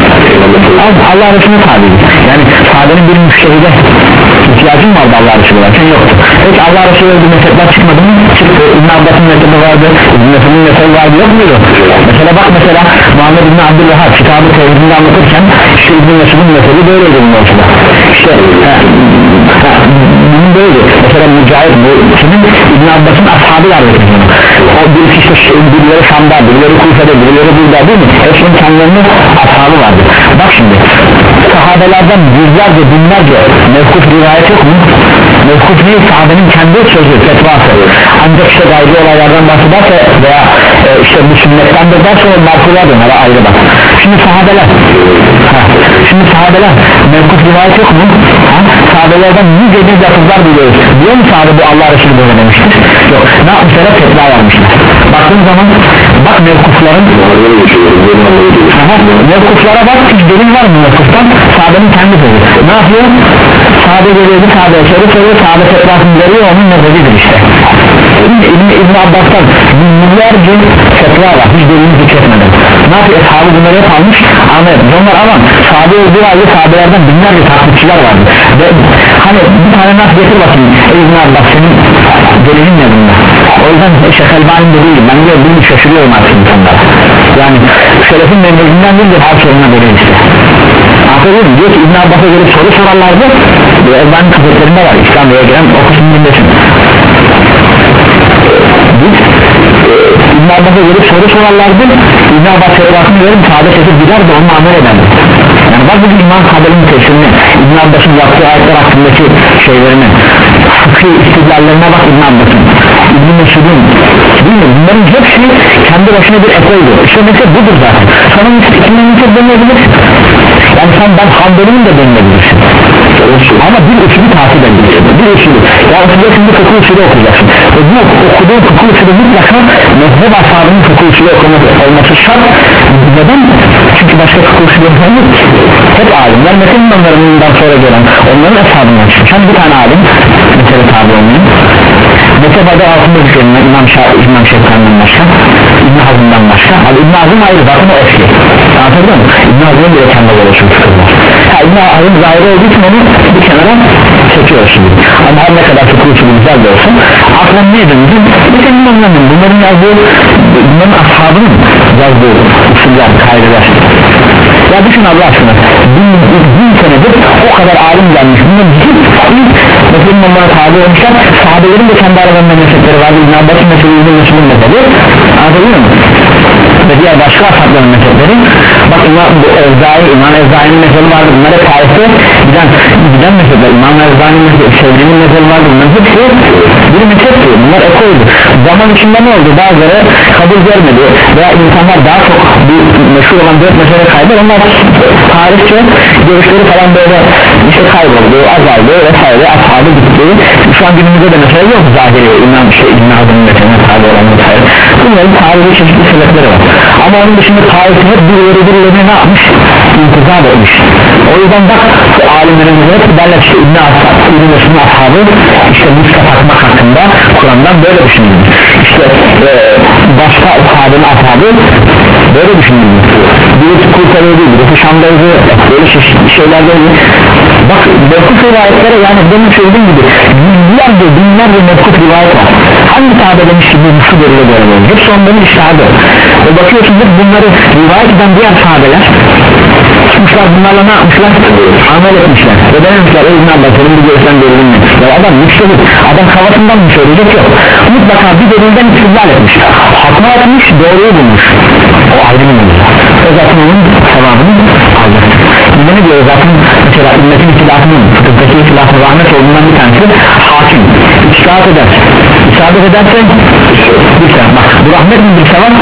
Speaker 1: Allah Resulü'ne tabiydi. Yani sahabenin bir müşteride ihtiyacın vardı Allah Resulü varken yoktu. Peki Allah Resulü'ne bir mezhepler çıkmadı mı? Çıktı. İbn Abbas'ın mezhebi vardı, İbn Mesud'un mezhebi vardı, yok muydu? Mesela bak mesela Muhammed İbn Abdülvahhab kitabı tevhidinde anlatırken işte İbn Mesud'un mezhebi böyleydi bunun ortada. İşte bunun böyle mesela Mücahit bu kimin? İbn Abbas'ın ashabı vardı. O birisi işte birileri Şam'da, birileri Kufe'de, birileri burada değil mi? Hepsinin kendilerinin ashabı vardı. Bak şimdi sahabelerden yüzlerce binlerce mevkuf rivayet yok mu? Mevkuf değil, sahabenin kendi sözü, fetvası. Ancak işte gayri olaylardan bahsederse veya e, işte bu sünnetten de derse o marfular dönere ayrı bak. Şimdi sahabeler ha, şimdi sahabeler mevkuf rivayet yok mu? Ha? Sahabelerden yüz yedi lafızlar biliyoruz. Diyor mu sahabe bu Allah Resulü böyle demiştir? Yok. Ne yapmışlar? Fetva vermişler. Baktığın zaman bak mevkufların aha, mevkuflara bak hiç delil var mı mevkuftan? Sahabenin kendi sözü. Ne yapıyor? Sahabe geliyordu, sahabe söylüyor, söylüyor, sahabe fetvasını veriyor, onun mezhebidir işte. İbn-i İbn Abbas'tan milyarca fetva var hiç delini zikretmeden. Ne yapıyor? Sahabe bunları hep almış anlayalım. Onlar ama sahabe olduğu halde sahabelerden binlerce taklitçiler vardı. Ve hani bir tane nasıl getir bakayım İbn Abbas senin delilin ne bunda? O yüzden Şeyh Elbani'nin de değil. Ben de bunu şaşırıyorum artık insanlara. Yani Selefin memlekinden değil de her soruna böyle işte. Anladın diyor ki İbn Abbas'a gelip soru sorarlardı. Elbani kafetlerinde var. İslam'a gelen o kısmı dinlesin. Biz İbn Abbas'a gelip soru sorarlardı. İbn Abbas fetvasını verip sağda çekip gider de onunla amel ederdi. Yani bak bugün İmam Kadir'in tefsirini, İbn Abbas'ın yaptığı ayetler hakkındaki şeylerini, fıkhi istidlallerine bak İbn Abbas'ın, İbn Mesud'un, bilmiyorum bunların hepsi kendi başına bir ekoydu. İşte mesela budur zaten. Sana İbn Mesud denilebilir. Yani sen ben Hanbeli'nin de denilebilirsin. Ama bir usulü takip edeceksin. Bir usulü. Ya okuyacaksın bir fıkıh usulü okuyacaksın. Ve bu okuduğun fıkıh usulü mutlaka mezhep ashabının fıkıh usulü olması şart. Neden? Çünkü başka fıkıh usulü yok. Hep alimler mesela onlarından sonra gelen onların ashabından çıkmış. Hani bir tane alim mesela tabi olmayın. Mezhebada altında üzerine İmam Şafi, İmam Şefkan'dan başka, İbn Hazm'dan başka. Abi İbn Hazm ayrı zaten o eski. Anladın mı? İbn Hazm'ın bile kendi oluşum fıkıhlar. Ha İbn Hazm zahiri olduğu için onu bir kenara çekiyor şimdi. Ama her ne kadar fıkıh usulü güzel de olsun aklım ne edindim? Bir senin anlamın bunların yazdığı, bunların ashabının yazdığı usuller, kaydeler. Ya düşün Allah aşkına bin, bin senedir o kadar alim gelmiş bunların hiç mesela onlara tabi olmuşlar sahabelerin de kendi aralarında meselleri vardı İbn Abbas'ın meselesi İbn Mesud'un meselesi anladın mı? Ve diğer başka ashabların meselleri bak İmam Evzai, İmam Evzai'nin meselesi vardı bunlar hep tarihte giden, giden meseleler İmam Evzai'nin meselesi, Sevri'nin meselesi vardı bunların hepsi bir meselesi bunlar ekoydu zaman içinde ne oldu bazıları kabul görmedi veya insanlar daha çok bir meşhur olan dört mesele kaydı onlar tarihçe görüşleri falan böyle işte kayboldu, azaldı vesaire ashabı gitti şu an günümüzde de mesela yok zahiri İmam şey İbn Hazm'ın meselene tabi olan vesaire bunların tarihi çeşitli sebepleri var ama onun dışında tarihi hep birileri birilerine ne yapmış? İntizam etmiş o yüzden bak alimlerimiz hep derler işte İbn Ashab, İbn Mesud'un ashabı işte muska takmak hakkında Kur'an'dan böyle düşünülür işte e, başka ashabın ashabı böyle düşünülür birisi Kurtarıyor değil, birisi Şam'daydı böyle şeyler değil bak mevkuf rivayetlere yani benim söylediğim gibi yüzlerce binlerce mevkuf rivayet var hangi sahabe demiş ki bu şu böyle böyle böyle hepsi onların iştihadı ve bakıyorsun hep bunları rivayet eden diğer sahabeler tutmuşlar bunlarla ne yapmışlar amel etmişler ve demişler ey İbn Abbas senin bir görüşten delilin mi ya adam müştehit adam kafasından mı söyleyecek yok mutlaka bir delilden istidlal etmiş hatma etmiş doğruyu bulmuş o ayrı bir mevzu o zaten onun sevabını alacak ne diyor zaten mesela ümmetin ihtilafının fıkıhtaki ihtilafın rahmet olduğundan bir tanesi hakim ispat eder ispat edersen bir sevap bak bu rahmet mi bir sevap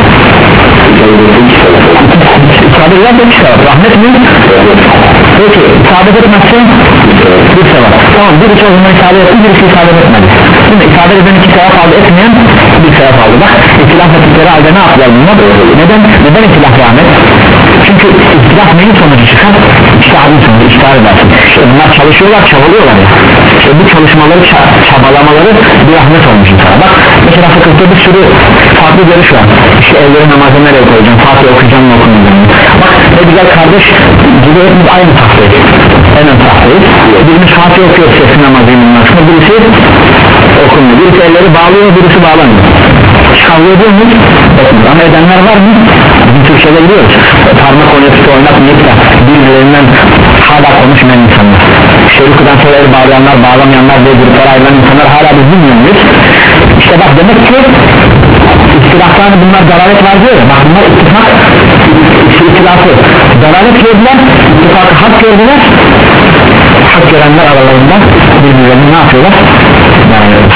Speaker 1: ispat edersen bir sevap rahmet mi peki ispat etmezsen bir sevap tamam birisi o zaman ispat etti birisi ispat etmedi şimdi ispat eden iki sevap aldı etmeyen bir sevap aldı bak ihtilaf ettikleri halde ne yaptılar bunlar neden neden ihtilaf rahmet çünkü ihtilaf neyin sonucu çıkar İçtiharın sonucu içtihar edersin işte bunlar çalışıyorlar çabalıyorlar ya işte bu çalışmaları çabalamaları bir rahmet olmuş insana bak mesela fıkıhta bir sürü farklı görüş var işte evleri namazı nereye koyacağım Fatih okuyacağım mı okumayacağım bak ne güzel kardeş gibi hepimiz aynı tahtayız en ön tahtayız birimiz Fatih okuyor sesli namazıyım bunlar birisi okumuyor birisi elleri bağlıyor birisi bağlamıyor kavga ediyor muyuz? Ama edenler var mı? Bizim Türkçe'de biliyoruz parmak oynatı oynatmayıp da birbirlerinden hala konuşmayan insanlar şerikudan sonra el bağlayanlar bağlamayanlar diye gruplara ayrılan insanlar hala biz bilmiyor muyuz? İşte bak demek ki istilaflarını bunlar dalalet var diyor ya bak bunlar ittifak istilafı dalalet gördüler ittifakı hak gördüler hak görenler aralarında birbirlerini ne yapıyorlar? dalalet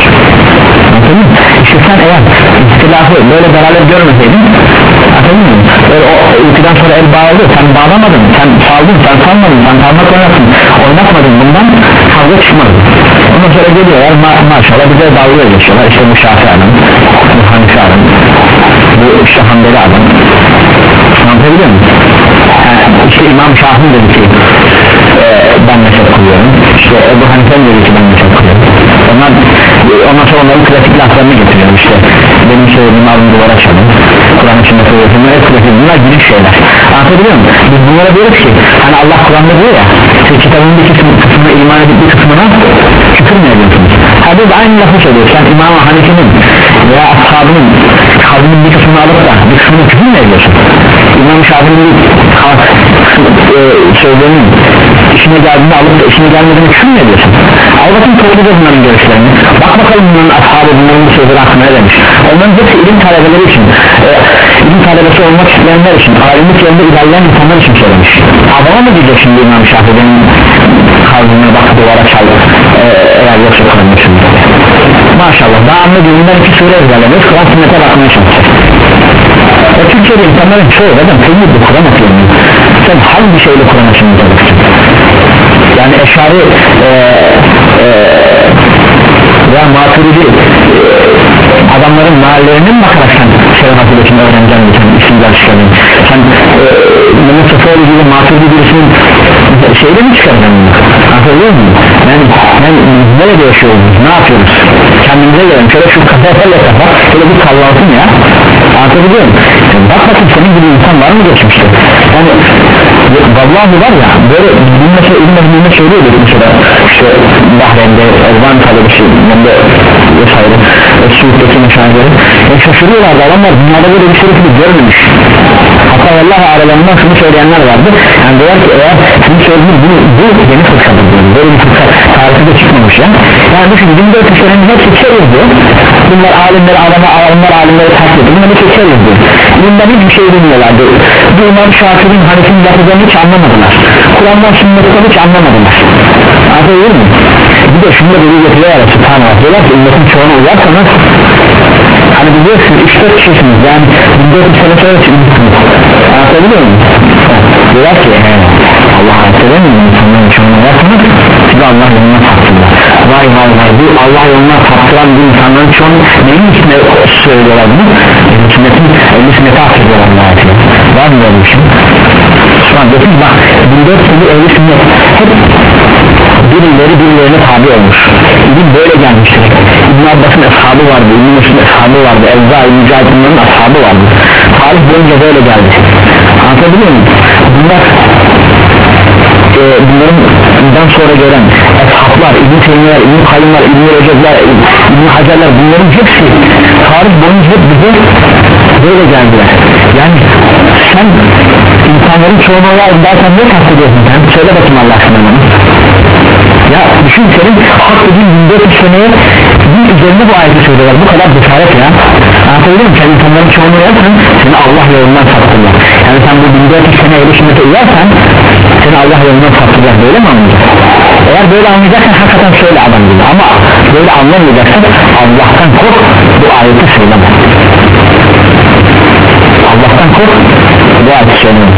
Speaker 1: işte sen eğer istilafı böyle dalalet görmeseydin anladın mı? Böyle o ülkeden sonra el bağladı sen bağlamadın sen saldın sen salmadın sen parmak oynattın oynatmadın bundan kavga çıkmadı ondan sonra geliyorlar ma maşallah bize dalga geçiyorlar işte bu Şafii adam bu Hanifi adam bu işte Hanbeli adam anlatabiliyor muyum? Yani işte İmam Şafii dedi ki e, ben mezhep kılıyorum işte Ebu Hanife dedi ki ben mezhep kılıyorum onlar ondan sonra onların klasik laflarını getiriyor işte benim söylediğim alın duvara çalın Kur'an içinde söylüyorsun bunlar hep klasik bunlar giriş şeyler anlatabiliyor muyum? Biz bunlara diyoruz ki hani Allah Kur'an'da diyor ya siz kitabın bir kısmına iman edip bir kısmına küfür mü ediyorsunuz? Hadi aynı lafı söylüyor sen İmam-ı Hanefi'nin veya ashabının kavminin bir kısmını alıp da bir kısmını küfür mü ediyorsun? İmam-ı Şafii'nin e, sözlerinin işine geldiğini alıp da işine gelmediğini küfür mü ediyorsun? Al bakın topluca bunların görüşlerini bak bakalım bunların ashabı bunların bu sözleri hakkında ne demiş onların hepsi ilim talebeleri için e, ilim talebesi olmak isteyenler için alimlik yolunda ilerleyen insanlar için söylemiş adama mı diyecek şimdi İmam-ı Şafii'nin kavmine bak duvara çal e, eğer yoksa kılınmışsın maşallah daha anladığından iki sure ezberlemiş Kur'an sünnete bakmaya çalışacak o Türkiye'de insanların çoğu zaten temiz bir Kur'an okuyor sen hangi şeyle Kur'an'a şimdi çalışsın yani eşari e, e, ya maturidi e, adamların mahallelerinin bakarak sen selam akıbetini öğreneceğim sen isimler çıkardın sen Mehmet Sofoğlu gibi maturidi birisinin şeyle mi çıkardın bunu anlatabiliyor muyum yani, yani nerede yaşıyoruz ne yapıyoruz kendimize gelelim şöyle şu kafayla kafa şöyle bir kallansın ya anlatabiliyor muyum bak bakın senin gibi insan var mı geçmişte yani vallahi var ya böyle bilmese ilmediğini söylüyordu mesela işte Bahreyn'de Elvan talebesi yanında vesaire Suud'daki meşahirleri yani şaşırıyorlardı adamlar dünyada böyle bir şerifi görmemiş hatta vallahi aralarından şunu söyleyenler vardı yani diyorlar ki eğer sizin söylediğiniz bu, bu yeni fırkadır diyor böyle bir fırka tarihi de çıkmamış ya yani düşün bin dört yüz senenin hepsi içeriz diyor bunlar alimleri adama onlar alimleri takip ediyor bunlar hepsi içeriz diyor bundan hiçbir şey bilmiyorlardı bu İmam Şafii'nin Hanefi'nin lafızlarını hiç anlamadılar Kur'an'dan sünnetten hiç anlamadılar anlatabiliyor muyum? Bir de şunu da böyle getiriyorlar subhanallah diyorlar ki ümmetin çoğuna uyarsanız hani biliyorsunuz üç dört kişisiniz yani bin dört yüz sene sonra çıkmışsınız anlatabiliyor muyum? diyorlar ki Allah anlatabiliyor muyum? insanların çoğuna uyarsanız size Allah yoluna saptırlar vay vay vay bu Allah yoluna saptıran bu insanların çoğunu neyin içinde söylüyorlar bunu? sünnetin elli sünneti aktarıyorlar var mı böyle bir şey? şu an diyorsun bak bin dört yüz elli sünnet hep birileri birilerine tabi olmuş İbn böyle gelmiştir İbn Abbas'ın ashabı vardı İbn Mesud'un ashabı vardı Evza-i Mücahit'in ashabı vardı tarih boyunca böyle geldi anlatabiliyor muyum? bunlar e, bunların sonra gelen ashablar İbn Teymiyeler, İbn Kayyumlar, İbn Recepler İbn Hacerler bunların hepsi tarih boyunca hep bize böyle geldiler yani sen insanların çoğuna var derken ne kastediyorsun sen? Söyle bakayım Allah aşkına ya düşün senin hak dediğin bin dört yüz seneye bir üzerinde bu ayeti söylüyorlar bu kadar cesaret ya anlatabiliyor muyum? Sen insanların çoğunu yersen seni Allah yolundan saptırlar yani sen bu bin dört yüz sene eli sünnete uyarsan seni Allah yolundan saptırlar böyle mi anlayacaksın? eğer böyle anlayacaksan hakikaten söyle adam gibi ama böyle anlamayacaksan Allah'tan kork bu ayeti söyleme Allah'tan kork bu ayeti söyleme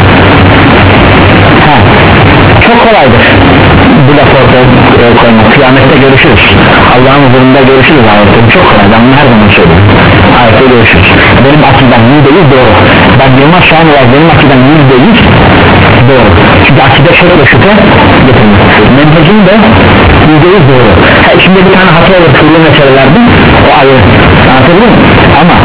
Speaker 1: ha çok kolaydır bu lafı ortaya koymak kıyamette görüşürüz Allah'ın huzurunda görüşürüz ayette çok kolay ben bunu her zaman söylüyorum ayette görüşürüz benim akidem yüzde yüz doğru ben Yılmaz Şahin olarak benim akidem yüzde yüz doğru çünkü akide şöyle şüphe getirmiş menhecim de yüzde yüz doğru ha içinde bir tane hata olur kırılı meselelerde o ayrı anlatabiliyor muyum ama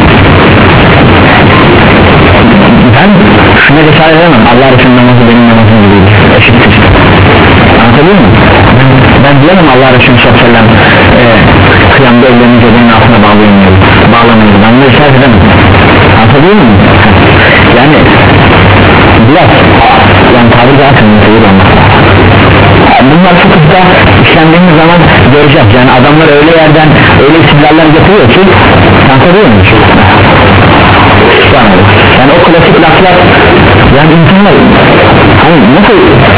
Speaker 1: ben şuna cesaret edemem Allah Resulü'nün namazı benim namazım gibi eşittir anlatabiliyor muyum? Ben, ben diyemem Allah Resulü sallallahu aleyhi ve sellem e, kıyamda ellerini göbeğinin altına bağlayamıyor bağlamıyor ben bunu cesaret edemem anlatabiliyor muyum? yani biraz yani tabiri daha kıymetlidir bunlar fıkıhta işlendiğimiz zaman göreceğiz yani adamlar öyle yerden öyle isimlerler getiriyor ki anlatabiliyor muyum? yani o klasik laflar yani insanlar hani nasıl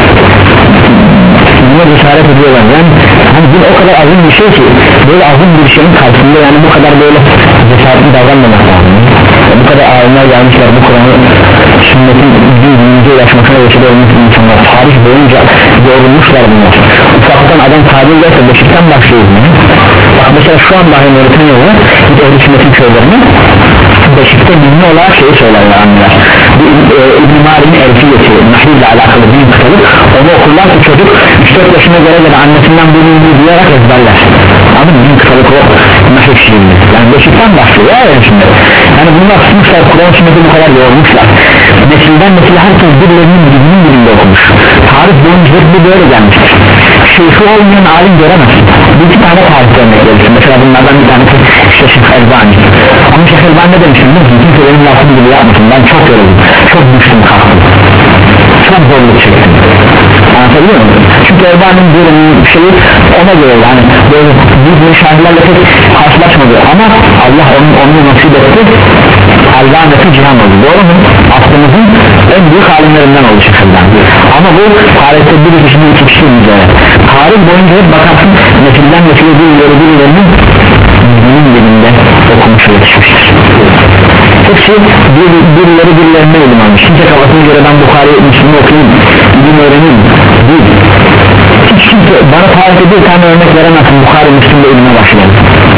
Speaker 1: buna cesaret ediyorlar yani hani bu o kadar azim bir şey ki böyle azim bir şeyin karşısında yani bu kadar böyle cesaretli davranmamak lazım bu kadar alimler gelmişler bu Kur'an'ı sünnetin düzgünce ulaşmasına vesile olmuş insanlar tarih boyunca yorulmuşlar bunlar ufaktan adam tabir ederse Beşik'ten başlıyor bak mesela şu an dahi Moritanya'da bir de ehl-i sünnetin köylerine Beşik'te bilme olarak şeyi söylerler anneler bu e, İbn-i Mari'nin elfiyeti Nahil ile alakalı bir kitabı onu okurlar ki çocuk üç dört yaşına göre göre annesinden bunu duyarak ezberler. Anladın mı? Bin kısalık o nahif şiirli. Yani beşikten başlıyor ya yani şimdi. Yani bunlar sınıflar Kur'an sünneti bu kadar yoğurmuşlar. Nesilden nesile herkes birilerinin birinin birinde okumuş. Tarih boyunca hep bu böyle gelmiştir. Şeyhi olmayan alim göremezsin. Bir iki tane tarih örnek verirsin. Mesela bunlardan bir tanesi işte Şeyh Elbani. Ama Şeyh Elbani ne demişim? Kimse benim lafım gibi yapmasın. Ben çok yoruldum. Çok düştüm kalktım. Çok zorluk çektim. Anlatabiliyor muyum? Çünkü Elbani'nin bir şeyi ona göre yani böyle büyük müşahidelerle pek karşılaşmadı ama Allah onun, onu nasip etti. Elbani'deki cihan oldu. Doğru mu? Aklımızın en büyük alimlerinden oldu Şeyh Elbani. Ama bu tarihte bir kişinin iki kişinin üzerine. Tarih boyunca hep bakarsın nesilden nesile birileri birilerinin bunun dilinde okumuş ve yetişmiştir. Hepsi bir, birileri birilerine ilim almış. Kimse kafasına göre ben Bukhari Müslüm'ü okuyayım, ilim öğreneyim değil. Hiç kimse bana tarihte bir tane örnek veremezsin Bukhari Müslüm'de ilime başlayalım.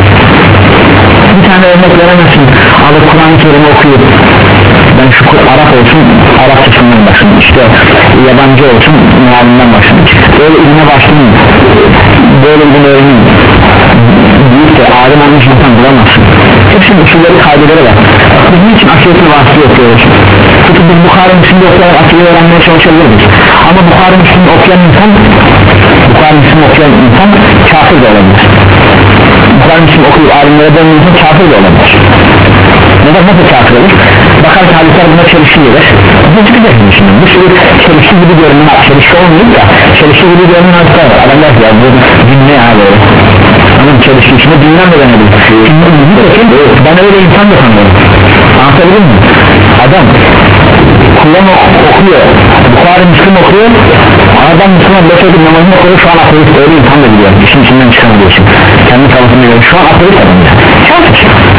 Speaker 1: Bir tane örnek veremezsin alıp Kur'an-ı Kerim'i okuyup ben şu Arap olsun Arapçasından başlayayım, işte yabancı olsun mealinden başlayayım, böyle ilime başlayayım, böyle ilim öğreneyim büyük de alim olmuş insan bulamazsın. Hepsinin usulleri kaydeleri var. Biz niçin akiyetli vasıtı okuyoruz? Çünkü biz Bukhari Müslüm'de okuyarak akiyeti öğrenmeye çalışabiliriz. Ama Bukhari Müslüm'de okuyan insan Bukhari Müslüm'de okuyan insan kafir de olabilir. Bukhari Müslüm'de okuyup alimlere dönmeyen insan kafir de olabilir. Neden nasıl kafir olur? Bakar ki hadisler buna çelişki gelir. Bu çıkacak mı şimdi? Bu sürü çelişki gibi görünen, çelişki olmayıp da çelişki gibi görünen hadisler var. Adamlar ya bu dinle ya böyle. Onun çelişki içinde dinlen de denebilir. Şimdi ben öyle insan da sanıyorum. Anlatabilir miyim? Adam Kur'an okuyor, Bukhari Müslüm okuyor, adam Müslüman beş ödül namazını okuyor, şu an ateist öyle insan da biliyor. İşin içinden çıkamıyorsun. Kendi kafasını görüyor. Şu an ateist adam ya. Kafir.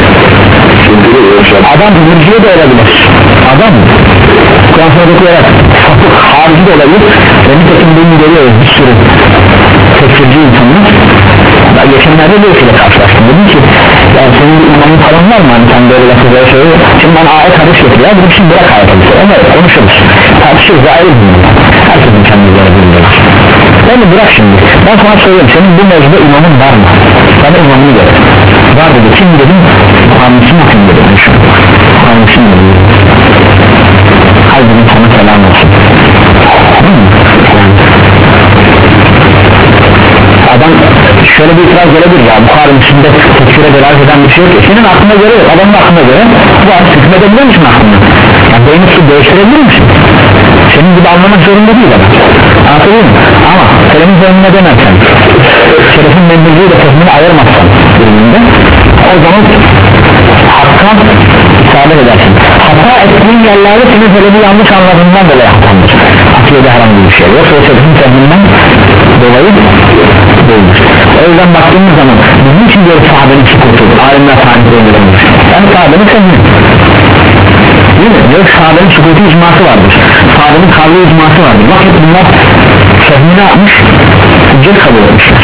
Speaker 1: Adam mürciye de olabilir. Adam Kur'an sonra okuyarak sapık harici de olabilir. Ve nitekim bunu görüyoruz bir sürü tekfirci insanlar. Daha geçenlerde bir şeyle karşılaştım. Dedim ki yani senin bir imanın falan var mı? Hani sen böyle lafızları söylüyor. Şimdi bana ayet hadis getiriyor. Dedim şimdi bırak ayet hadisi. Onlar konuşuruz. Tartışırız ayrı bilmiyorum. Herkesin kendi üzerine bilmiyor. Yani bırak şimdi. Ben sana söyleyeyim. Senin bu mevzuda imamın var mı? Bana imamını gör. Var dedi. Kim dedim? Hamisi mi kim dedim? Hamisi mi dedim? Hayır dedim sana selam olsun. Adam şöyle bir itiraz gelebilir ya Bukhari Müslüm'de tekfire delalet eden bir şey yok. Senin aklına göre yok, adamın aklına göre var, hükmedebilir misin aklına? Yani beynini su değiştirebilir misin? Senin gibi anlamak zorunda değil adam. Anlatabilir mi? Ama Selim'in zemmine denerken Şeref'in memnunluğu da fehmini ayırmazsan durumunda o zaman hakka isabet edersin. Hata ettiğin yerlerde senin Selim'i yanlış anladığından dolayı hatandır. Akiyede herhangi bir şey yok. O Şeref'in fehminden dolayı değildir. O yüzden baktığımız zaman bizim için diyoruz sahabenin sükutu, alimler tarihlerinde olmuş. Yani sahabenin fehmi değil mi? Diyoruz sahabenin sükutu icması vardır. Sahabenin kavli icması vardır. Bak hep bunlar fehmini yapmış, hüccet kabul etmişler.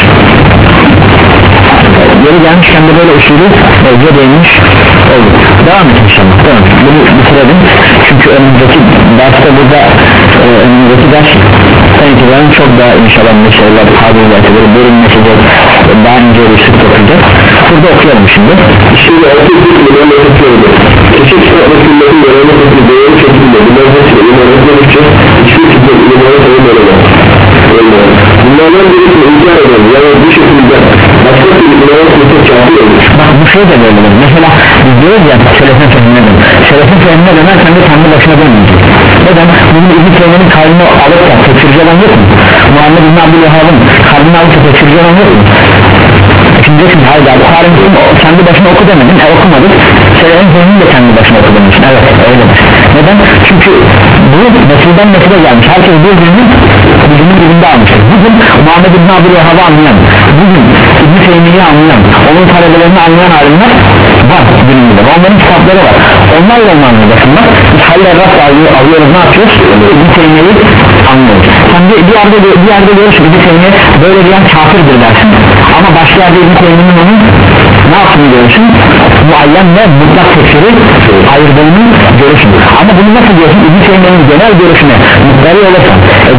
Speaker 1: Yeri gelmişken de böyle usulü evde değinmiş oldu. Devam et inşallah. Devam et. Bunu bitirelim. Çünkü önümüzdeki derste burada e, önümüzdeki ders itibaren çok daha inşallah meseleler kabiliyetleri bölünmesidir, daha ince bir sık okuyacak. Burada okuyalım şimdi.
Speaker 2: Şimdi altı yüzyılda mevcutluyordu. Çeşit sıratlıkların yorulma tekli doğru şekilde bunlar hepsini imanetledikçe hiçbir şekilde imanı sayılmalılar. Bunlardan birisini inkar eden yani bu şekilde başka bir imanı kurtar kâfir olmuş.
Speaker 1: Bak bu şey de böyledir. Mesela biz diyoruz ya şerefin fehmine dön. Şerefin fehmine dönersen de kendi başına dönmeyecek. Neden? Bugün İbn-i Teymiye'nin kalbini alıp da tekfirci olan yok mu? Muhammed İbn Abdülvahab'ın kalbini alıp da tekfirci olan yok mu? Şimdi diyorsun hayır abi Bukhari Müslüm kendi başına oku demedin, e okumadın. Şerefin fehmini de kendi başına oku demişsin. Evet öyledir. Neden? Çünkü bu nesilden nesile gelmiş. Herkes birbirinin birbirinin birinde almıştır. Bugün Muhammed İbn Abdülvahab'ı anlayan, bugün İbn-i Teymiye'yi anlayan, onun talebelerini anlayan alimler var günümüzde. Onların kitapları var. Onlarla onu anlayacaksın. Bak biz hayır rast alıyoruz, ne yapıyoruz? İbn-i Teymiye'yi anlıyoruz. Sen bir, bir yerde bir yerde görürsün İbn-i Teymiye böyle diyen kafirdir dersin. Ama başka yerde İbn-i Teymiye'nin onun ne yaptığını görürsün? Muayyen ve mutlak tekfiri ayırdığını görürsün. Ama bunu nasıl diyorsun? İbn-i Teymiye'nin genel görüşüne mutlaka olursan, e,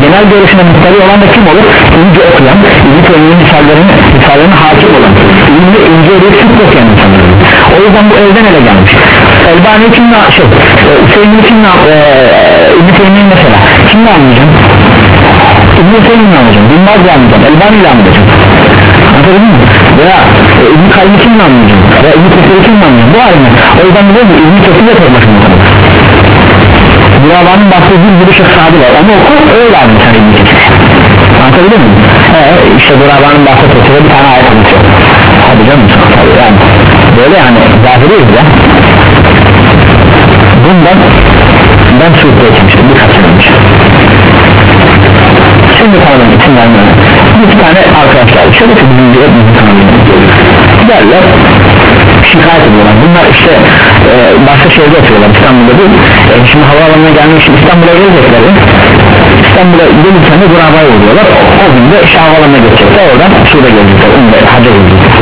Speaker 1: genel görüşüne muhtari olan da kim olur? İnce okuyan, İbn-i Teymiye'nin misallerine, misallerine hakim olan, İbn-i İnce edip sık okuyan insanlar. O yüzden bu elden ele gelmiş. Elbani kimle şey, Hüseyin'i kimle e, İbn-i Teymiye'nin mesela kimle anlayacağım? İbn-i Teymiye'nin anlayacağım, Bilmaz'la anlayacağım, Elbani'yle anlayacağım. Anladın mı? Veya e, İbn-i Kayyım'ı kimle anlayacağım? Veya İbn-i Kesir'i kimle anlayacağım? Bu ayrı. O yüzden biliyor musun? İbn-i Kesir'i de tek başına okuyor. Burabanın bahsettiği bir şey sahibi var. Onu oku öyle abi sen İbn-i Kesir. Anlatabiliyor muyum? Ee, işte Burabanın bahsettiği bir tane ayet anlatıyor. Hadi canım tabii yani. Böyle yani zahiriyiz ya. Bundan ben suikle etmiştim birkaç sene önce. Şimdi tanıdım için vermiyorum. Bir tane arkadaşlar şöyle ki bizim bir etmesi tanıdım. Derler şikayet ediyorlar. Bunlar işte e, başka şehirde oturuyorlar İstanbul'da değil. E, şimdi havaalanına gelmek için İstanbul'a gelecekler. İstanbul'a gelirken de Guraba'ya uğruyorlar. O, o gün de işte havaalanına geçecekler. Oradan Suud'a gelecekler. Onu da hacca gelecekler.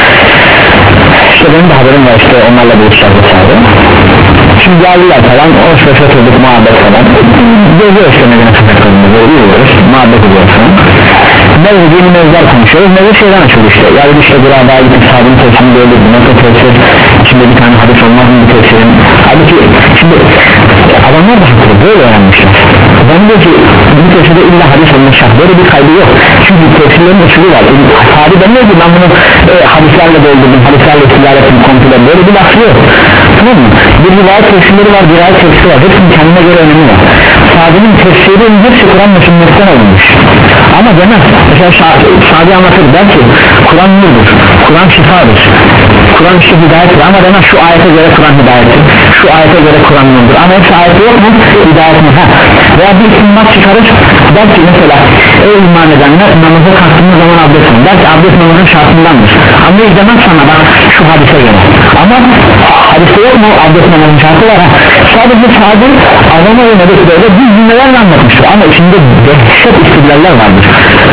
Speaker 1: İşte benim de haberim var işte onlarla buluşacağız vesaire. Şimdi geldiler falan, hoş hoş oturduk muhabbet falan. Geziyor işte Medine sokaklarında böyle yürüyoruz, muhabbet ediyoruz falan. Mevzu yeni mevzular konuşuyoruz, mevzu şeyden açılıyor işte. Yani işte Guraba'ya gidip sahabinin tefsirini gördük, bu nasıl tefsir, içinde bir tane hadis olmaz mı bu tefsirin. Halbuki şimdi adamlar da haklı, böyle öğrenmişler. Ben diyor ki bu tefsirde illa hadis olmak şart, böyle bir kaybı yok. Çünkü tefsirlerin usulü var. Sahabi demiyor ki ben bunu e, hadislerle doldurdum, hadislerle ticaret ettim, komple böyle bir lafı yok. Tamam mı? Bir rivayet tefsirleri var, bir rivayet tefsiri var, hepsinin kendine göre önemi var. Sahabenin tefsirinin hepsi Kur'an ve sünnetten olmuş. Ama demez, mesela Sahabi anlatır der ki Kur'an nurdur, Kur'an şifadır, Kur'an işte hidayettir ama demez şu ayete göre Kur'an hidayettir, şu ayete göre Kur'an nurdur ama hepsi ayeti yok mu? Hidayet mi? Ha. Veya bir istimbat çıkarır der ki mesela ey iman edenler namaza kalktığınız zaman abdest alın, der ki abdest namazın şartındandır ama hiç demez sana bak şu hadise göre ama hadiste yok mu abdest namazın şartı var ha. Sadece sahabe Allah'ın oynadık böyle bir cümlelerle anlatmıştır ama içinde dehşet istidlaller vardır.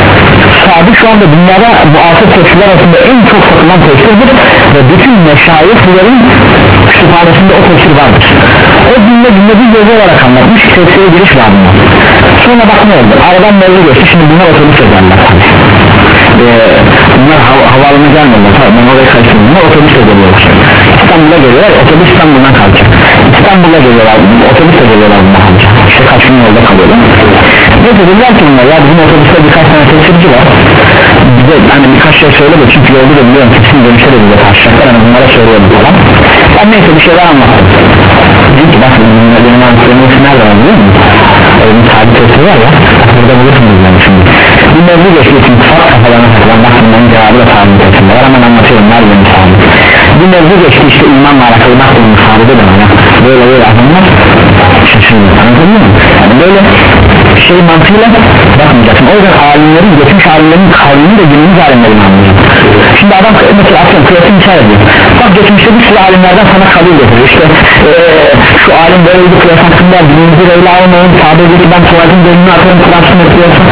Speaker 1: Sahabe şu anda dünyada bu asır tefsirler arasında en çok satılan tefsirdir ve bütün meşayihlerin kütüphanesinde o tefsir vardır. O cümle cümle bir gözü olarak anlatmış, tefsire giriş var bunlar. Sonra bak ne oldu, aradan mevzu geçti, şimdi bunlar otobüs ederler tabii. Ee, bunlar hav havaalanına gelmiyorlar tabii, ben oraya kaçtım, bunlar otobüs geliyorlar. İstanbul'a geliyorlar, otobüs İstanbul'dan kalacak. İstanbul'a geliyorlar, otobüsle geliyorlar bunlar halde. İşte kaç gün yolda kalıyorlar. Ne dediler ki bunlar, ya bizim otobüste birkaç tane tefsirci var. Bize hani birkaç şey söyledi çünkü yolda da biliyorum kesin dönüşe de bize karşılayacaklar, hani bunlara söylüyorum falan. Ben neyse bir şeyler anlattım. Dedim ki bak benim anlattığım için nerede var biliyor musun? Öyle bir tabi tefsiri var ya, burada bulursunuz yani şimdi. Bir mevzu geçti için fark kafalarına takılan, bak bunların cevabı da tabi tefsiri var, hemen anlatıyorum nerede bir tabi. Bir mevzu geçti işte imanla alakalı, bak bunun sahibi de bana böyle böyle adamlar şaşırıyor, anladın mı? Yani böyle şey mantığıyla bakmayacaksın. O yüzden alimlerin, geçmiş alimlerin kavmini de günümüz alimlerini anlayacaksın. Şimdi adam mesela atıyorum kıyasını misal ediyor. Bak geçmişte bir sürü alimlerden sana kabul getiriyor. İşte ee, şu alim böyle bir kıyas hakkında dinimizi öyle almayın, sahabe diyor ki ben tuvaletin bölümünü atıyorum, Kur'an yapıyorsun.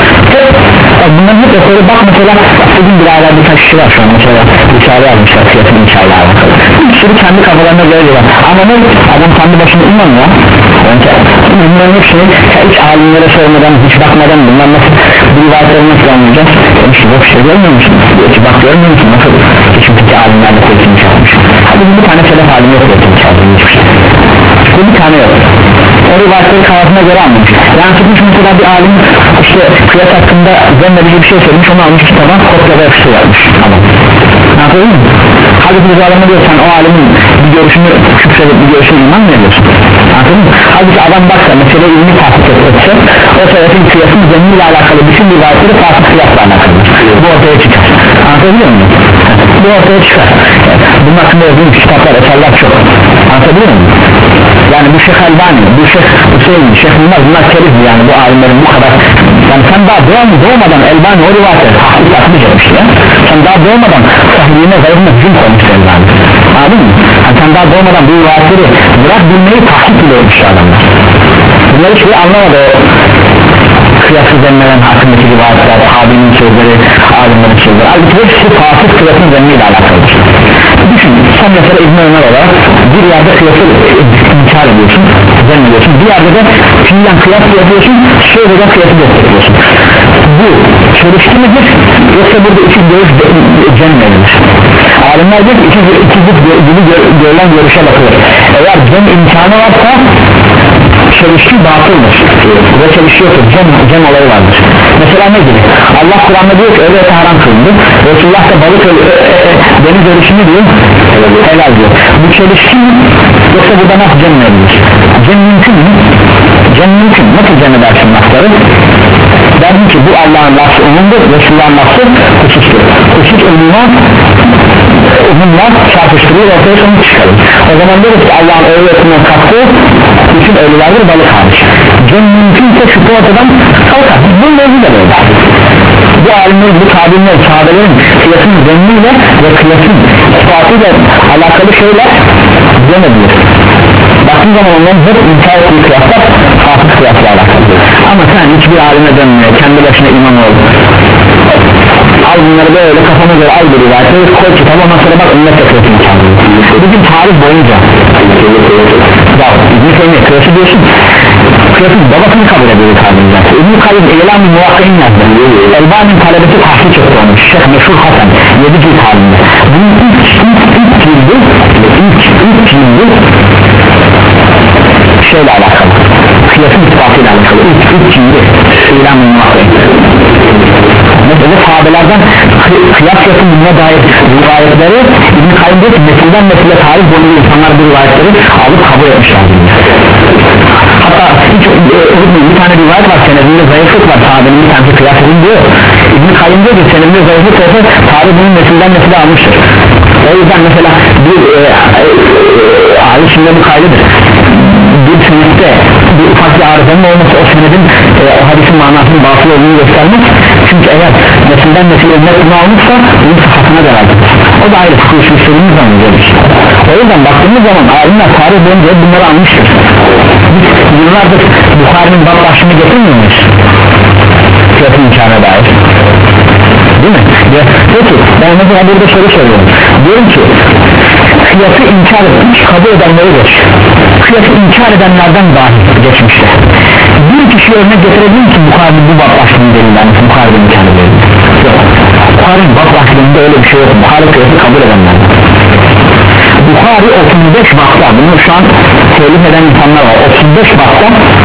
Speaker 1: Bunların hep böyle bak mesela bugün bir hala birkaç kişi var şu an mesela risale yazmışlar kıyasını inşallah alakalı. Bir sürü kendi kafalarına göre diyorlar. Ama ne? Adam kendi başına iman ya. Bunların hepsini hiç alimlere sormadan, hiç bakmadan bunlar nasıl bu rivayetleri nasıl anlayacağız? İşte bak şey görmüyor musun? Hiç bak görmüyor musun? Nasıl? Hiçbir alimlerle kıyasını çalmış. Hadi bir tane selef alimi yok kıyasını çalmış. Bu bir tane yok. O rivayetleri kafasına göre anlamış. Yani tutmuş mesela bir alim işte kıyas hakkında zemmedici bir şey söylemiş, onu almış kitaba kopyada yapıştı yapmış. Tamam. Anladın mı? Halbuki bir adamı diyor sen o alimin bir görüşünü şükredip bir görüşünü iman mı ediyorsun? Anladın mı? Halbuki adam baksa mesela ilmi tahsis etse o sebebin kıyasın zemmiyle alakalı bütün rivayetleri tahsis kıyasla alakalı. Bu ortaya çıkar. Anlatabiliyor muyum? Bu ortaya çıkar. Bunun hakkında yazılmış kitaplar, eserler çok. Anlatabiliyor muyum? Yani bu Şeyh Elbani, bu Şeyh Hüseyin, Şeyh bunlar, bunlar keriz yani bu alimlerin bu kadar. Yani sen daha doğum, doğmadan Elbani o rivayetleri tahsis atmayacakmış ya. Sen daha doğmadan sahibine zayıfına hücum koymuştu Elbani. Anladın mı? Yani sen daha doğmadan bu rivayetleri bırak bilmeyi tahsis bile etmişti adamlar. Bunları hiçbir anlamadı o kıyası zemmeden hakkındaki rivayetler, abinin sözleri, alimlerin sözleri. Halbuki hepsi tahsis kıyasın zemmiyle alakalıdır. Düşün, sen mesela İbn-i Ömer olarak bir yerde kıyası inkar ediyorsun, zemmediyorsun, bir yerde de fiilen kıyas yapıyorsun, söyleden kıyası destekliyorsun. çelişki midir yoksa burada iki görüş cem verilir? Alimler diyor ki iki, iki gibi görülen görüşe bakılır. Eğer cem imkanı varsa çelişki batıldır ve çelişki yoktur, cem, cem olayı vardır. Mesela ne gibi? Allah Kur'an'da diyor ki öyle ete haram kılındı, Resulullah da balık ölü, e, e, deniz ölüşünü diyor helal diyor. Bu çelişki mi yoksa burada nasıl cem verilir? Cem mümkün mü? Cem mümkün. Nasıl cem edersin lafları? Derdim ki bu Allah'ın lafı umumdur, Resulullah'ın lafı husustur. Husus umuma umumla çarpıştırıyor, ortaya sonuç çıkarır. O zaman deriz ki Allah'ın öğretinden kattığı bütün ölülerdir, balık hariç. Cem mümkünse şüphe ortadan kalkar. Bu mevzu da böyle. Bu alimler, bu tabirler, sahabelerin kıyasın zemniyle ve kıyasın ispatıyla alakalı şeyler cem edilir. Baktığın zaman onların hep inkar ettiği kıyaslar hafız kıyasla alakalı. Ama sen hiçbir alime dönmüyor, kendi başına imam ol, al bunları böyle kafana göre al bir rivayetleri koy kitaba, ondan sonra bak ümmet yapıyorsun kendini. Bugün tarih boyunca ya İbn-i Teymiye kıyası diyorsun, kıyasın babasını kabul ediyor tabirler. İbn-i Kayyum eylem-i muvakkain yazdı, Elbani'nin talebesi tahsis etti onu, Şeyh Meşhur Hasan yedi cilt halinde. Bunun ilk ilk ilk cildi ilk ilk cildi şeyle alakalı, kıyasın ispatıyla alakalı ilk ilk cildi eylem-i muvakkain. Mesela sahabelerden kıyas yapımına dair rivayetleri İbn-i Kayyum diyor ki nesilden nesile tarih boyunca insanlar bu rivayetleri alıp kabul etmişler. Hatta hiç e, bir tane rivayet var, senedinde zayıflık var, sahabenin bir tanesi kıyas edin diyor. İbn-i Kayyum diyor ki senedinde zayıflık olsa tarih bunun nesilden nesile almıştır. O yüzden mesela bir e, e, e, aile şimdi bu kaydıdır. Bir senette bir ufak bir arızanın olması o senedin e, o hadisin manasının batıl olduğunu göstermek. Çünkü eğer nesilden nesil ümmet bunu almışsa bunun sıfatına zarardır. O da ayrı fıkıh usulümüz anlıyoruz. O yüzden baktığımız zaman alimler tarih boyunca bunları almıştır. Biz yıllardır Bukhari'nin bab başlığını getirmiyor muyuz? Fiyatın imkanına dair. Değil mi? Ya, peki ben mesela burada soru soruyorum. Diyorum ki kıyası inkar etmiş, kabul edenleri geç. Kıyası inkar edenlerden dahi geçmişte. Bir kişi örnek getirebilir misin Bukhari'nin bu bab başlığını delinden, Bukhari'nin inkar edenleri? Yok. Bukhari'nin bab başlığında öyle bir şey yok. Bukhari kıyası kabul edenlerden. Bukhari otuz beş bakta, bunu şu an telif eden insanlar var, otuz beş bakta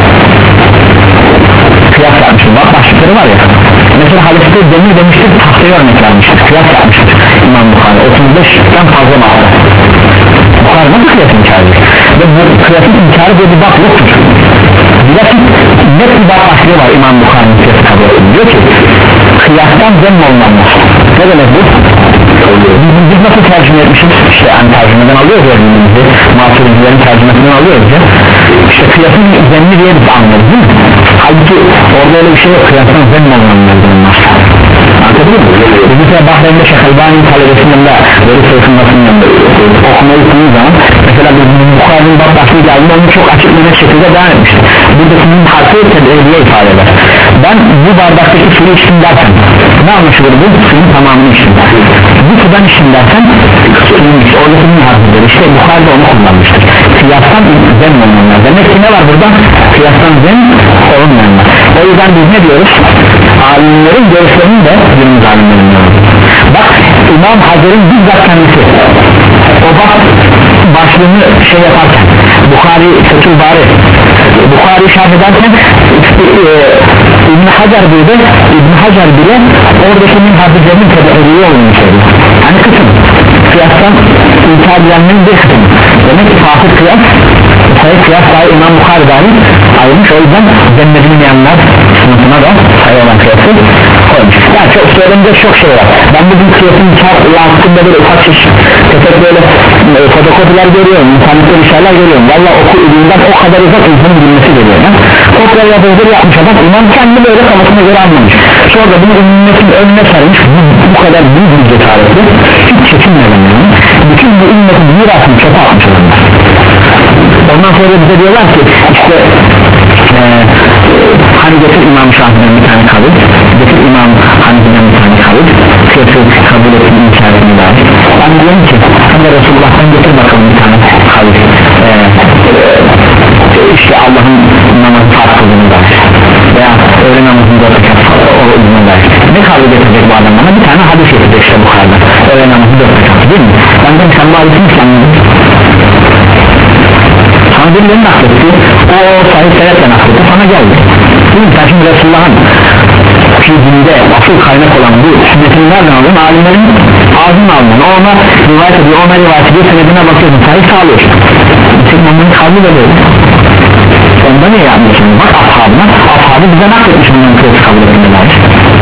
Speaker 1: kıyas yapmıştır, bak başlıkları var ya, mesela hadiste demir demiştir, tahtaya örnek vermiştir, kıyas yapmıştır İmam Bukhari, otuz beşten fazla bakta. Bukhari nasıl kıyas inkar ediyor? Ve bu kıyasın inkarı diye bir bak yoktur. Bilakis net bir bak başlığı var İmam Bukhari'nin kıyası kabul etsin, diyor ki kıyastan zemm olmamız. Ne demek bu? Biz nasıl tercüme etmişiz? İşte yani tercümeden alıyoruz ya birbirimizi, Maturidilerin tercümesinden alıyoruz ya. İşte kıyasın zemmi diye biz anlıyoruz değil mi? Halbuki orada öyle bir şey yok, kıyasın zemm olmamız. Anladın mı? Biz mesela Bahreyn'de Şeyh Elbani'nin talebesinin de böyle sayfınmasının yanında okumayı okuduğu zaman mesela biz Bukhari'nin bab başlığı geldiğinde onu çok açık bir şekilde beyan etmiştir. Burada sizin harfi tedbiriye ifade eder. Ben bu bardaktaki suyu içtim derken ne anlaşılır bu? Suyun tamamını içtim. Bu sudan içtim derken suyun içtim. Orada sizin harfidir. İşte Bukhari'de onu kullanmıştır. Kıyastan zemm olmayanlar. Demek ki ne var burada? Kıyastan zemm olmayanlar. O yüzden biz ne diyoruz? Alimlerin görüşlerini de günümüz alimlerin diyoruz. Bak İmam Hazer'in bizzat kendisi o bak başlığını şey yaparken Bukhari Fethül Bari Bukhari şerh ederken e, İbn Hacer bile İbn Hacer bile oradaki min hadislerinin tedbiri olduğunu söylüyor. Yani kısım kıyastan inkar edilenlerin bir kısım. Demek ki fasıl kıyas sayı kıyas dahi İmam Bukhari dahi ayrılmış, o yüzden zemmedilmeyenler sınıfına da sayı olan kıyası koymuş. Yani çok söylenecek çok şey var. Ben bugün kıyasın çarpı hakkında böyle ufak çeşit tefek böyle e, fotokopiler görüyorum, internette bir şeyler görüyorum. Valla oku üründen o kadar uzak insanın bilmesi geliyor. Kopya yapıcıları yapmış adam, imam kendi böyle kafasına göre anlamış. Sonra da bunu ümmetin önüne sermiş, bu, bu kadar büyük bir cesaretli, hiç çekinmeden yani. Bütün bu ümmetin mirasını çöpe atmış adamlar. Ondan sonra bize diyorlar ki işte e, hani getir İmam Şafii'den bir tane kabul, getir İmam Hanifi'den bir tane kabul, kıyası kabul ettiğini inkar ettiğini dair. Ben diyorum ki hani Resulullah'tan getir bakalım bir tane kabul, e, e, işte Allah'ın namazı fark kıldığını dair veya öğle namazını dört rekat olduğunu dair. ne kavga getirecek bu adam bana? Bir tane hadis getirecek işte bu kadar öyle namazı dört rekatı değil mi? Ben de sen bu hadisini sanmıyorum sana birilerinin nakletti o sahip sebeple nakletti sana geldi değil mi? Sen şimdi Resulullah'ın ki dinde asıl kaynak olan bu sünnetini nereden aldın? Alimlerin ağzından aldın o ona rivayet ediyor ona rivayet ediyor senedine bakıyorsun sahip sağlıyorsun senin onların kavli de böyle onda ne yapıyorsun? Bak ashabına ashabı bize nakletmiş bunların kıyası kabul etmeye dair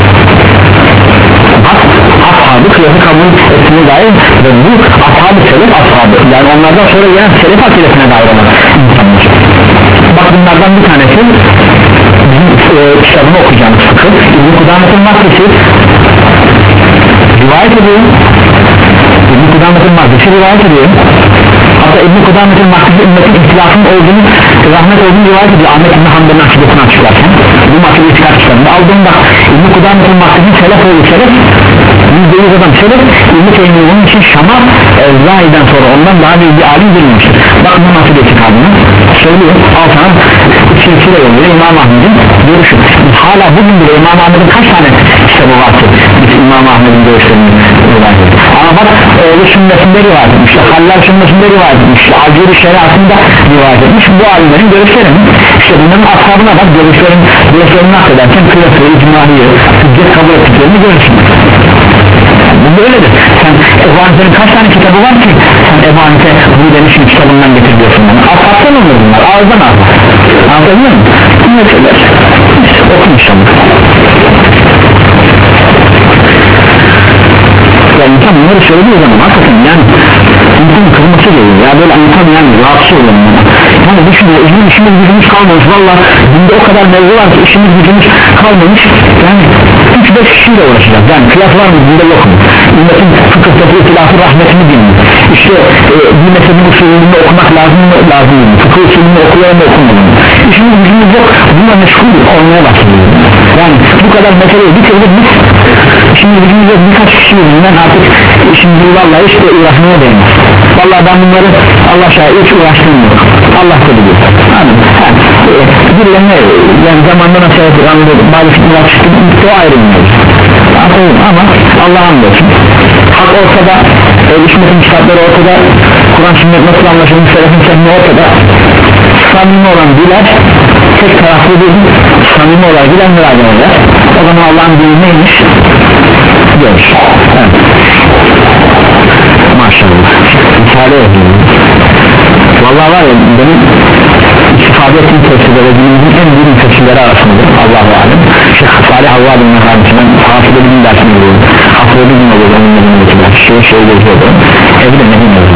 Speaker 1: bak ashabı kıyası kabul etmeye dair ve bu ashabı selef ashabı yani onlardan sonra gelen selef akidesine dair olan insanlar bak bunlardan bir tanesi bizim e, kitabını okuyacağımız fıkıh İbn-i Kudamet'in maddesi rivayet ediyor İbn-i Kudamet'in maddesi rivayet ediyor hatta İbn-i Kudamet'in maddesi ümmetin ihtilafının olduğunu rahmet olduğunu rivayet ediyor Ahmet İbn-i Hanbel'in akidesini açıklarken bu maddesi itikad kitabında aldığında İbn-i Kudamet'in maddesi selef oğlu selef yüzde yüz adam selef İbn-i Teymiye onun için Şam'a e, Zahid'den sonra ondan daha büyük bir alim verilmiştir bak bu maddesi itikadını söylüyor altına silsile yolluyor İmam Ahmet'in görüşü hala bugün bile İmam Ahmet'in kaç tane kitabı var ki biz İmam Ahmet'in görüşlerini rivayet ediyor ama bak oğlu sünnetinde rivayet etmiş Hallal sünnetinde rivayet etmiş Acuri şeriatında rivayet etmiş bu alimlerin görüşlerini işte bunların ashabına bak görüşlerin görüşlerini naklederken kıyası, icmaliyi hüccet kabul ettiklerini görürsün bu böyledir sen Ebu Hanife'nin kaç tane kitabı var ki sen Ebu Hanife bunu demişsin kitabından getiriyorsun bana ashabtan olur bunlar ağızdan ağzı anladın mı? Bunlar şeyler okun inşallah yani insan bunları söylediği zaman hakikaten yani insanın kırması geliyor ya böyle insan yani rahatsız oluyor yani düşünüyor bizim işimiz gücümüz kalmamış valla bunda o kadar mevzu var ki işimiz gücümüz kalmamış yani üç beş kişiyle uğraşacağız yani kıyas var mı bunda yok mu ümmetin fıkıhtaki itilafı rahmetini bilmiyor işte e, bir mezhebin usulünü okumak lazım mı lazım mı fıkıh usulünü okuyor mu okunmuyor mu işimiz gücümüz yok bununla meşgul olmaya başlıyor yani bu kadar meseleyi bitirdik biz işimiz gücümüz yok birkaç kişi yüzünden artık işimiz vallahi işte uğraşmaya değmez vallahi ben bunları Allah şahit hiç uğraştığım yok Allah koruyor yani, yani e, birilerine yani zamanda nasıl yapıyor bazı fitneler çıktı o ayrılmıyor ama Allah'a hamdolsun hak ortada e, hükmetin kitapları ortada Kur'an sünnet nasıl anlaşılmış selefin sehni ortada samimi olan bilen tek taraflı değil samimi olan bilen müracaat eder o zaman Allah'ın dini neymiş görüş evet. Maşallah İsa'da yapıyorum vallahi var ya benim istifade ettiğim tefsirler günümüzün en büyük tefsirleri arasındadır Allahu alem Şeyh Salih Allah bin Mehmet'in ben hafıda bir gün dersini veriyorum hafıda bir gün oluyor onun önündeki ders şey şey geziyordu evde ne bilmiyorum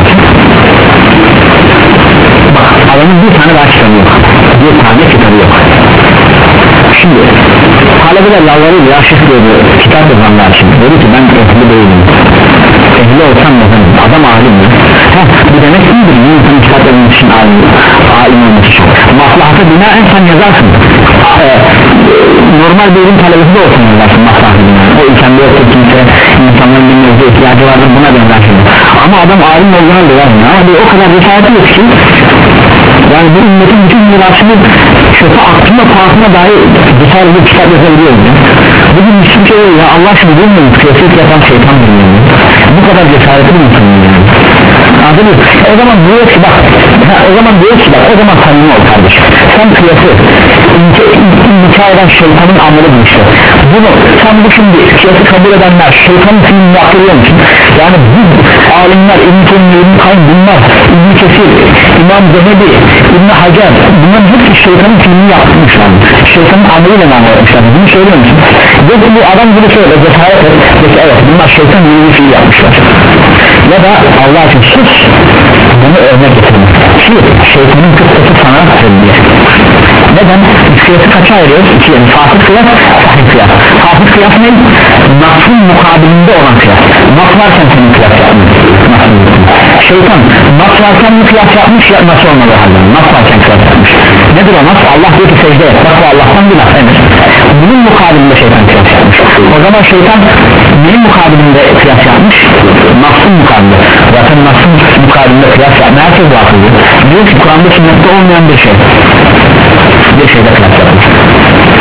Speaker 1: bak adamın bir tane daha kitabı yok bir tane kitabı yok şimdi talebeler yalvarıyor ya şeyh diyordu kitap yazanlar için dedi ki ben ehli değilim ehli olsam ne zaman adam alim mi heh bu demek iyidir bir insan kitap yazmak için alim, alim olmak için maslahatı binaen sen yazarsın ee, normal bir ilim talebesi de olsun yazarsın maslahatı binaen o insanda yoktur kimse insanların bir mevzu ihtiyacı vardır buna benzer ama adam alim olduğunu da yazmıyor ama o kadar cesaretli yok ki yani bu ümmetin bütün mirasını çöpe atma pahasına dahi cesaret bir kitap yazabiliyoruz ya bugün Müslüm şey ya Allah aşkına bilmiyorum kıyafet yapan şeytan bilmiyorum bu kadar cesaretli bir insan yani anladın mı? O zaman diyor ki bak ha, o zaman diyor ki bak o zaman samimi ol kardeşim sen kıyafet inkar eden şeytanın ameli bu işte bunu sen bu şimdi kıyafet kabul edenler şeytanın filmini yaptırıyor musun? yani bu alimler İbn-i Teymiye İbn-i Kayyum bunlar İbn-i Kesir İmam Zehebi İbn-i Hacer bunların hepsi şeytanın filmini yaptırmışlar şeytanın ameliyle namı yapmışlar bunu söylüyor musun? ve bu adam gibi söyle cesaret et peki evet bunlar şeytan yeni bir fiil yapmışlar ya da Allah için sus bunu örnek getirin ki şeytanın kıssası sana söylüyor neden? Biz kıyası kaça ayırıyoruz? İki yani fasık kıyas, sahih kıyas fasık kıyas ne? Nas'ın mukabilinde olan kıyas Nas varken senin kıyas yapmış şeytan Nas varken mi kıyas yapmış ya nasıl olmalı halde Nas varken kıyas yapmış nedir o Nas? Allah diyor ki secde et bak bu Allah'tan bir laf emir bunun mukabilinde şeytan kıyas yapmış o zaman şeytan neyin mukabilinde kıyas yapmış? Nas'ın mukabilinde zaten Nas'ın mukabilinde kıyas yapmış herkes de akıllı diyor ki Kur'an'da sünnette olmayan bir şey bir şeyde kıyas yapmış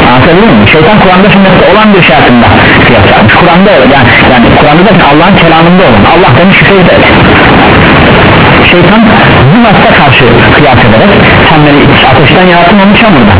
Speaker 1: Anlatabiliyor muyum? Şeytan Kur'an'da sünnette olan bir şey hakkında kıyas yapmış. Kur'an'da yani, yani Kur'an'da da Allah'ın kelamında olan, Allah demiş secde et. Şeytan bu nasla karşı kıyas ederek sen beni ateşten yarattın onu çamurdan.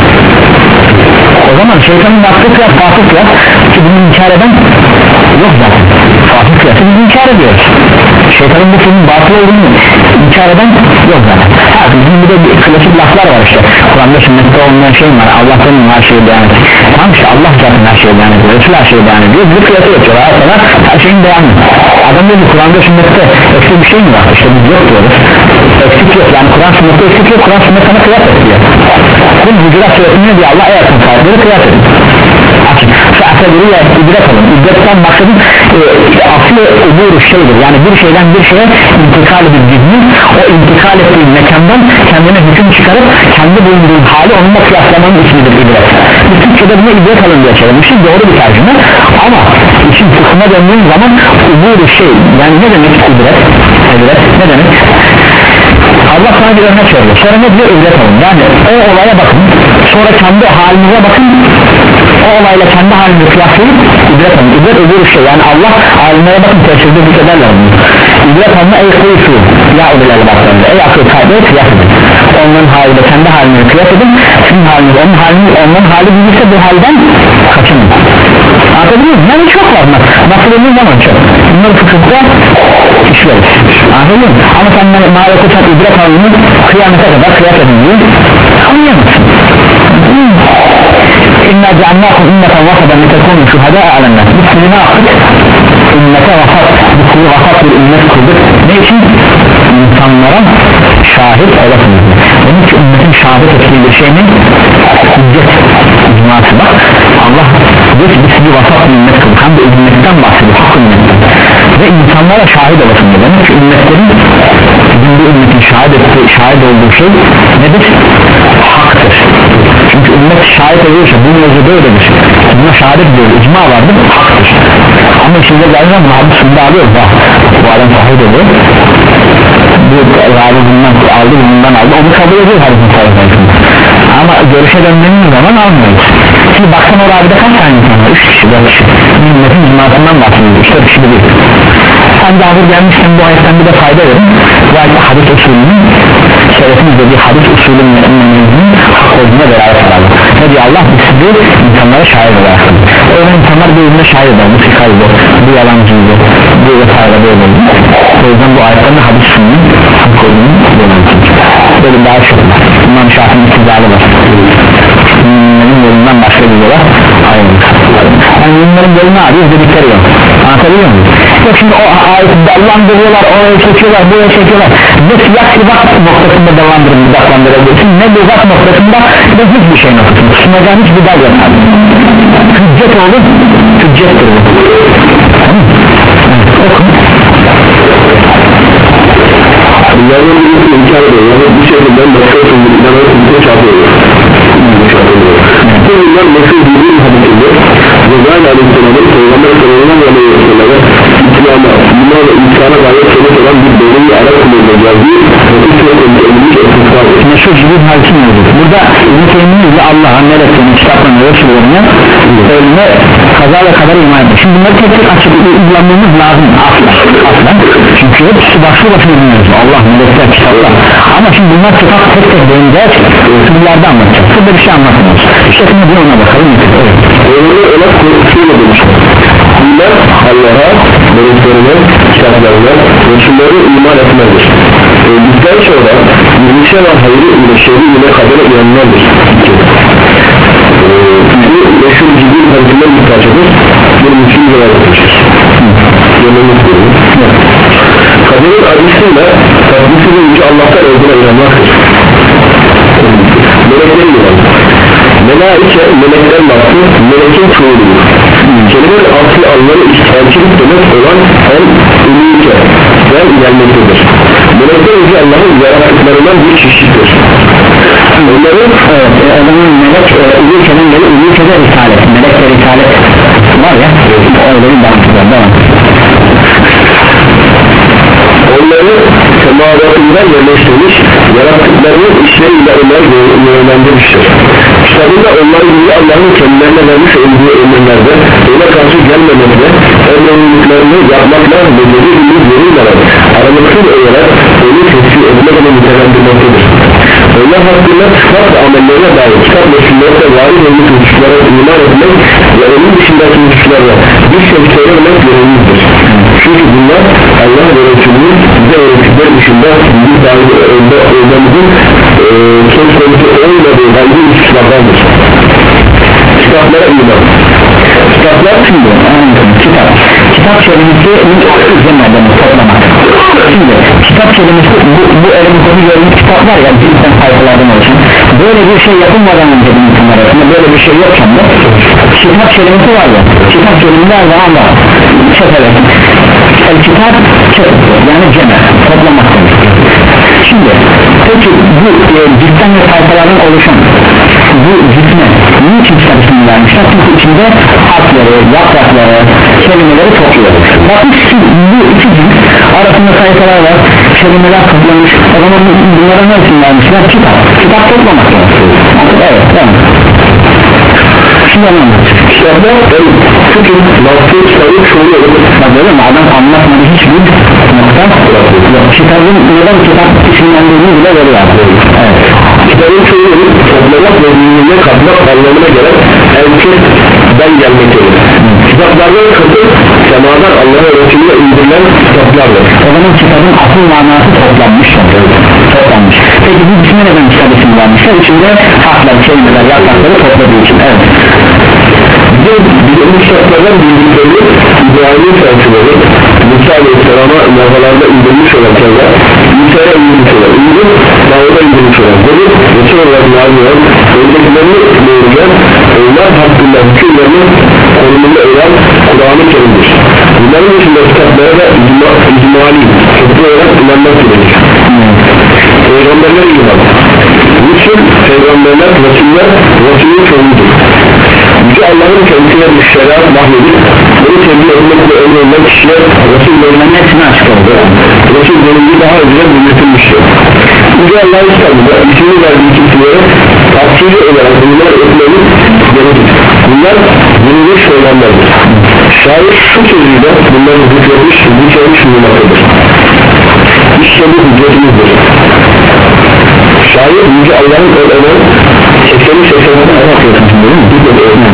Speaker 1: O zaman şeytanın yaptığı kıyas fasıl kıyas ki bunu inkar eden yok zaten. Fasıl kıyası biz inkar ediyoruz. Şeytanın bu filmin batıl olduğunu inkar eden yok zaten. Ha, bizim bir de bir klasik laflar var işte. Kur'an'da sünnette olmayan şey var. Allah'tan her şeyi beyan ediyor. Tamam işte Allah zaten her şeyi beyan ediyor. Resul her şeyi beyan ediyor. Bir kıyası yapıyorlar. Her, her şeyin beyanı. Adam dedi Kur'an'da sünnette eksik bir şey mi var? İşte biz yok diyoruz. Eksik yok. Yani Kur'an sünnette eksik yok. Kur'an sünnet sana kıyas ediyor. Kul Hucurat suresinde diyor Allah eğer sahipleri kıyas edin. Fa'tebiriyle ibret alın. İbretten maksadım e, aslı uburu şeydir. Yani bir şeyden bir şeye intikal edip gizmin o intikal ettiği mekandan kendine hüküm çıkarıp kendi bulunduğu hali onunla kıyaslamanın ismidir ibret. Bu Türkçe'de buna ibret alın diye çevirmişiz. Doğru bir tercüme. Ama işin fıkhına döndüğün zaman uburu şey yani ne demek ibret? İbret ne demek? Allah sana bir örnek veriyor. Sonra ne diyor? İbret alın. Yani o olaya bakın. Sonra kendi halinize bakın. O olayla kendi halini kıyaslayıp ibret alın. İbret öbür şey. Yani Allah alimlere bakın tefsirde zikrederler bunu. İbret alma ey kuyusu. Ya öbürlerle baklarında. Ey akıl kalbine kıyas edin. Onların haliyle kendi halini kıyas edin. Sizin haliniz onun halini onların hali bilirse bu halden kaçının. Anlatabiliyor muyum? Yani çok var. Nasıl olduğu zaman çok. Bunları fıkıhta işleriz. Anlatabiliyor muyum? Ama sen maalesef sen ibret alını kıyamete kadar kıyas edin diye anlayamazsın. İnna ceannâkum ümmeten vasadan litekûnû şuhedâ'a alennâs. Biz sizi ne yaptık? Ümmete vasat, bu kulu vasat bir ümmet kıldık. Ne için? İnsanlara şahit olasınız. Demek ki ümmetin şahit ettiği bir şey ne? Hüccet icması bak. Allah diyor ki biz sizi vasat bir ümmet kıldık. Hem de ümmetten bahsediyor, hak ümmetten. Ve insanlara şahit olasınız. Demek ki ümmetlerin bizim bu ümmetin şahit ettiği, şahit olduğu şey nedir? Haktır. Çünkü ümmet şahit ediyorsa bu mevzu böyledir. Buna şahit ediyor, icma vardır, haktır. Ama şimdi geldiğinde bunu hadis sundu alıyor da bu adam şahit ediyor. Bu râli bundan aldı, bundan aldı, onu kabul ediyor hadisin sayesinde. Ama görüşe döndüğümüz zaman almıyoruz. Şimdi baksan o râbide kaç tane insan var? Üç kişi, dört kişi. Ümmetin icmasından bahsediyoruz, üç dört kişi de değil. Sen de hazır gelmişsin bu ayetten bir de fayda verin. Bu ayette hadis usulünün şerefin dediği hadis usulünün mevzunun hak olduğuna beraber sararlı. Ne diyor Allah? Biz sizi insanlara şahit edersin. Öyle insanlar birbirine şahit eder. Bu fikaydı, bu yalancıydı, bu vesaire böyle oldu. O yüzden bu ayetten de hadis usulünün hak olduğunu bulansın. Böyle daha çok var. İmam Şafii'nin istidali var. Müminlerin yolundan başka bir yola ayrılır. Yani müminlerin yolunu arıyoruz dedikleri yok. Anlatabiliyor muyum? Yok şimdi o ayette dallandırıyorlar, oraya çekiyorlar, buraya çekiyorlar. Ne siyah sivak noktasında dallandırın, budaklandırabilirsin, ne buzak noktasında ne hiçbir şey noktasında. Sunacağın hiçbir dal yok. Hüccet olur, hüccettir bu. Tamam mı? Evet, okun.
Speaker 2: Yarın birisi inkar ediyor. Yani bu şekilde başka sözleri inanmak için çarpıyor. Bu bunlar meşhur bildiğin hadisinde Cebrail Aleyhisselam'ın Peygamber Sallallahu Aleyhi ve Sellem'e İslam'a, buna ve insana gayet sebep olan bir doğruyu Arap kulübüne geldiği ve bu sürekli ölmüş esnaflar
Speaker 1: meşhur Cibril hadisi mevcut. Burada İbn-i Teymiye ile Allah'a, meleklerini, kitaplarını ve Resullerine ölüme kaza ve kadar iman etmiş. Şimdi bunları tek tek açıp uygulamamız lazım asla. asla. Çünkü hepsi başlı başına bilmiyoruz. Allah, melekler, kitaplar. Ama şimdi bunlar kitap tek tek değineceğiz. Bunlarda anlatacağız. Burada bir şey anlatmıyoruz. İşte şimdi bir ona bakalım. Evet.
Speaker 2: Öyle öyle korkusuyla demişler. İman Allah'a, meleklerine, kitaplarına, Resullerine iman etmelidir. Öldükten sonra yürüyüşe ve hayırı ile şerri ile kadere inanmalıdır. Bu meşhur Cibril hadisinden bir parçadır. Bir Müslüm de yaratmıştır. Yemeğimiz diyoruz. Kaderin adresiyle tatbisi ve yüce Allah'tan olduğuna inanmaktır. Melekler inanmaktır. Melaike, melekler lafı, melekin çoğuludur. Kelimenin asli anlamı istilkilik demek olan en ülüke ve gelmektedir. Melekler yüce Allah'ın yarattıklarından bir çeşittir. Onların
Speaker 1: Evet, e, adamın melek e, ülkeden gelir, ülkede risalet, melek ve risalet var ya, öyle bir baktılar, devam.
Speaker 2: onları semavatından yerleştirmiş, yarattıklarının işleriyle onlar yönlendirmiştir. Kitabında onları gibi Allah'ın kendilerine vermiş olduğu emirlerde ona karşı gelmemekle emrolunduklarını yapmakla ve gece gündüz yorulmadan aralıksız olarak onu tesbih etmekle nitelendirmektedir. Allah hakkında sıfat ve amellerine dair kitap ve sünnetle varis olmuş hususlara iman etmek ve onun dışındaki hususlarla bir şey söylemek görevimizdir. Çünkü bunlar Allah ve Resulü'nün bize öğrettikleri dışında bir dahi olmamızın e, söz konusu olmadığı halde hususlardandır. Kitaplara iman.
Speaker 1: Kitaplar şimdi kitap kitap kelimesi üzerine toplamak. Şimdi kitap kelimesi bu, bu elimizde gördüğümüz kitaplar ya bizden sayfalardan oluşan böyle bir şey yapılmadan önce bu insanlar arasında böyle bir şey yokken de kitap kelimesi var ya kitap kelimesi her zaman var çöpeler el kitap çöp yani ceme toplamak demek. Şimdi peki bu e, cidden ve sayfalardan oluşan bu cidme niçin kitap ismini vermişler? Çünkü içinde harfleri, yaprakları, kelimeleri topluyor. Bakın bu iki cilt arasında sayfalar var, kelimeler toplamış. O zaman bunlara ne isim vermişler? Kitap. Kitap toplamak yani. Evet, tamam. Şimdi anlamıştık.
Speaker 2: Kitaplar bütün lafı kitabı çoğu olur.
Speaker 1: Bak böyle mi? Adam anlatmadı hiçbir nokta yok. Kitabın neden kitap isimlendiğini bile veriyor. Evet.
Speaker 2: Kitabın çoğu olur. Toplamak ve dinleye katmak anlamına gelen erkekten gelmektedir. Kitaplardan kasıt semadan Allah'a Resulü'ne indirilen kitaplardır.
Speaker 1: O zaman kitabın asıl manası toplanmış. Toplanmış. Peki bu ismi neden kitap isim vermişler? İçinde harfler, kelimeler, yaprakları topladığı için. Evet.
Speaker 2: Bir bilimli kitaplardan bildikleri İbrahim'in felsefeleri Musa Aleyhisselam'a levhalarda indirmiş olan şeyler Musa'ya indirmiş olan İndir, Davud'a indirmiş olan Dedi, Resul olarak nail olan öncekilerini doğuracak onlar hakkında hükümlerini konumunda olan Kur'an-ı Kerim'dir. Bunların dışında kitaplara da icma, icmali toplu olarak inanmak gerekir. Peygamberler iman Resul, peygamberler, Resuller, Resulün çoğudur. Yüce Allah'ın kendisine bir şeriat vahyedip bunu tebliğ etmekle emredilen kişiye Resul bölümlerinin hepsini açık oldu. Resul bölümü daha önce belirtilmiştir. Yüce Allah'ın kitabında ismini verdiği kimselere tafsili olarak bunlar etmemiz gerekir. Bunlar yenilik söylenlerdir. Şair şu sözüyle bunları hükmetmiş, hükmetmiş bulunmaktadır. İşte bu hüccetimizdir. Şair Yüce Allah'ın ölenen sekseni seksenine bakıyorsunuz değil mi?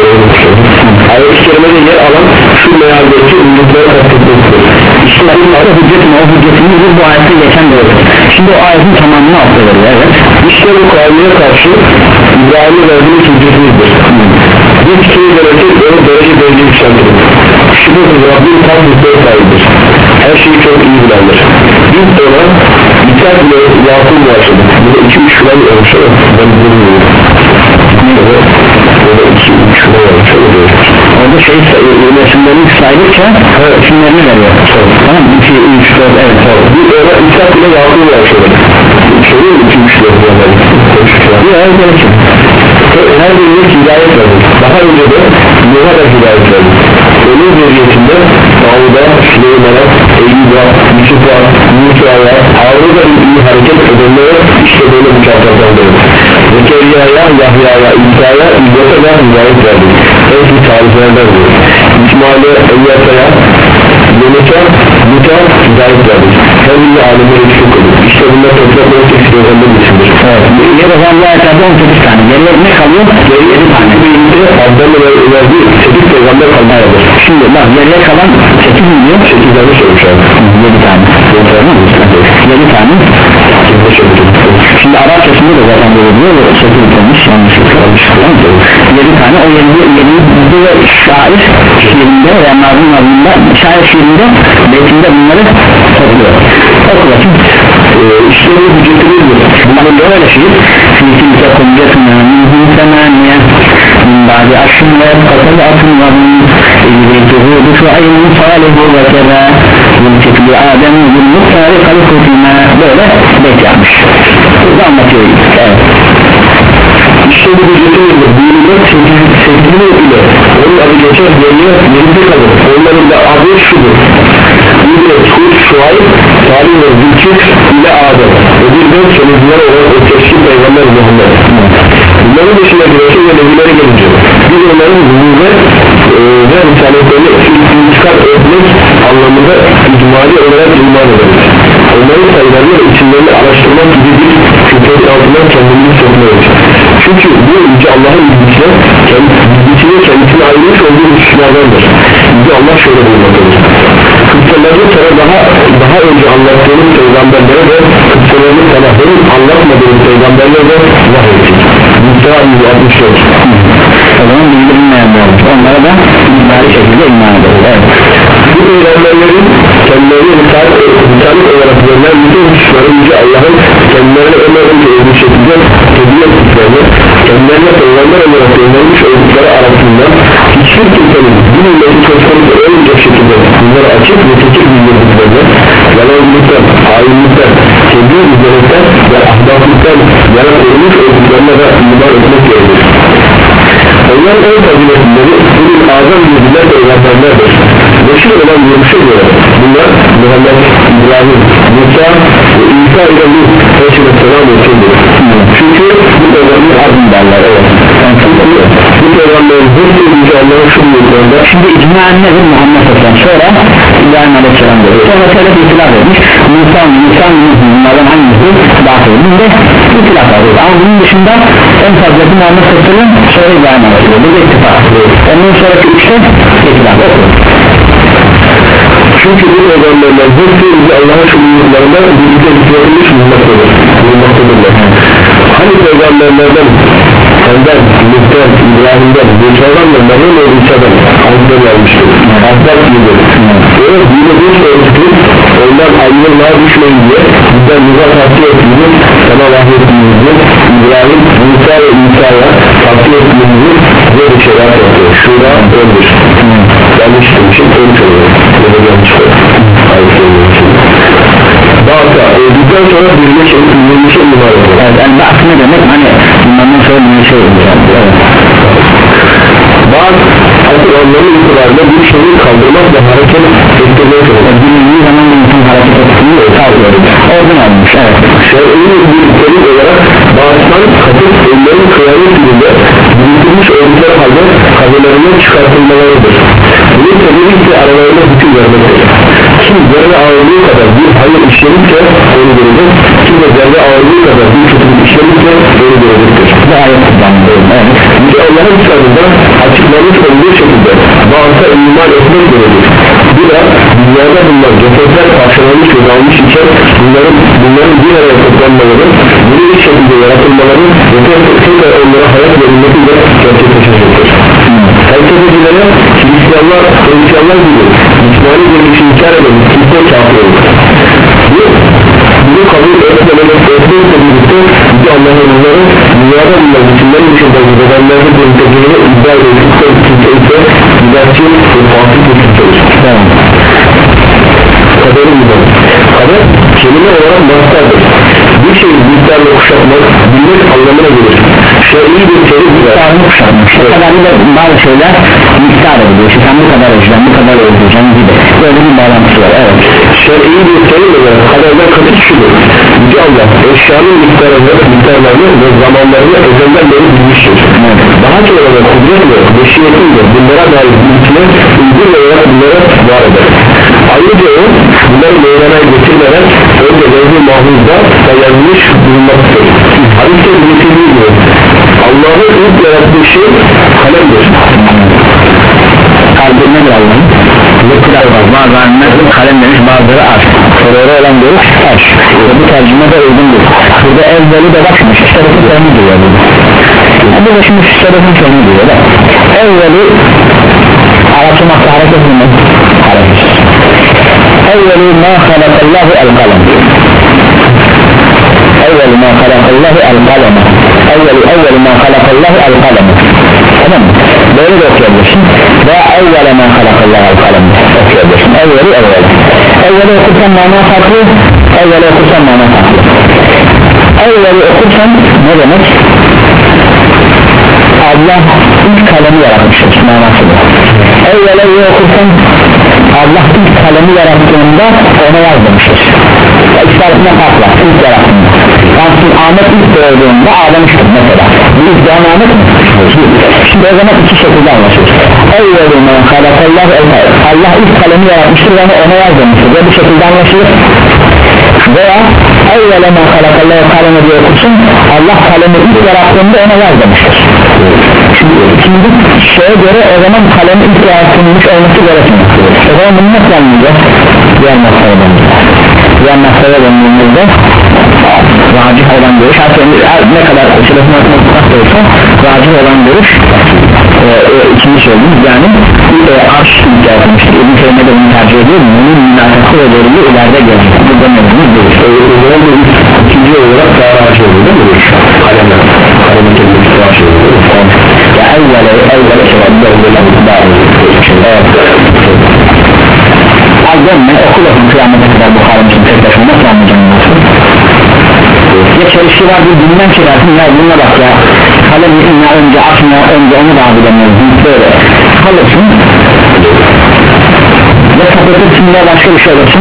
Speaker 2: Ayet-i kerimede yer alan şu mealdeki ünlükleri kastetmektedir.
Speaker 1: İşte bunun adı hüccetin, o hüccetimiz bu ayette geçen doğru. Şimdi o ayetin tamamını atlıyoruz, evet.
Speaker 2: İşte bu kavmiye karşı İbrahim'e verdiğimiz hüccetimizdir. Bir kişiyi gerekir, onu derece derece yükseltilir. Şüphesiz Rabbim tam hüccet sahibidir. Her şeyi çok iyi bilendir. Biz ona İttak ile Yakul başladı. Burada iki üç falan olmuş ama ben bilmiyorum. Burada iki üç falan olmuş ama
Speaker 1: orada şey isimlerini saydıkça isimlerini veriyor. Tamam mı? iki üç dört evet.
Speaker 2: Biz ona İttak ile Yakul başladı. Şöyle mi iki üç dört falan?
Speaker 1: Bir ay gerekir.
Speaker 2: Her birine hidayet verdik. Daha önce de Nuh'a da hidayet verdik. Onun zürriyetinde Davud'a, Süleyman'a, Eyyub'a, Yusuf'a, Musa'ya, Harun'a iyi hareket edenlere işte böyle mükafatlandırır. Zekeriya'ya, Yahya'ya, İsa'ya, İzzet'e de hidayet verdik. Hepsi tariflerden diyor. İsmail'e, Eyyata'ya, Yunus'a, Lut'a hidayet verdik. Her birine alemleri eksik olur. İşte bunlar toplam on sekiz programda biçimdir.
Speaker 1: Evet. Yer o zaman bu ayatlerde on sekiz tane. Geriye ne kalıyor?
Speaker 2: Geriye yedi tane. Birinde Adam'la verdiği sekiz peygamber kalmalıdır.
Speaker 1: Şimdi bak geriye kalan sekiz mi diyor?
Speaker 2: sekiz tane sormuş abi.
Speaker 1: yedi tane. yedi tane. Şimdi Arapçasında da zaten böyle diyor. sekiz demiş. Yanlışlıkla. yedi tane. O yedi ve şair şiirinde veya nazım nazımında şair şiirinde beytinde bunları topluyor. Okuyasın.
Speaker 2: Ee, işte bu hüccetimizdir.
Speaker 1: Bunların böyle şiir Filkilke kulyetuna minhum semaniye min ba'di aşın ve katıl atın ve min ilgirtuhu şu ayının salihu ve keda yılketli adem bir muhtari kalıkutime böyle beyt yapmış. Burada anlatıyor. Evet.
Speaker 2: İşte bu hüccetimizdir. Dininde sevgili ile onun adı geçer geriye yerinde kalır. Onların da adı şudur. İbret, Hud, Şuayb, Salih ve Zülkif ile Adem ve bir de sonuncular olan o teşkil peygamber Muhammed. Bunların dışında Resul ve nebilere gelince biz onların zulme e, ve risaletlerini intikal etmek anlamında icmali olarak iman ederiz. Onların sayılarını ve isimlerini araştırmak gibi bir şüpheli altından kendimizi sokmayız. Çünkü bu Yüce Allah'ın bilgisine bilgisine kendisine ayrılmış olduğu hususlardandır. Yüce Allah şöyle buyurmaktadır: kıssalarını sana daha daha önce anlattığımız peygamberlere ve kıssalarını sana benim anlatmadığım peygamberlere de vahyettik. Müstera yüz altmış dört.
Speaker 1: O zaman bildirilmeyenler olmuş, onlara da icmali şekilde iman ederiz. Evet.
Speaker 2: Bu peygamberlerin kendilerine risalet olarak verilen bütün hususları Yüce Allah'ın kendilerine ömrünce olduğu şekilde tebliğ ettiklerini, kendilerine peygamber olarak göndermiş oldukları arasında hiçbir kimsenin bu milleti söz konusu olmayacak şekilde bunları açık ve tekir bildirdiklerini, yalancılıktan, hainlikten, tebliğ izlemekten ve ahlaklıktan yana korunmuş olduklarına da iman etmek gerekir. Onların en faziletleri bugün azam yüzüler peygamberlerdir. Beşir olan yürümüşe göre bunlar Muhammed, İbrahim, Musa ve İsa ile Lut Aleyhisselam olsundur. Çünkü bu peygamber azim derler. Evet. Yani bu peygamberin hepsi Yüce Allah'ın şu büyüklerinde.
Speaker 1: Şimdi icmaen nedir? Muhammed Aleyhisselam sonra İbrahim Aleyhisselam dedi. Sonra şöyle bir itilaf etmiş. Musa, Musa, bunlardan hangisi daha sevdiğinde itilaf ediyor. Ama bunun dışında en fazlası Muhammed Aleyhisselam sonra İbrahim Aleyhisselam. Bu da ittifak. Ondan sonraki üçte itilaf okuyor.
Speaker 2: Çünkü bu peygamberler hepsi Yüce Allah'ın şu büyüklerinde birlikte bitirilmiş bulunmaktadırlar. Hani peygamberlerden senden, Lütfen, İbrahim'den, Musa'dan ve Meryem ve İsa'dan Hazretleri almıştır. Hazret gibidir. Evet, yine bir sözcük ondan ayrılığa düşmeyin diye bizden bize tavsiye ettiğimiz, sana vahyettiğimizi İbrahim, Musa ve İsa'ya tavsiye ettiğimizi ve bir şeyler yapıyor. Şura öldür. Yanlış demişim, ölmüş oluyor. Ya da yanlış oluyor. Ayet söylüyorsun. Bağısa, öldükten sonra birine şey, birine şey iman ediyor.
Speaker 1: Evet, yani bak ne demek? Hani bundan sonra bir şey olacak. Evet.
Speaker 2: Bazı asıl anlamı itibarıyla bir şeyi kaldırmak ve hareket ettirmeye çalışıyor.
Speaker 1: Bilindiği zaman bütün hareket ettiğini kaldırıyor. Oradan almış, evet.
Speaker 2: Şer'in bir terim olarak bağıştan katıp onların kıyamet gününde biriktirmiş oldukları halde kazalarından çıkartılmalarıdır. Bunun sebebi ise aralarında hüküm vermektir. Kim zerre ağırlığı kadar bir hayır işlemişse onu görecek, kim de zerre ağırlığı kadar bir kötülük işlemişse onu görecektir.
Speaker 1: Bu ayet kullanılıyor. Evet.
Speaker 2: Çünkü Allah'ın kitabında açıklamış olduğu şekilde bağışta iman etmek gerekir. Bu da dünyada bulunan cesetler parçalanmış ve dağılmış iken bunların, bunların bir araya toplanmaları, bunu bir şekilde yaratılmaları ve tekrar onlara hayat verilmesiyle gerçekleşecektir. Felsefecilere Hristiyanlar, Hristiyanlar gibi İsmaili görüşü inkar eden kimse kafir olur. Bu, bunu kabul etmemek etmekle birlikte Yüce Allah'ın onları dünyada bulunan bütünlerin dışında bedenlerde dönüşeceğini iddia edildikse kimse ise güzelçi ve fasık bir kimsedir. Kaderin imanı. Kader kelime olarak mastardır. Bir şeyi büyüklerle kuşatmak, bilmek anlamına gelir. Şer'i bir terim
Speaker 1: Miktarını kuşatmış. O kadarıyla bazı şeyler miktar ediliyor. İşte sen bu kadar özlem, bu kadar özleyeceğim gibi. Böyle bir bağlantısı var. Evet.
Speaker 2: Şer'i bir terim olarak kaderden kasıt şudur. Yüce Allah eşyanın miktarını, miktarlarını ve zamanlarını ezelden beri bilmiştir. Evet. Daha sonra da kudretle, meşiyetinle bunlara dair bilgisine uygun olarak bunlara var eder. Ayrıca o bunları meydana getirmeden önce levh-i mahfuzda da yazılmış bulunmaktadır. Hadiste getirdiği gibi Allah'ın ilk yarattığı şey kalemdir.
Speaker 1: Kalbir nedir Allah'ın? Bu kadar var. Bazı alimler kalem demiş, bazıları aş. Soruları olan görüş aş. Bu tercüme de uygundur. Burada evveli de bakmış. Şerefin sonu diyor burada. Yani burada şimdi şerefin sonu diyor da. Evveli Arapça makta hareket mi? Hareket. Evveli ma halakallahu el-kalem. Evveli ma halakallahu el-kalem. Evveli evveli ma halakallahu el-kalem. Tamam mı? Böyle de okuyabilirsin. Ve evveli ma halakallahu el-kalem okuyabilirsin. Evveli evveli. Evveli okursan mana farklı. Evveli okursan mana farklı. Evveli okursan ne demek? Allah ilk kalemi yaratmıştır manasıdır. Evveli okursan Allah ilk kalemi yarattığında ona yazmıştır. İşaretine farklı, ilk yarattığında. Yani Ahmet ilk doğduğunda ağlamıştır mesela. Bu ilk doğan Ahmet mi? Şimdi o zaman iki şekilde anlaşılır. Evvelime halakallah, Allah ilk kalemi yaratmıştır ve ona yazmıştır ve bu şekilde anlaşılır. Veya evvelime halakallah kalemi diye okursun, Allah kalemi ilk yarattığında ona yaz demiştir. Şimdi ikinci şeye göre o zaman kalemi ilk yaratılmış olması gerekmiyor. O zaman bunu nasıl anlayacağız? Diğer masaya dönüyoruz. Diğer masaya dönüyoruzda racih olan görüş, hatta ne kadar şerefine atmak da olsa racih olan görüş e, e, ikinci söylediğimiz yani e, arş ilk yaratılmıştır. İbn Teymiye de bunu tercih ediyor. Bunun münasebeti ve doğruluğu ileride gelecek. Burada mevzumuz değil.
Speaker 2: İkinci olarak daha racih oluyor değil mi? Kalemler. Kalemin kelimesi racih oluyor.
Speaker 1: Ya evvele evvele şerefine daha evet. Al dönme okul okul kıyamete kadar bu haramcının tek başına nasıl anlayacağım nasıl? Ya çelişki var bir bilmem çekersin ya bununla bak ya kalemi inna önce atma önce onu da abilemez böyle kalırsın ve kapatırsın ya başka bir şey olursun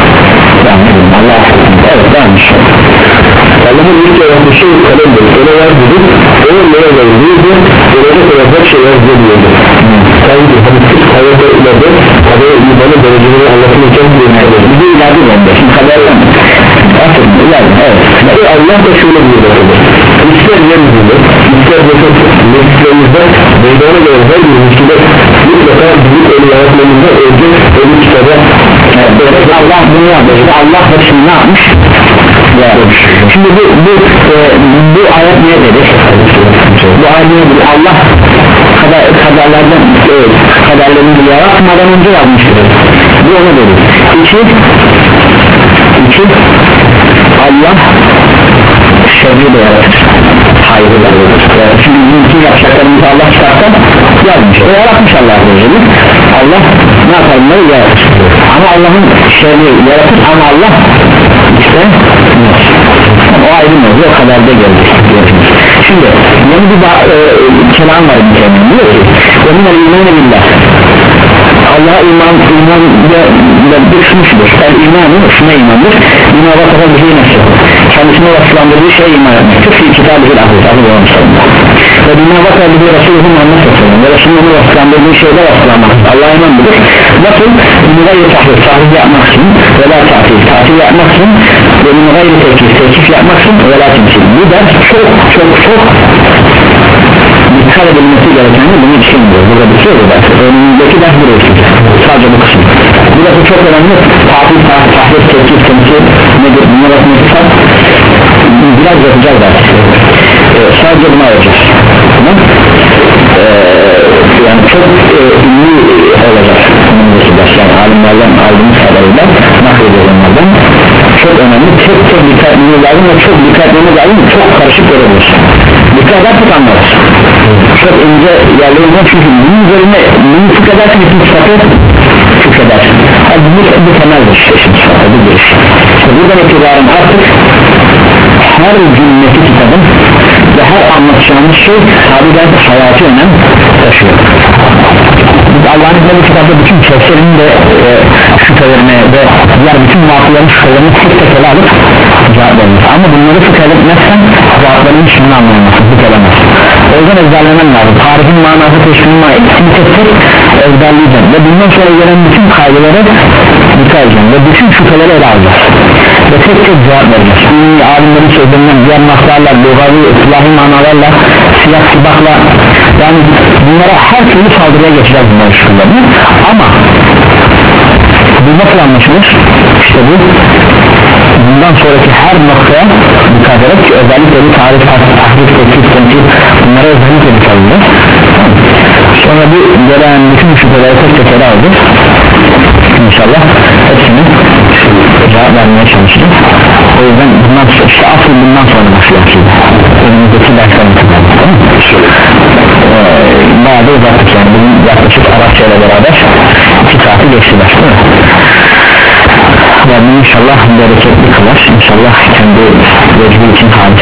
Speaker 1: Allah aşkına evet varmış
Speaker 2: Allah'ın ilk yarattığı şey kalemdir ona yaz dedik onun ne yazılıydı gelecek olacak şey yazılıyordu sanki hadis hayata ileride kadar imanı derecelerini anlatılırken bir de ileride bende şimdi kaderden aslında ileride evet ve Allah da şöyle bir bakılır ister yeryüzünde ister mesut mesutlarımızda meydana gelen her bir müşkide mutlaka büyük ölü yaratmamızda önce ölü kitaba
Speaker 1: evet, Allah bunu yapmış Allah hepsini ne yapmış şimdi bu bu, e, bu ayet niye dedik bu ayet niye dedik Allah kader, kaderlerden e, kaderlerini yaratmadan önce yapmıştır bu onu dedik iki iki Allah şerri de yaratır hayırlı da yaratır çünkü bütün yapacaklarımızı Allah çıkarsa yazmış o yaratmış Allah diyeceğiz Allah ne yapar bunları yaratır ama Allah'ın şerri yaratır ama Allah işte o ayrı mevzu o kadar da geldi şimdi yeni bir e, kelam var diyor ki onunla iman billah Allah'a iman iman bir kısmıştır el imanı şuna imandır buna vakıfa bir şey nasıl kendisine vasıflandırdığı şeye iman etmektir fi kitabı-ı ahir ahir olmuşlarında ve buna vakıfa bir Resulü'nün anlatmasın ve Resulü'nün vasıflandırdığı şeyde vasıflanmak Allah'a iman bilir nasıl bunu gayri tahrif tahrif yapmaksın ve la tahrif tahrif yapmaksın ve bunu gayri tekif tekif yapmaksın ve la temsil bu ders çok çok çok dikkat edilmesi gerekenli bunu düşünmüyor burada bir şey var önündeki ders burası sadece bu kısım burası çok önemli tahrif tahrif tekif temsil nedir bunlar atmışsak biraz yapacağız ders ee, sadece buna yapacağız tamam ee, yani çok e, ünlü olacak yani alimlerden aldığımız kadarıyla naklediyor onlardan çok önemli çok çok dikkatli lazım ve çok dikkatli lazım çok karışık görebilir dikkat edersek anlarız çok ince yerlerinde çünkü bunun üzerine bunu fıkredersin bütün sıfatı fıkredersin bu, bu temeldir işte şimdi sıfatı bu giriş işte buradan itibaren artık her cümleti kitabın ve her anlatacağımız şey harbiden hayatı önem taşıyor biz Allah'ın izniyle bu kitapta bütün tefsirini de e, şüphelerine ve diğer bütün vakıların şüphelerini tek tek ele alıp cevap veririz ama bunları fıkh etmezsen cevaplarını hiçbirini anlayamazsın fıkh edemezsin o yüzden ezberlemen lazım tarifin manası teşkiline hepsini tek tek ezberleyeceğim ve bundan sonra gelen bütün kaydeleri dikkat edeceğim ve bütün şüpheleri ele alacağız ve tek tek cevap vereceğiz ünlü alimlerin sözlerinden diğer mahtarlar logavi ıslahi manalarla siyah sibakla yani bunlara her türlü saldırıya geçeceğiz bunların şüphelerini ama bu nasıl anlaşılır işte bu bundan sonraki her noktaya dikkat ederek ki özellikle bir tarih tahrif tekif temsil bunlara özellikle dikkat edeceğiz sonra bu gelen bütün şüpheleri tek tek ele aldık inşallah hepsini cevap vermeye çalışacağız o yüzden bundan sonra işte asıl bundan sonra başlayacağız önümüzdeki derslerin tamam ee, bayağı da uzattık yani bugün yaklaşık Arapça ile beraber iki saati geçti ders değil mi? Rabbim inşallah bereketli kılar inşallah kendi vecbi için